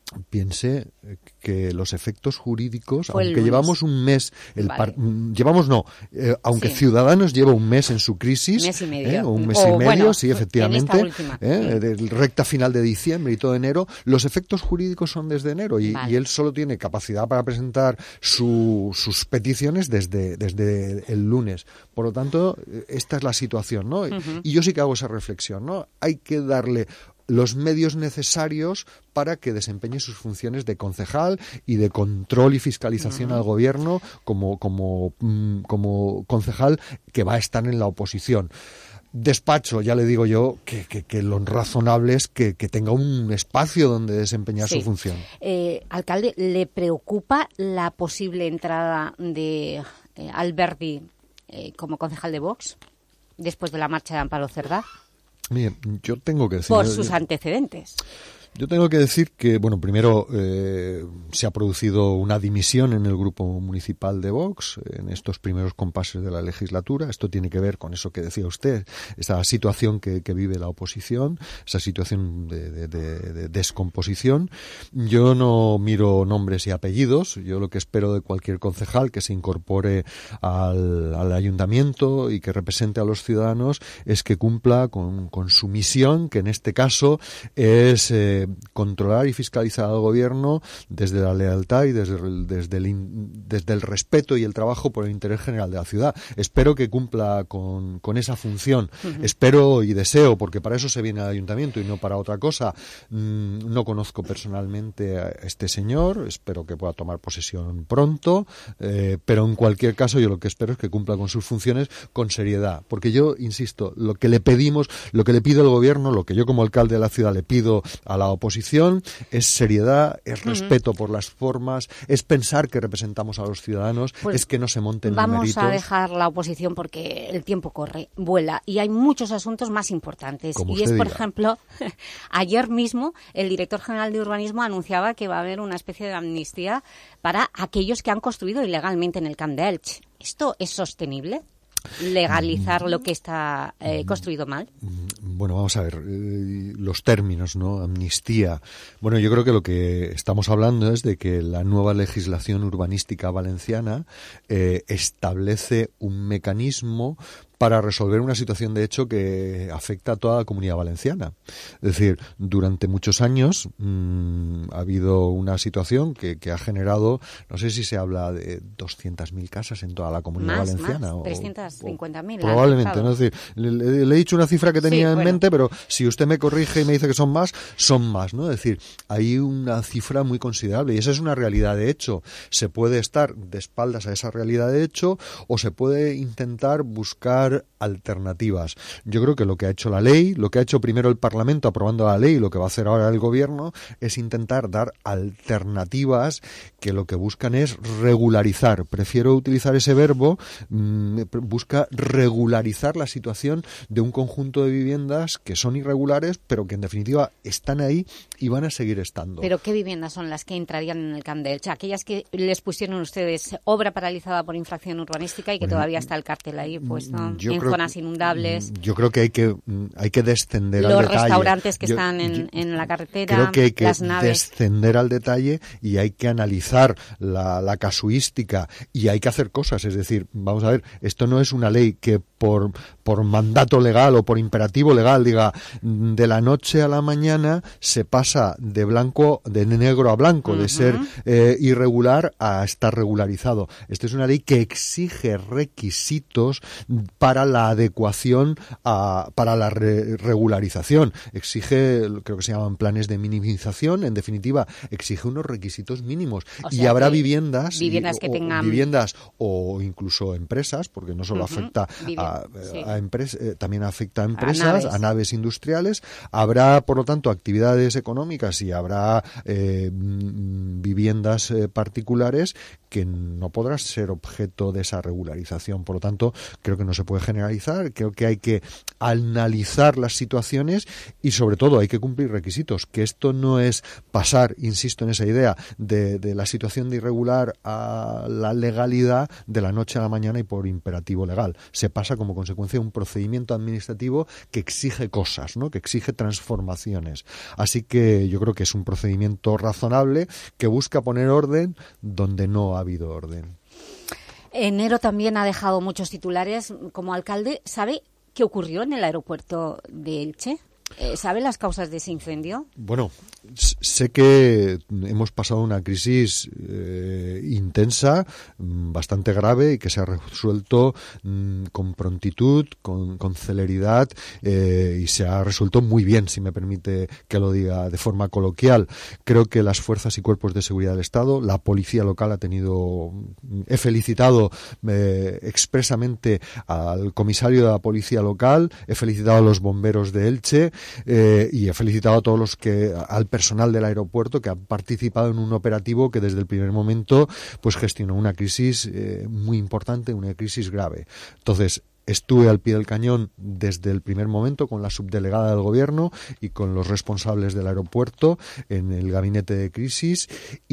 Piense que los efectos jurídicos, Fue aunque llevamos un mes, el vale. par, llevamos no, eh, aunque sí. Ciudadanos lleva un mes en su crisis, mes y medio. Eh, o un mes o, y medio, bueno, sí, efectivamente, en esta última. eh, de recta final de diciembre y todo enero, los efectos jurídicos son desde enero y, vale. y él solo tiene capacidad para presentar su, sus peticiones desde, desde el lunes. Por lo tanto, esta es la situación, ¿no? Uh-huh. Y yo sí que hago esa reflexión, ¿no? Hay que darle los medios necesarios para que desempeñe sus funciones de concejal y de control y fiscalización uh-huh. al gobierno como, como, como concejal que va a estar en la oposición. Despacho, ya le digo yo que, que, que lo razonable es que, que tenga un espacio donde desempeñar sí. su función. Eh, alcalde, ¿le preocupa la posible entrada de eh, Alberdi eh, como concejal de Vox después de la marcha de Amparo Cerdá? Mire, yo tengo que decir... Por sus antecedentes. Yo tengo que decir que, bueno, primero eh, se ha producido una dimisión en el grupo municipal de Vox en estos primeros compases de la legislatura. Esto tiene que ver con eso que decía usted, esa situación que, que vive la oposición, esa situación de, de, de, de descomposición. Yo no miro nombres y apellidos. Yo lo que espero de cualquier concejal que se incorpore al, al ayuntamiento y que represente a los ciudadanos es que cumpla con, con su misión, que en este caso es... Eh, controlar y fiscalizar al gobierno desde la lealtad y desde el, desde, el, desde el respeto y el trabajo por el interés general de la ciudad. Espero que cumpla con, con esa función. Uh-huh. Espero y deseo, porque para eso se viene al ayuntamiento y no para otra cosa. Mm, no conozco personalmente a este señor, espero que pueda tomar posesión pronto, eh, pero en cualquier caso yo lo que espero es que cumpla con sus funciones con seriedad, porque yo, insisto, lo que le pedimos, lo que le pido al gobierno, lo que yo como alcalde de la ciudad le pido a la oposición es seriedad, es uh-huh. respeto por las formas, es pensar que representamos a los ciudadanos, pues es que no se monten numeritos. Vamos a dejar la oposición porque el tiempo corre, vuela, y hay muchos asuntos más importantes. Como y es, por diga. ejemplo, ayer mismo el director general de Urbanismo anunciaba que va a haber una especie de amnistía para aquellos que han construido ilegalmente en el Camp de Elche. ¿Esto es sostenible? ¿Legalizar lo que está eh, construido mal? Bueno, vamos a ver, eh, los términos, ¿no? Amnistía. Bueno, yo creo que lo que estamos hablando es de que la nueva legislación urbanística valenciana eh, establece un mecanismo para resolver una situación de hecho que afecta a toda la Comunidad Valenciana. Es decir, durante muchos años mmm, ha habido una situación que, que ha generado, no sé si se habla de doscientas mil casas en toda la Comunidad más, Valenciana. Más, trescientas cincuenta mil. Probablemente, ¿no? Es decir, le, le he dicho una cifra que tenía sí, en bueno. mente, pero si usted me corrige y me dice que son más, son más, ¿no? Es decir, hay una cifra muy considerable y esa es una realidad de hecho. Se puede estar de espaldas a esa realidad de hecho o se puede intentar buscar alternativas. Yo creo que lo que ha hecho la ley, lo que ha hecho primero el Parlamento aprobando la ley y lo que va a hacer ahora el Gobierno es intentar dar alternativas que lo que buscan es regularizar. Prefiero utilizar ese verbo, mmm, busca regularizar la situación de un conjunto de viviendas que son irregulares, pero que en definitiva están ahí y van a seguir estando. ¿Pero qué viviendas son las que entrarían en el Camp de Elche? Aquellas que les pusieron ustedes obra paralizada por infracción urbanística y que bueno, todavía está el cartel ahí puesto en zonas que, inundables. Yo creo que hay que hay que descender Los al detalle. Los restaurantes que yo, están en, yo, en la carretera, creo que hay que las naves. descender al detalle y hay que analizar la, la casuística y hay que hacer cosas. Es decir, vamos a ver, esto no es una ley que por, por mandato legal o por imperativo legal diga de la noche a la mañana se pasa de blanco, de negro a blanco, uh-huh. de ser eh, irregular a estar regularizado. Esta es una ley que exige requisitos para la adecuación a, para la re, regularización. Exige, creo que se llaman planes de minimización, en definitiva, exige unos requisitos mínimos. O y sea habrá viviendas, viviendas y, que o, tengan viviendas o incluso empresas, porque no solo uh-huh. afecta Vivi- a, sí. a empresas, eh, también afecta a empresas, a naves. a naves industriales. Habrá, por lo tanto, actividades económicas y habrá eh, viviendas eh, particulares que no podrán ser objeto de esa regularización. Por lo tanto, creo que no se puede generalizar, creo que hay que analizar las situaciones y sobre todo hay que cumplir requisitos, que esto no es pasar, insisto en esa idea, de, de la situación de irregular a la legalidad de la noche a la mañana y por imperativo legal. Se pasa como consecuencia de un procedimiento administrativo que exige cosas, ¿no? Que exige transformaciones. Así que yo creo que es un procedimiento razonable que busca poner orden donde no ha habido orden. Enero también ha dejado muchos titulares. Como alcalde, ¿sabe qué ocurrió en el aeropuerto de Elche? ¿Sabe las causas de ese incendio? Bueno, sé que hemos pasado una crisis eh, intensa, bastante grave, y que se ha resuelto mmm, con prontitud, con, con celeridad, eh, y se ha resuelto muy bien, si me permite que lo diga de forma coloquial. Creo que las fuerzas y cuerpos de seguridad del Estado, la policía local ha tenido... He felicitado eh, expresamente al comisario de la policía local, he felicitado a los bomberos de Elche, Eh, y he felicitado a todos los que, al personal del aeropuerto que han participado en un operativo que desde el primer momento pues gestionó una crisis eh, muy importante, una crisis grave. Entonces, estuve al pie del cañón desde el primer momento con la subdelegada del Gobierno y con los responsables del aeropuerto en el gabinete de crisis,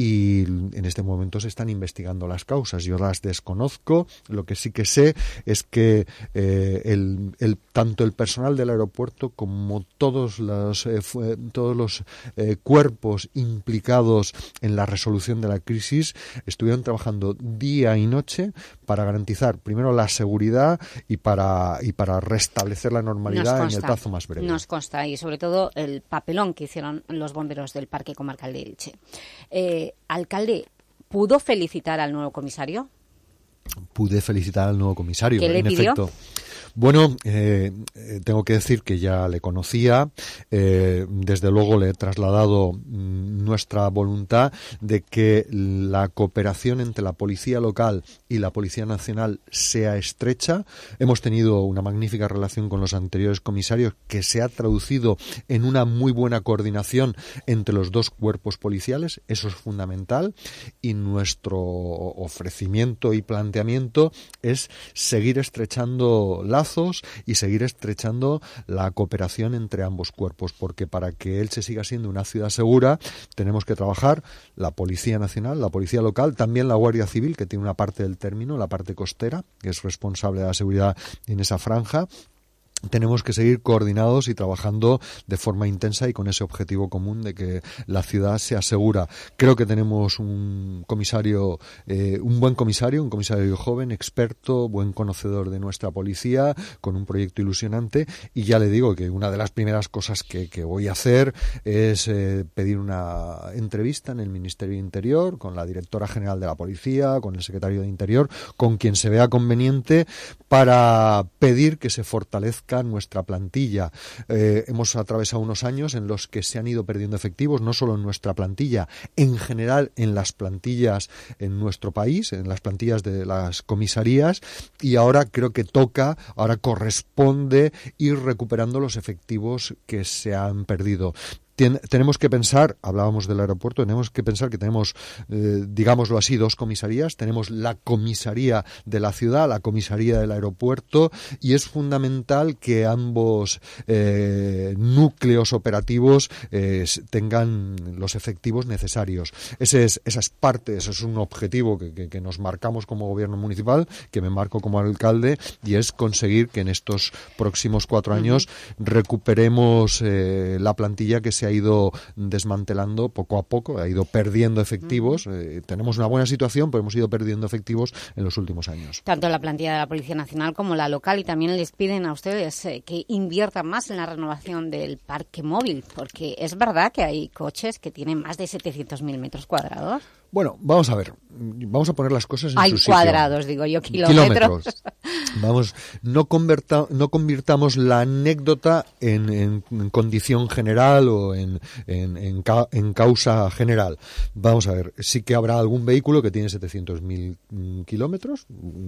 y en este momento se están investigando las causas. Yo las desconozco. Lo que sí que sé es que eh, el, el, tanto el personal del aeropuerto como todos los, eh, fue, todos los eh, cuerpos implicados en la resolución de la crisis estuvieron trabajando día y noche para garantizar primero la seguridad y para y para restablecer la normalidad consta, en el plazo más breve. Nos consta, y sobre todo el papelón que hicieron los bomberos del Parque Comarcal de Elche. Eh, alcalde, ¿pudo felicitar al nuevo comisario? Pude felicitar al nuevo comisario, ¿Qué le en pidió? efecto. Bueno, eh, tengo que decir que ya le conocía, eh, desde luego le he trasladado mm, nuestra voluntad de que la cooperación entre la Policía Local y la Policía Nacional sea estrecha. Hemos tenido una magnífica relación con los anteriores comisarios que se ha traducido en una muy buena coordinación entre los dos cuerpos policiales, eso es fundamental, y nuestro ofrecimiento y planteamiento es seguir estrechando lazos y seguir estrechando la cooperación entre ambos cuerpos, porque para que Elche siga siendo una ciudad segura tenemos que trabajar la Policía Nacional, la Policía Local, también la Guardia Civil, que tiene una parte del término, la parte costera, que es responsable de la seguridad en esa franja. Tenemos que seguir coordinados y trabajando de forma intensa y con ese objetivo común de que la ciudad sea segura. Creo que tenemos un comisario, eh, un buen comisario, un comisario joven, experto, buen conocedor de nuestra policía, con un proyecto ilusionante, y ya le digo que una de las primeras cosas que, que voy a hacer es eh, pedir una entrevista en el Ministerio de Interior con la directora general de la policía, con el secretario de Interior, con quien se vea conveniente, para pedir que se fortalezca nuestra plantilla. Eh, hemos atravesado unos años en los que se han ido perdiendo efectivos, no solo en nuestra plantilla, en general en las plantillas en nuestro país, en las plantillas de las comisarías, y ahora creo que toca, ahora corresponde ir recuperando los efectivos que se han perdido. Tien, tenemos que pensar, hablábamos del aeropuerto, tenemos que pensar que tenemos, eh, digámoslo así, dos comisarías. Tenemos la comisaría de la ciudad, la comisaría del aeropuerto, y es fundamental que ambos eh, núcleos operativos eh, tengan los efectivos necesarios. Ese es, esa es parte, eso es un objetivo que, que, que nos marcamos como gobierno municipal, que me marco como alcalde, y es conseguir que en estos próximos cuatro años recuperemos eh, la plantilla que se ha ido desmantelando poco a poco, ha ido perdiendo efectivos. Eh, tenemos una buena situación, pero hemos ido perdiendo efectivos en los últimos años. Tanto la plantilla de la Policía Nacional como la local, y también les piden a ustedes eh, que inviertan más en la renovación del parque móvil, porque es verdad que hay coches que tienen más de setecientos mil metros cuadrados. Bueno, vamos a ver, vamos a poner las cosas en hay su sitio. Hay cuadrados, digo yo, kilómetros. kilómetros. Vamos, no, converta, no convirtamos la anécdota en, en, en condición general o en, en, en, ca, en causa general. Vamos a ver, sí que habrá algún vehículo que tiene setecientos mil kilómetros,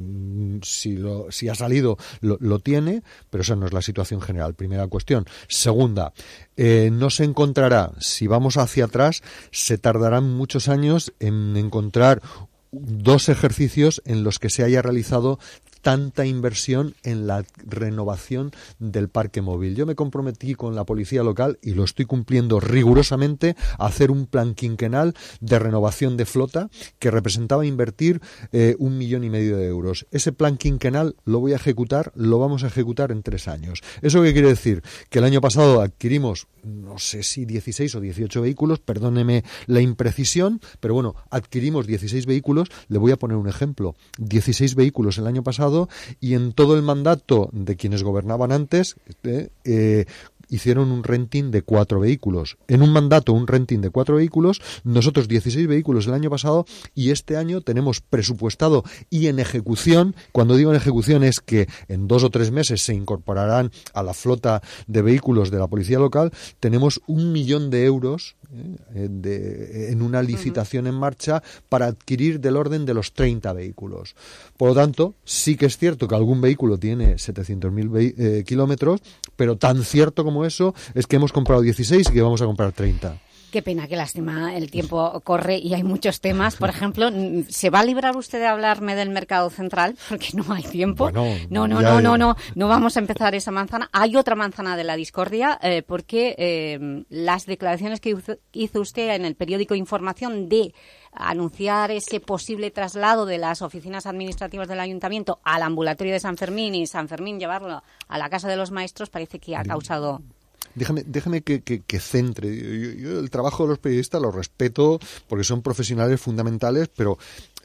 si, lo, si ha salido lo, lo tiene, pero esa no es la situación general, primera cuestión. Segunda, eh, no se encontrará, si vamos hacia atrás, se tardarán muchos años en encontrar dos ejercicios en los que se haya realizado tanta inversión en la renovación del parque móvil. Yo me comprometí con la policía local y lo estoy cumpliendo rigurosamente a hacer un plan quinquenal de renovación de flota que representaba invertir eh, un millón y medio de euros. Ese plan quinquenal lo voy a ejecutar, lo vamos a ejecutar en tres años. ¿Eso qué quiere decir? Que el año pasado adquirimos, no sé si dieciséis o dieciocho vehículos, perdóneme la imprecisión, pero bueno, adquirimos dieciséis vehículos. Le voy a poner un ejemplo. dieciséis vehículos el año pasado, y en todo el mandato de quienes gobernaban antes eh, eh, hicieron un renting de cuatro vehículos. En un mandato, un renting de cuatro vehículos, nosotros dieciséis vehículos el año pasado, y este año tenemos presupuestado y en ejecución. Cuando digo en ejecución es que en dos o tres meses se incorporarán a la flota de vehículos de la policía local. Tenemos un millón de euros eh, de, en una licitación en marcha para adquirir del orden de los treinta vehículos. Por lo tanto, sí que es cierto que algún vehículo tiene setecientos mil eh, kilómetros, pero tan cierto como eso es que hemos comprado dieciséis y que vamos a comprar treinta. Qué pena, qué lástima. El tiempo corre y hay muchos temas. Por ejemplo, ¿se va a librar usted de hablarme del mercado central? Porque no hay tiempo. Bueno, no, no, ya, no, no, no. No vamos a empezar esa manzana. Hay otra manzana de la discordia, eh, porque eh, las declaraciones que hizo usted en el periódico Información de anunciar ese posible traslado de las oficinas administrativas del Ayuntamiento al ambulatorio de San Fermín y San Fermín llevarlo a la Casa de los Maestros parece que ha causado... Déjame, déjame que, que, que centre. Yo, yo el trabajo de los periodistas lo respeto porque son profesionales fundamentales, pero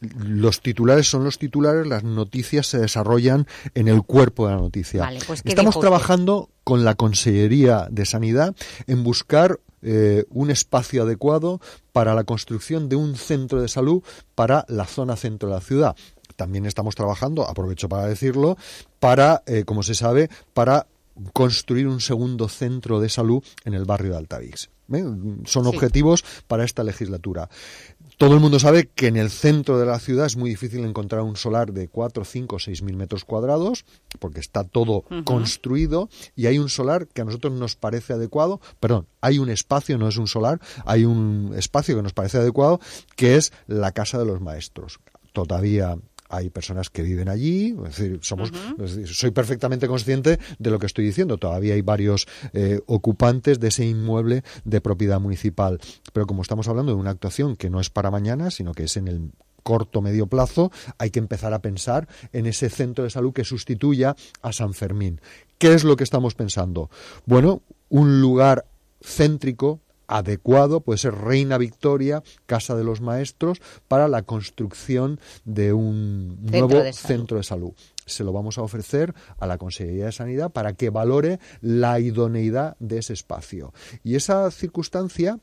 los titulares son los titulares, las noticias se desarrollan en el cuerpo de la noticia. Vale, pues, ¿qué Estamos dijo trabajando usted? Con la Consellería de Sanidad en buscar eh, un espacio adecuado para la construcción de un centro de salud para la zona centro de la ciudad. También estamos trabajando, aprovecho para decirlo, para, eh, como se sabe, para construir un segundo centro de salud en el barrio de Altavix. ¿Eh? Son sí. objetivos para esta legislatura. Todo el mundo sabe que en el centro de la ciudad es muy difícil encontrar un solar de cuatro, cinco, seis mil metros cuadrados, porque está todo uh-huh. construido, y hay un solar que a nosotros nos parece adecuado, perdón, hay un espacio, no es un solar, hay un espacio que nos parece adecuado, que es la Casa de los Maestros. Todavía hay personas que viven allí, es decir, somos, uh-huh. es decir, soy perfectamente consciente de lo que estoy diciendo. Todavía hay varios eh, ocupantes de ese inmueble de propiedad municipal. Pero como estamos hablando de una actuación que no es para mañana, sino que es en el corto medio plazo, hay que empezar a pensar en ese centro de salud que sustituya a San Fermín. ¿Qué es lo que estamos pensando? Bueno, un lugar céntrico, adecuado, puede ser Reina Victoria, Casa de los Maestros, para la construcción de un centro nuevo de centro de salud. Se lo vamos a ofrecer a la Consellería de Sanidad para que valore la idoneidad de ese espacio. Y esa circunstancia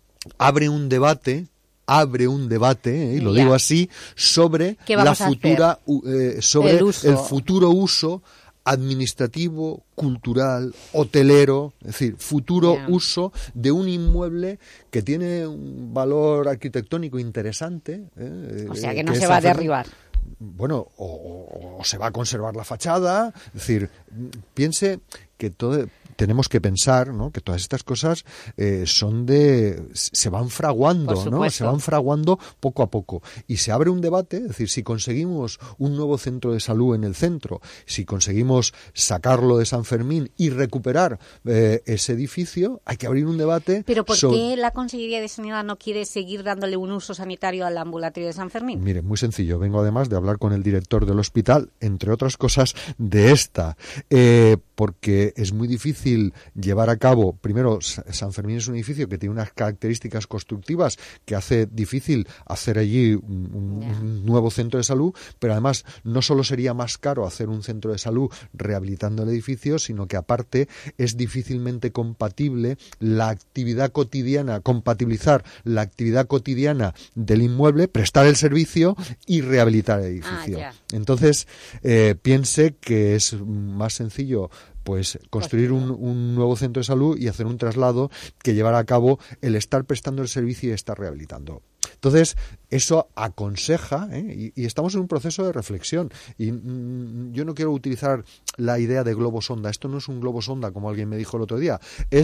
abre un debate abre un debate, eh, y lo ya. digo así, sobre la futura eh, sobre el, el futuro uso administrativo, cultural, hotelero, es decir, futuro yeah. uso de un inmueble que tiene un valor arquitectónico interesante. Eh, o sea, que no que se va a derribar. Bueno, o, o, o se va a conservar la fachada, es decir, piense que todo... Tenemos que pensar, ¿no?, que todas estas cosas eh, son de se van fraguando, ¿no? Se van fraguando poco a poco y se abre un debate, es decir, si conseguimos un nuevo centro de salud en el centro, si conseguimos sacarlo de San Fermín y recuperar eh, ese edificio, hay que abrir un debate. Pero ¿por sobre... qué la Consellería de Sanidad no quiere seguir dándole un uso sanitario al ambulatorio de San Fermín? Mire, muy sencillo. Vengo además de hablar con el director del hospital, entre otras cosas, de esta, eh, porque es muy difícil llevar a cabo, primero, San Fermín es un edificio que tiene unas características constructivas que hace difícil hacer allí un, un, yeah. un nuevo centro de salud, pero además no solo sería más caro hacer un centro de salud rehabilitando el edificio, sino que aparte es difícilmente compatible la actividad cotidiana, compatibilizar la actividad cotidiana del inmueble, prestar el servicio y rehabilitar el edificio. Ah, yeah. Entonces, eh, piense que es más sencillo pues construir un, un nuevo centro de salud y hacer un traslado que llevará a cabo el estar prestando el servicio y estar rehabilitando. Entonces, eso aconseja, ¿eh? y, y estamos en un proceso de reflexión. Y mm, yo no quiero utilizar la idea de globo sonda. Esto no es un globo sonda, como alguien me dijo el otro día. Es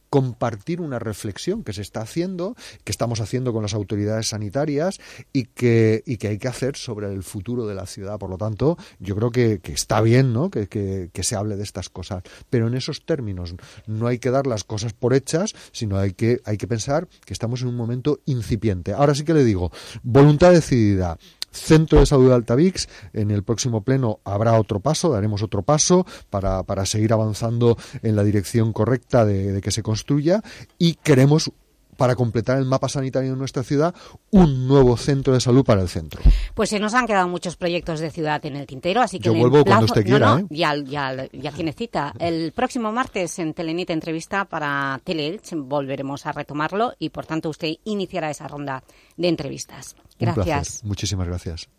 compartir una reflexión que se está haciendo, que estamos haciendo con las autoridades sanitarias y que, y que hay que hacer sobre el futuro de la ciudad. Por lo tanto, yo creo que, que está bien, ¿no?, que, que, que se hable de estas cosas, pero en esos términos. No hay que dar las cosas por hechas, sino hay que, hay que pensar que estamos en un momento incipiente. Ahora sí que le digo, voluntad decidida. Centro de Salud de Altavix, en el próximo pleno habrá otro paso, daremos otro paso para, para seguir avanzando en la dirección correcta de, de que se construya, y queremos, para completar el mapa sanitario de nuestra ciudad, un nuevo centro de salud para el centro. Pues se nos han quedado muchos proyectos de ciudad en el tintero, así que... Yo vuelvo cuando usted quiera, no, no, ¿eh? ya, ya, ya tiene cita. El próximo martes en Telenit Entrevista para Teleelch volveremos a retomarlo y, por tanto, usted iniciará esa ronda de entrevistas. Gracias. Un placer. Muchísimas gracias.